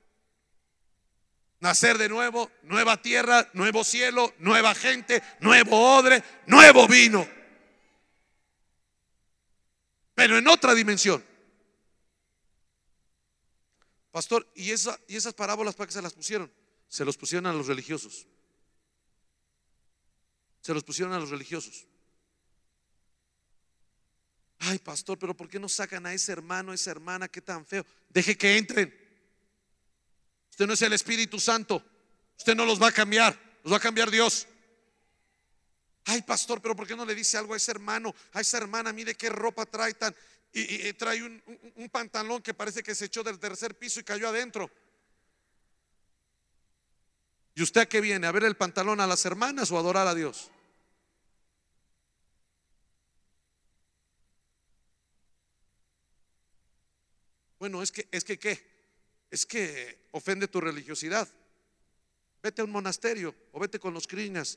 Speaker 1: Nacer de nuevo, nueva tierra, nuevo cielo, nueva gente, nuevo odre, nuevo vino. Pero en otra dimensión. Pastor, ¿y, esa, y esas parábolas para qué se las pusieron? Se los pusieron a los religiosos. Se los pusieron a los religiosos. Ay, pastor, pero ¿por qué no sacan a ese hermano, a esa hermana? Qué tan feo. Deje que entren. Usted no es el Espíritu Santo. Usted no los va a cambiar. Los va a cambiar Dios. Ay, pastor, pero ¿por qué no le dice algo a ese hermano, a esa hermana? Mire qué ropa trae tan. Y, y, y trae un, un, un pantalón que parece que se echó del tercer piso y cayó adentro. ¿Y usted a qué viene? ¿A ver el pantalón a las hermanas o a adorar a Dios? Bueno, es que, es que, ¿qué? Es que ofende tu religiosidad. Vete a un monasterio o vete con los criñas.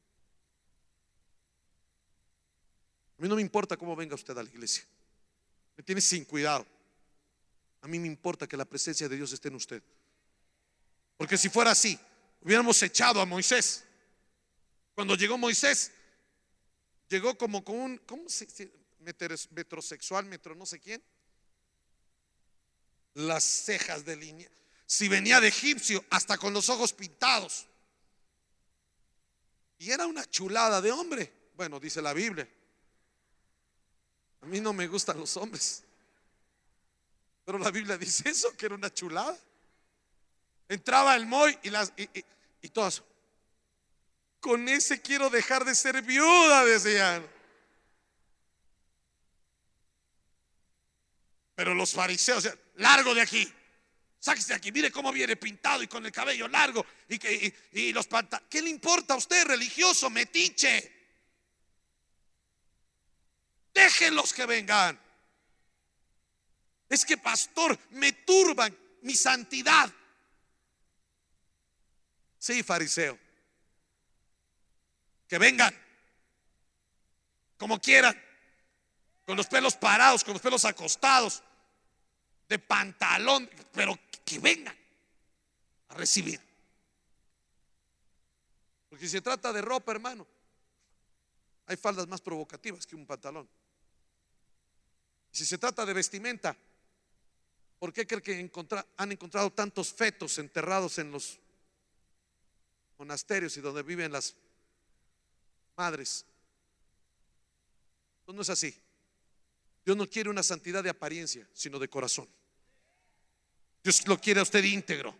Speaker 1: A mí no me importa cómo venga usted a la iglesia. Me tiene sin cuidado. A mí me importa que la presencia de Dios esté en usted. Porque si fuera así, hubiéramos echado a Moisés. Cuando llegó Moisés, llegó como con un, ¿cómo se dice? Metrosexual, metro no sé quién. Las cejas de línea. Si venía de egipcio, hasta con los ojos pintados. Y era una chulada de hombre. Bueno, dice la Biblia. A mí no me gustan los hombres, pero la Biblia dice eso, que era una chulada. Entraba el Moy y las y, y, y todas. Con ese quiero dejar de ser viuda, decían. Pero los fariseos, largo de aquí, sáquese de aquí, mire cómo viene pintado y con el cabello largo y, y, y los pantalones. ¿Qué le importa a usted, religioso, metiche? Déjenlos que vengan. Es que, pastor, me turban mi santidad. Sí, fariseo. Que vengan como quieran, con los pelos parados, con los pelos acostados, de pantalón, pero que vengan a recibir. Porque si se trata de ropa, hermano, hay faldas más provocativas que un pantalón. Si se trata de vestimenta, ¿por qué creen que encontra, han encontrado tantos fetos enterrados en los monasterios y donde viven las madres? Pues no es así. Dios no quiere una santidad de apariencia, sino de corazón. Dios lo quiere a usted íntegro.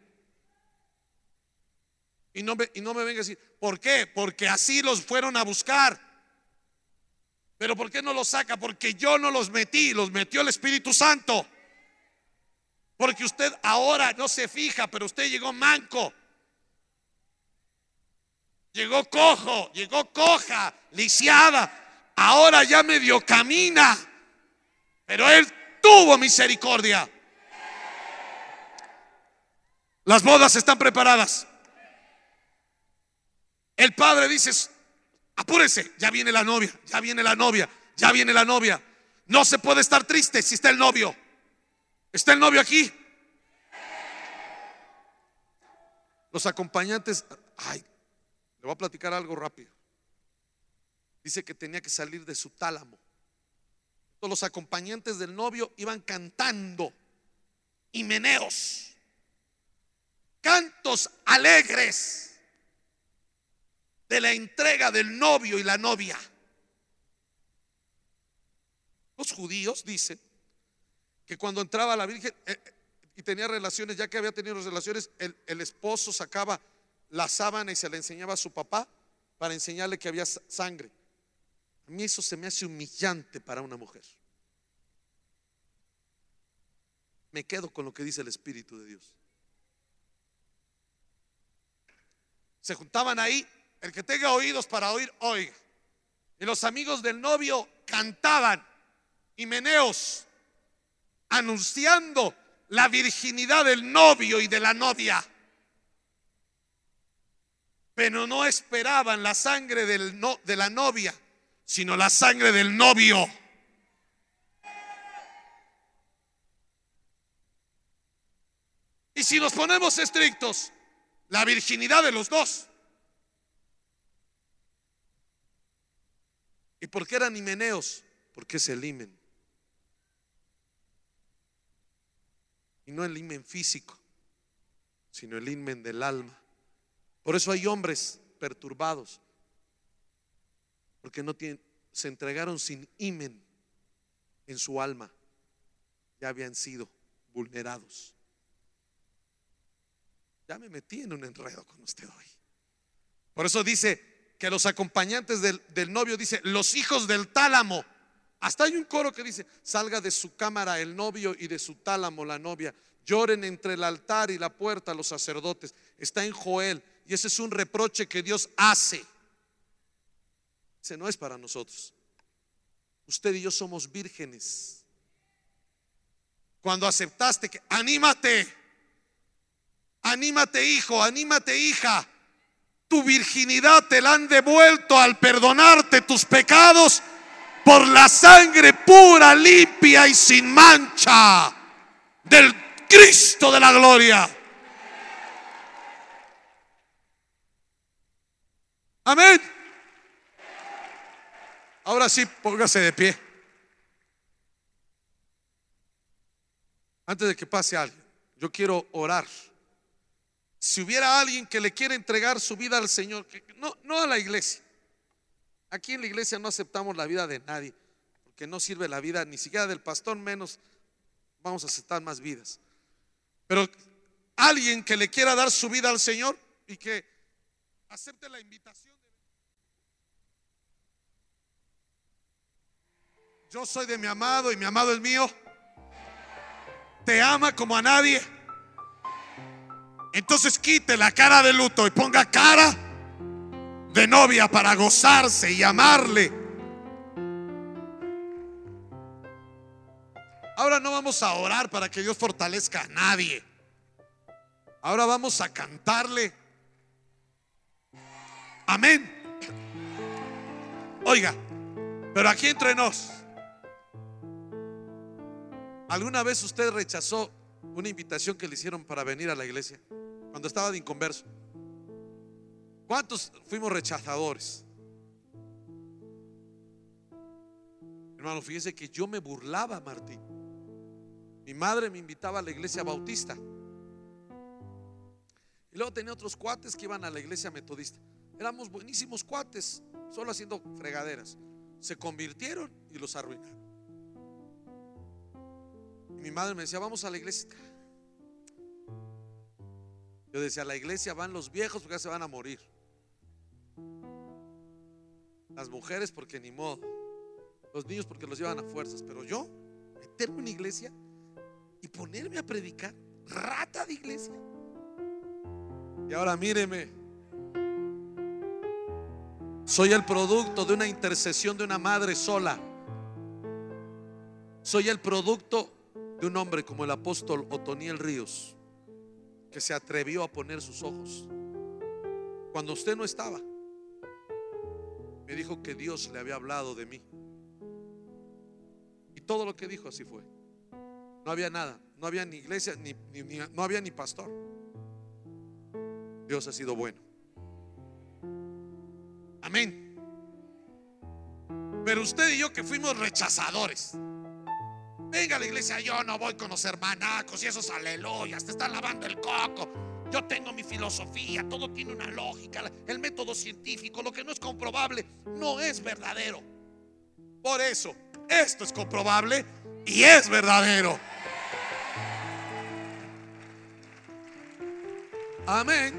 Speaker 1: Y no me, y no me venga a decir, ¿por qué? Porque así los fueron a buscar. Pero ¿por qué no los saca? Porque yo no los metí, los metió el Espíritu Santo. Porque usted ahora no se fija, pero usted llegó manco, llegó cojo, llegó coja, lisiada. Ahora ya medio camina, pero Él tuvo misericordia. Las bodas están preparadas. El padre dice, apúrese, ya viene la novia, ya viene la novia, ya viene la novia. No se puede estar triste si está el novio. ¿Está el novio aquí? Los acompañantes, ay, le voy a platicar algo rápido. Dice que tenía que salir de su tálamo. Todos los acompañantes del novio iban cantando himeneos, cantos alegres de la entrega del novio y la novia. Los judíos dicen que cuando entraba la Virgen eh, y tenía relaciones, ya que había tenido relaciones, el, el esposo sacaba la sábana y se la enseñaba a su papá para enseñarle que había sangre. A mí eso se me hace humillante para una mujer. Me quedo con lo que dice el Espíritu de Dios. Se juntaban ahí, el que tenga oídos para oír, oiga. Y los amigos del novio cantaban himeneos anunciando la virginidad del novio y de la novia, pero no esperaban la sangre del no, de la novia, sino la sangre del novio. Y si nos ponemos estrictos, la virginidad de los dos. ¿Y por qué eran himeneos? Porque es el himen. Y no el himen físico, sino el himen del alma. Por eso hay hombres perturbados, porque no tienen, se entregaron sin himen en su alma. Ya habían sido vulnerados. Ya me metí en un enredo con usted hoy. Por eso dice que los acompañantes del, del novio, dice, los hijos del tálamo. Hasta hay un coro que dice, salga de su cámara el novio y de su tálamo la novia. Lloren entre el altar y la puerta los sacerdotes. Está en Joel, y ese es un reproche que Dios hace. Ese no es para nosotros. Usted y yo somos vírgenes. Cuando aceptaste que, anímate, anímate hijo, anímate hija. Tu virginidad te la han devuelto al perdonarte tus pecados por la sangre pura, limpia y sin mancha del Cristo de la gloria. Amén. Ahora sí, póngase de pie. Antes de que pase alguien, yo quiero orar. Si hubiera alguien que le quiere entregar su vida al Señor, que no, no a la iglesia. Aquí en la iglesia no aceptamos la vida de nadie, porque no sirve la vida ni siquiera del pastor, menos vamos a aceptar más vidas. Pero alguien que le quiera dar su vida al Señor y que acepte la invitación. Yo soy de mi amado y mi amado es mío. Te ama como a nadie. Entonces quite la cara de luto y ponga cara de novia para gozarse y amarle. Ahora no vamos a orar para que Dios fortalezca a nadie. Ahora vamos a cantarle. Amén. Oiga, pero aquí entre nos, ¿alguna vez usted rechazó una invitación que le hicieron para venir a la iglesia cuando estaba de inconverso? ¿Cuántos fuimos rechazadores? Hermano, fíjese que yo me burlaba, Martín. Mi madre me invitaba a la iglesia bautista y luego tenía otros cuates que iban a la iglesia metodista. Éramos buenísimos cuates, solo haciendo fregaderas. Se convirtieron y los arruinaron. mi madre me decía, vamos a la iglesia. Yo decía, a la iglesia van los viejos porque ya se van a morir, las mujeres porque ni modo, los niños porque los llevan a fuerzas. Pero yo, meterme en una iglesia y ponerme a predicar, rata de iglesia. Y ahora míreme, soy el producto de una intercesión de una madre sola. Soy el producto de un hombre como el apóstol Otoniel Ríos, que se atrevió a poner sus ojos cuando usted no estaba. Me dijo que Dios le había hablado de mí, y todo lo que dijo así fue. No había nada, no había ni iglesia, ni, ni, ni no había ni pastor. Dios ha sido bueno. Amén. Pero usted y yo, que fuimos rechazadores, venga a la iglesia, yo no voy con los hermanacos y esos aleluyas, te están lavando el coco. Yo tengo mi filosofía, todo tiene una lógica, el método científico, lo que no es comprobable no es verdadero. Por eso, esto es comprobable y es verdadero. Amén.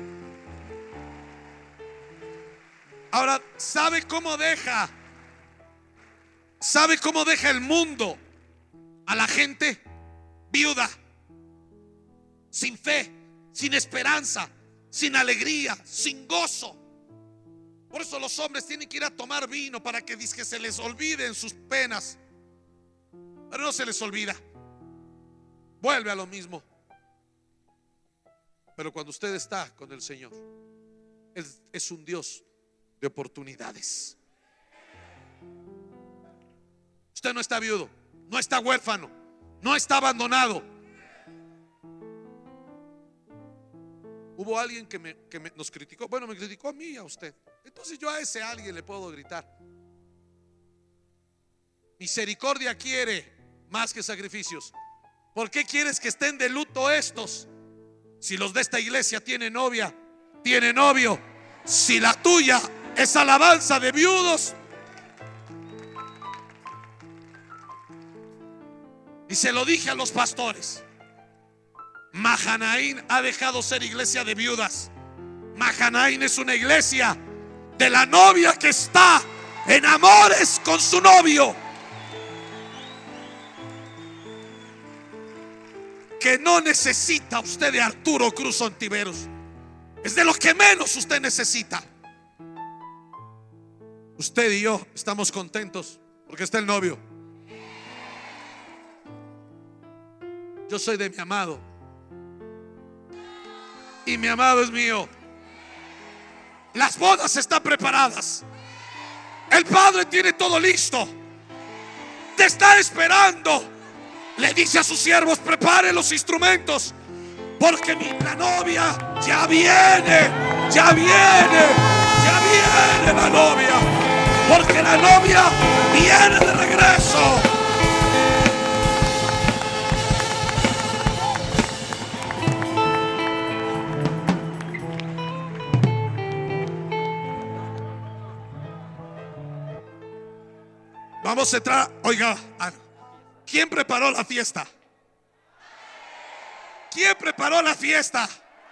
Speaker 1: Ahora, ¿sabe cómo deja? ¿Sabe cómo deja el mundo a la gente? Viuda, sin fe, sin esperanza, sin alegría, sin gozo. Por eso los hombres tienen que ir a tomar vino para que, que se les olviden sus penas. Pero no se les olvida, vuelve a lo mismo. Pero cuando usted está con el Señor, Él es un Dios de oportunidades. Usted no está viudo, no está huérfano, no está abandonado. Hubo alguien que, me, que me, nos criticó. Bueno, me criticó a mí y a usted. Entonces yo a ese alguien le puedo gritar. Misericordia quiere más que sacrificios. ¿Por qué quieres que estén de luto estos? Si los de esta iglesia tienen novia, tiene novio. Si la tuya es alabanza de viudos. Y se lo dije a los pastores. Mahanaín ha dejado ser iglesia de viudas. Mahanaín es una iglesia de la novia que está en amores con su novio, que no necesita usted de Arturo Cruz Ontiveros. Es de lo que menos usted necesita. Usted y yo estamos contentos porque está el novio. Yo soy de mi amado y mi amado es mío. Las bodas están preparadas. El Padre tiene todo listo. Te está esperando. Le dice a sus siervos: prepare los instrumentos, porque mi, la novia ya viene. Ya viene. Ya viene la novia. Porque la novia viene de regreso. Vamos a entrar. Oiga, ¿quién preparó la fiesta? ¿Quién preparó la fiesta?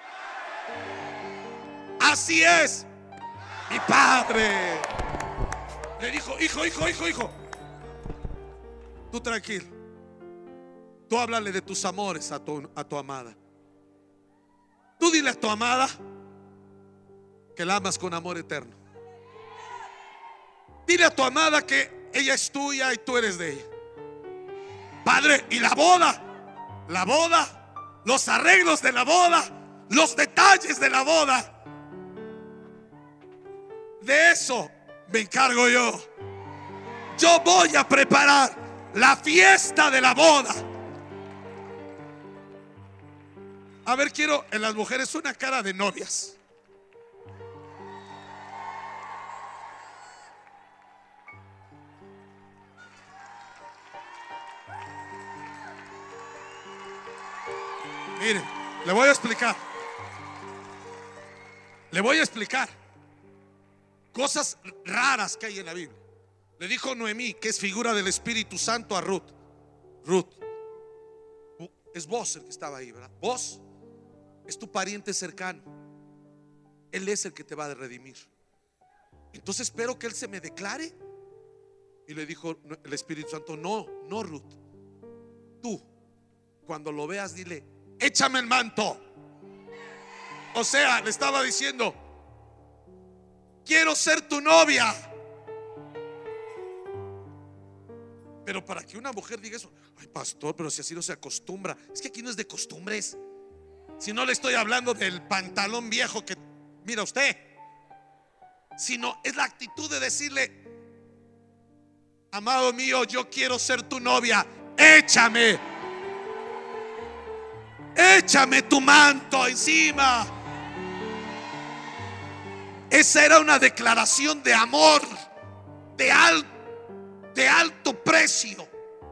Speaker 1: Así es. Mi padre le dijo: hijo, hijo, hijo, hijo, tú tranquilo. Tú háblale de tus amores a tu, a tu amada. Tú dile a tu amada que la amas con amor eterno. Dile a tu amada que ella es tuya y tú eres de ella. Padre, y la boda, la boda, los arreglos de la boda, los detalles de la boda, de eso me encargo yo. Yo voy a preparar la fiesta de la boda. A ver, quiero en las mujeres una cara de novias. Miren, le voy a explicar. Le voy a explicar cosas raras que hay en la Biblia. Le dijo Noemí, que es figura del Espíritu Santo, a Ruth: Ruth, es vos el que estaba ahí, ¿verdad? Vos es tu pariente cercano. Él es el que te va a redimir. Entonces espero que él se me declare. Y le dijo el Espíritu Santo: no, no, Ruth, tú cuando lo veas dile: échame el manto. O sea, le estaba diciendo: quiero ser tu novia. Pero para que una mujer diga eso: ay, pastor, pero si así no se acostumbra. Es que aquí no es de costumbres. Si no le estoy hablando del pantalón viejo que mira usted, sino es la actitud de decirle: amado mío, yo quiero ser tu novia, échame, échame tu manto encima. Esa era una declaración de amor de, al, de alto precio.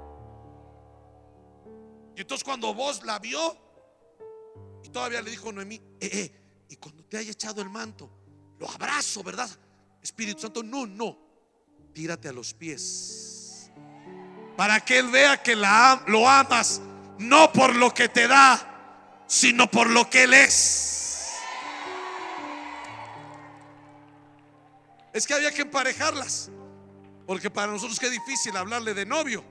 Speaker 1: Y entonces cuando vos la vio, y todavía le dijo Noemí: eh, eh, y cuando te haya echado el manto, lo abrazo, ¿verdad? Espíritu Santo: no, no, tírate a los pies, para que él vea que la, lo amas, no por lo que te da, sino por lo que él es. Es que había que emparejarlas, porque para nosotros qué difícil hablarle de novio.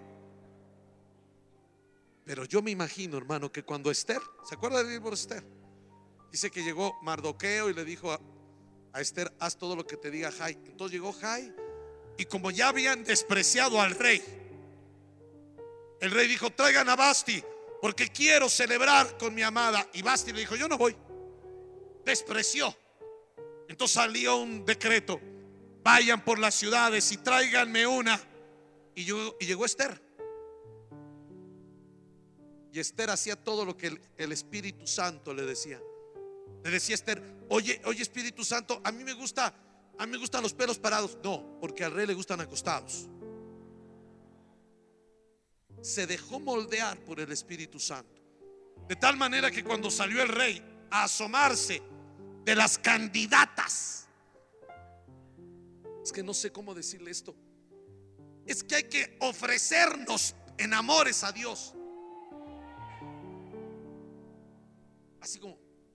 Speaker 1: Pero yo me imagino, hermano, que cuando Esther, ¿se acuerda del libro de Esther? Dice que llegó Mardoqueo y le dijo a, a Esther: haz todo lo que te diga Jai. Entonces llegó Jai, y como ya habían despreciado al rey, el rey dijo: traigan a Vasti, porque quiero celebrar con mi amada. Y Vasti le dijo: yo no voy. Despreció. Entonces salió un decreto: vayan por las ciudades y tráiganme una. Y, yo, y llegó Esther. Y Esther hacía todo lo que el, el Espíritu Santo le decía. Le decía a Esther: oye, oye Espíritu Santo, a mí me gusta, a mí me gustan los pelos parados. No, porque al rey le gustan acostados. Se dejó moldear por el Espíritu Santo, de tal manera que cuando salió el rey a asomarse de las candidatas, es que no sé cómo decirle esto, es que hay que ofrecernos en amores a Dios. Así como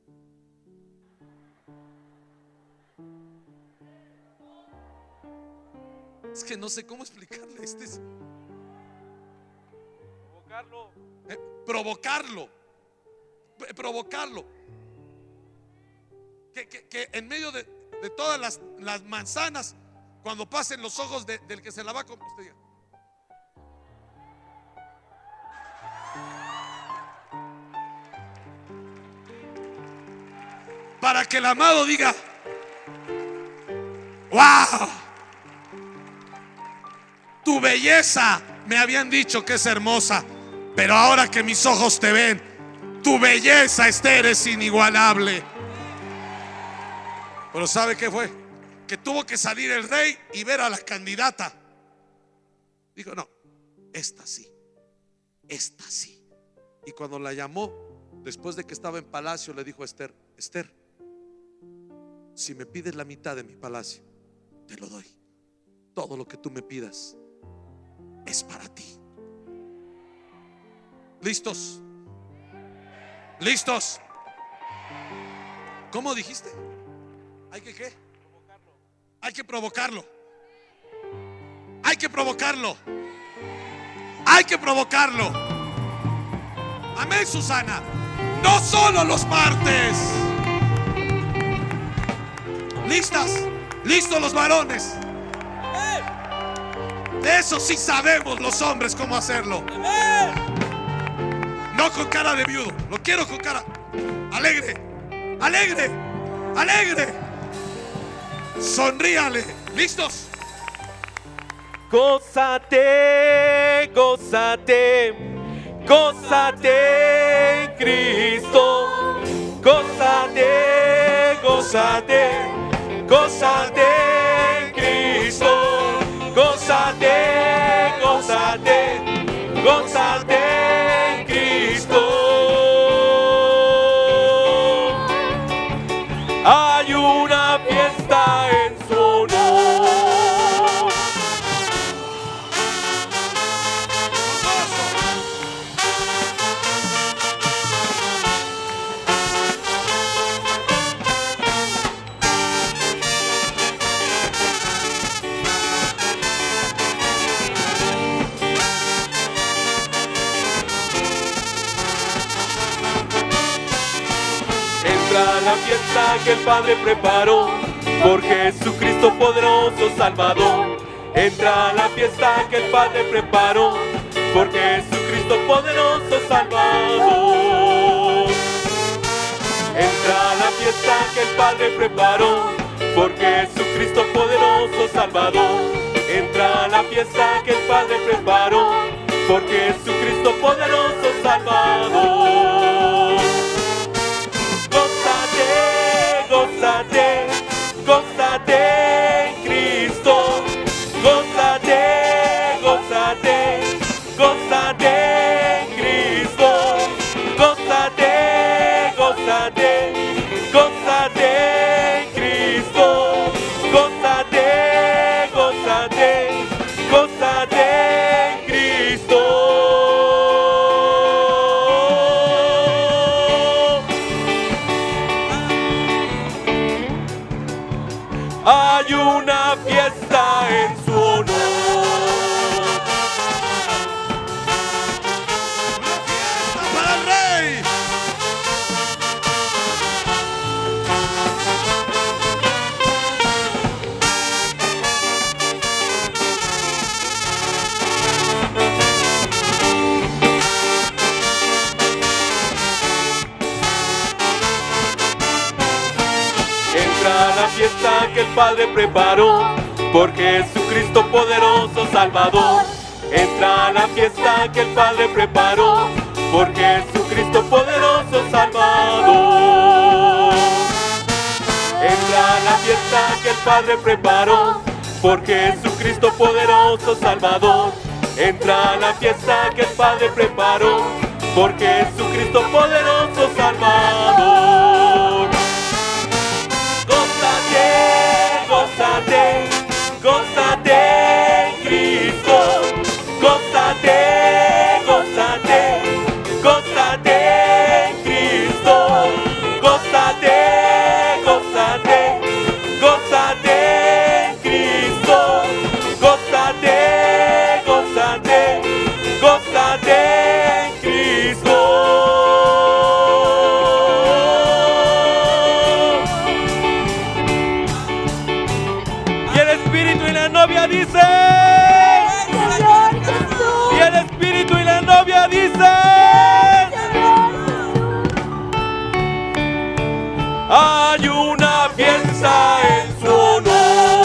Speaker 1: es que no sé cómo explicarle. Este es provocarlo, eh, provocarlo, eh, provocarlo. Que, que, que en medio de, de todas las, las manzanas, cuando pasen los ojos de, del que se la va a comer, usted diga: para que el amado diga: wow, tu belleza me habían dicho que es hermosa, pero ahora que mis ojos te ven, tu belleza, Esther, es inigualable. Pero ¿sabe qué fue? Que tuvo que salir el rey y ver a la candidata. Dijo: no, esta sí, esta sí. Y cuando la llamó, después de que estaba en palacio, le dijo a Esther: Esther, si me pides la mitad de mi palacio, te lo doy. Todo lo que tú me pidas es para ti. ¿Listos? ¿Listos? ¿Cómo dijiste? ¿Hay que qué? Provocarlo. Hay que provocarlo. Hay que provocarlo. Hay que provocarlo. Amén, Susana. No solo los martes. ¿Listas? ¿Listos los varones? De eso sí sabemos los hombres cómo hacerlo. No con cara de viudo, lo quiero con cara alegre, alegre, alegre. Sonríale. ¿Listos?
Speaker 3: Gózate, gózate, gózate en Cristo. Gózate, gózate, gózate en Cristo. Gózate, gózate, gózate en Cristo. Hay una fiesta en su honor. fiesta que el Padre preparó, por Jesucristo poderoso Salvador. Entra a la fiesta que el Padre preparó, por Jesucristo poderoso Salvador. Entra a la fiesta que el Padre preparó, por Jesucristo poderoso Salvador. Entra a la fiesta que el Padre preparó, por Jesucristo poderoso Salvador. Gózate, gózate, gózate en Cristo. Gózate, gózate, gózate en Cristo. Gózate, gózate, gózate en Cristo. Gózate, gózate, gózate en Cristo. Hay una fiesta en su honor.
Speaker 1: ¡Para el Rey!
Speaker 3: Entra a la fiesta que el Padre preparó, por Jesucristo poderoso Salvador. Entra a la fiesta que el Padre preparó, por Jesucristo poderoso Salvador. Entra a la fiesta que el Padre preparó, por Jesucristo poderoso Salvador. Entra a la fiesta que el Padre preparó, por Jesucristo poderoso Salvador. Gózate, gózate, gózate en Cristo. Gózate, gózate, gózate en Cristo. Gózate, gózate, gózate en Cristo. Gózate, gózate, gózate en Cristo. Y el Espíritu y la novia dicen, y el Espíritu y la novia dicen, hay una fiesta en su honor.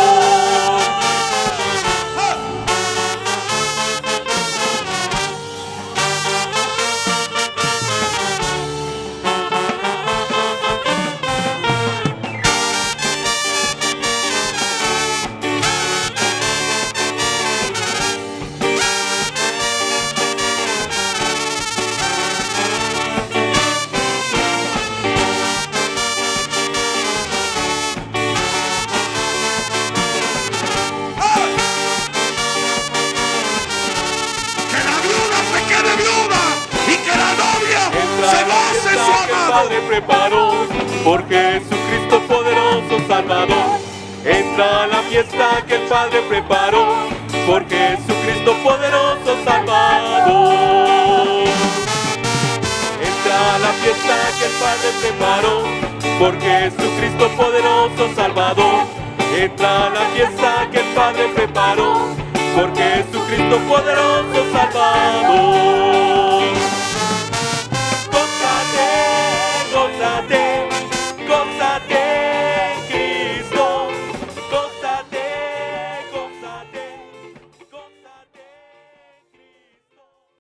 Speaker 3: Padre preparó, por Jesucristo poderoso Salvador. Entra a la fiesta que el Padre preparó, por Jesucristo poderoso Salvador. Entra a la fiesta que el Padre preparó, por Jesucristo poderoso Salvador. Entra a la fiesta que el Padre preparó, por Jesucristo poderoso Salvador.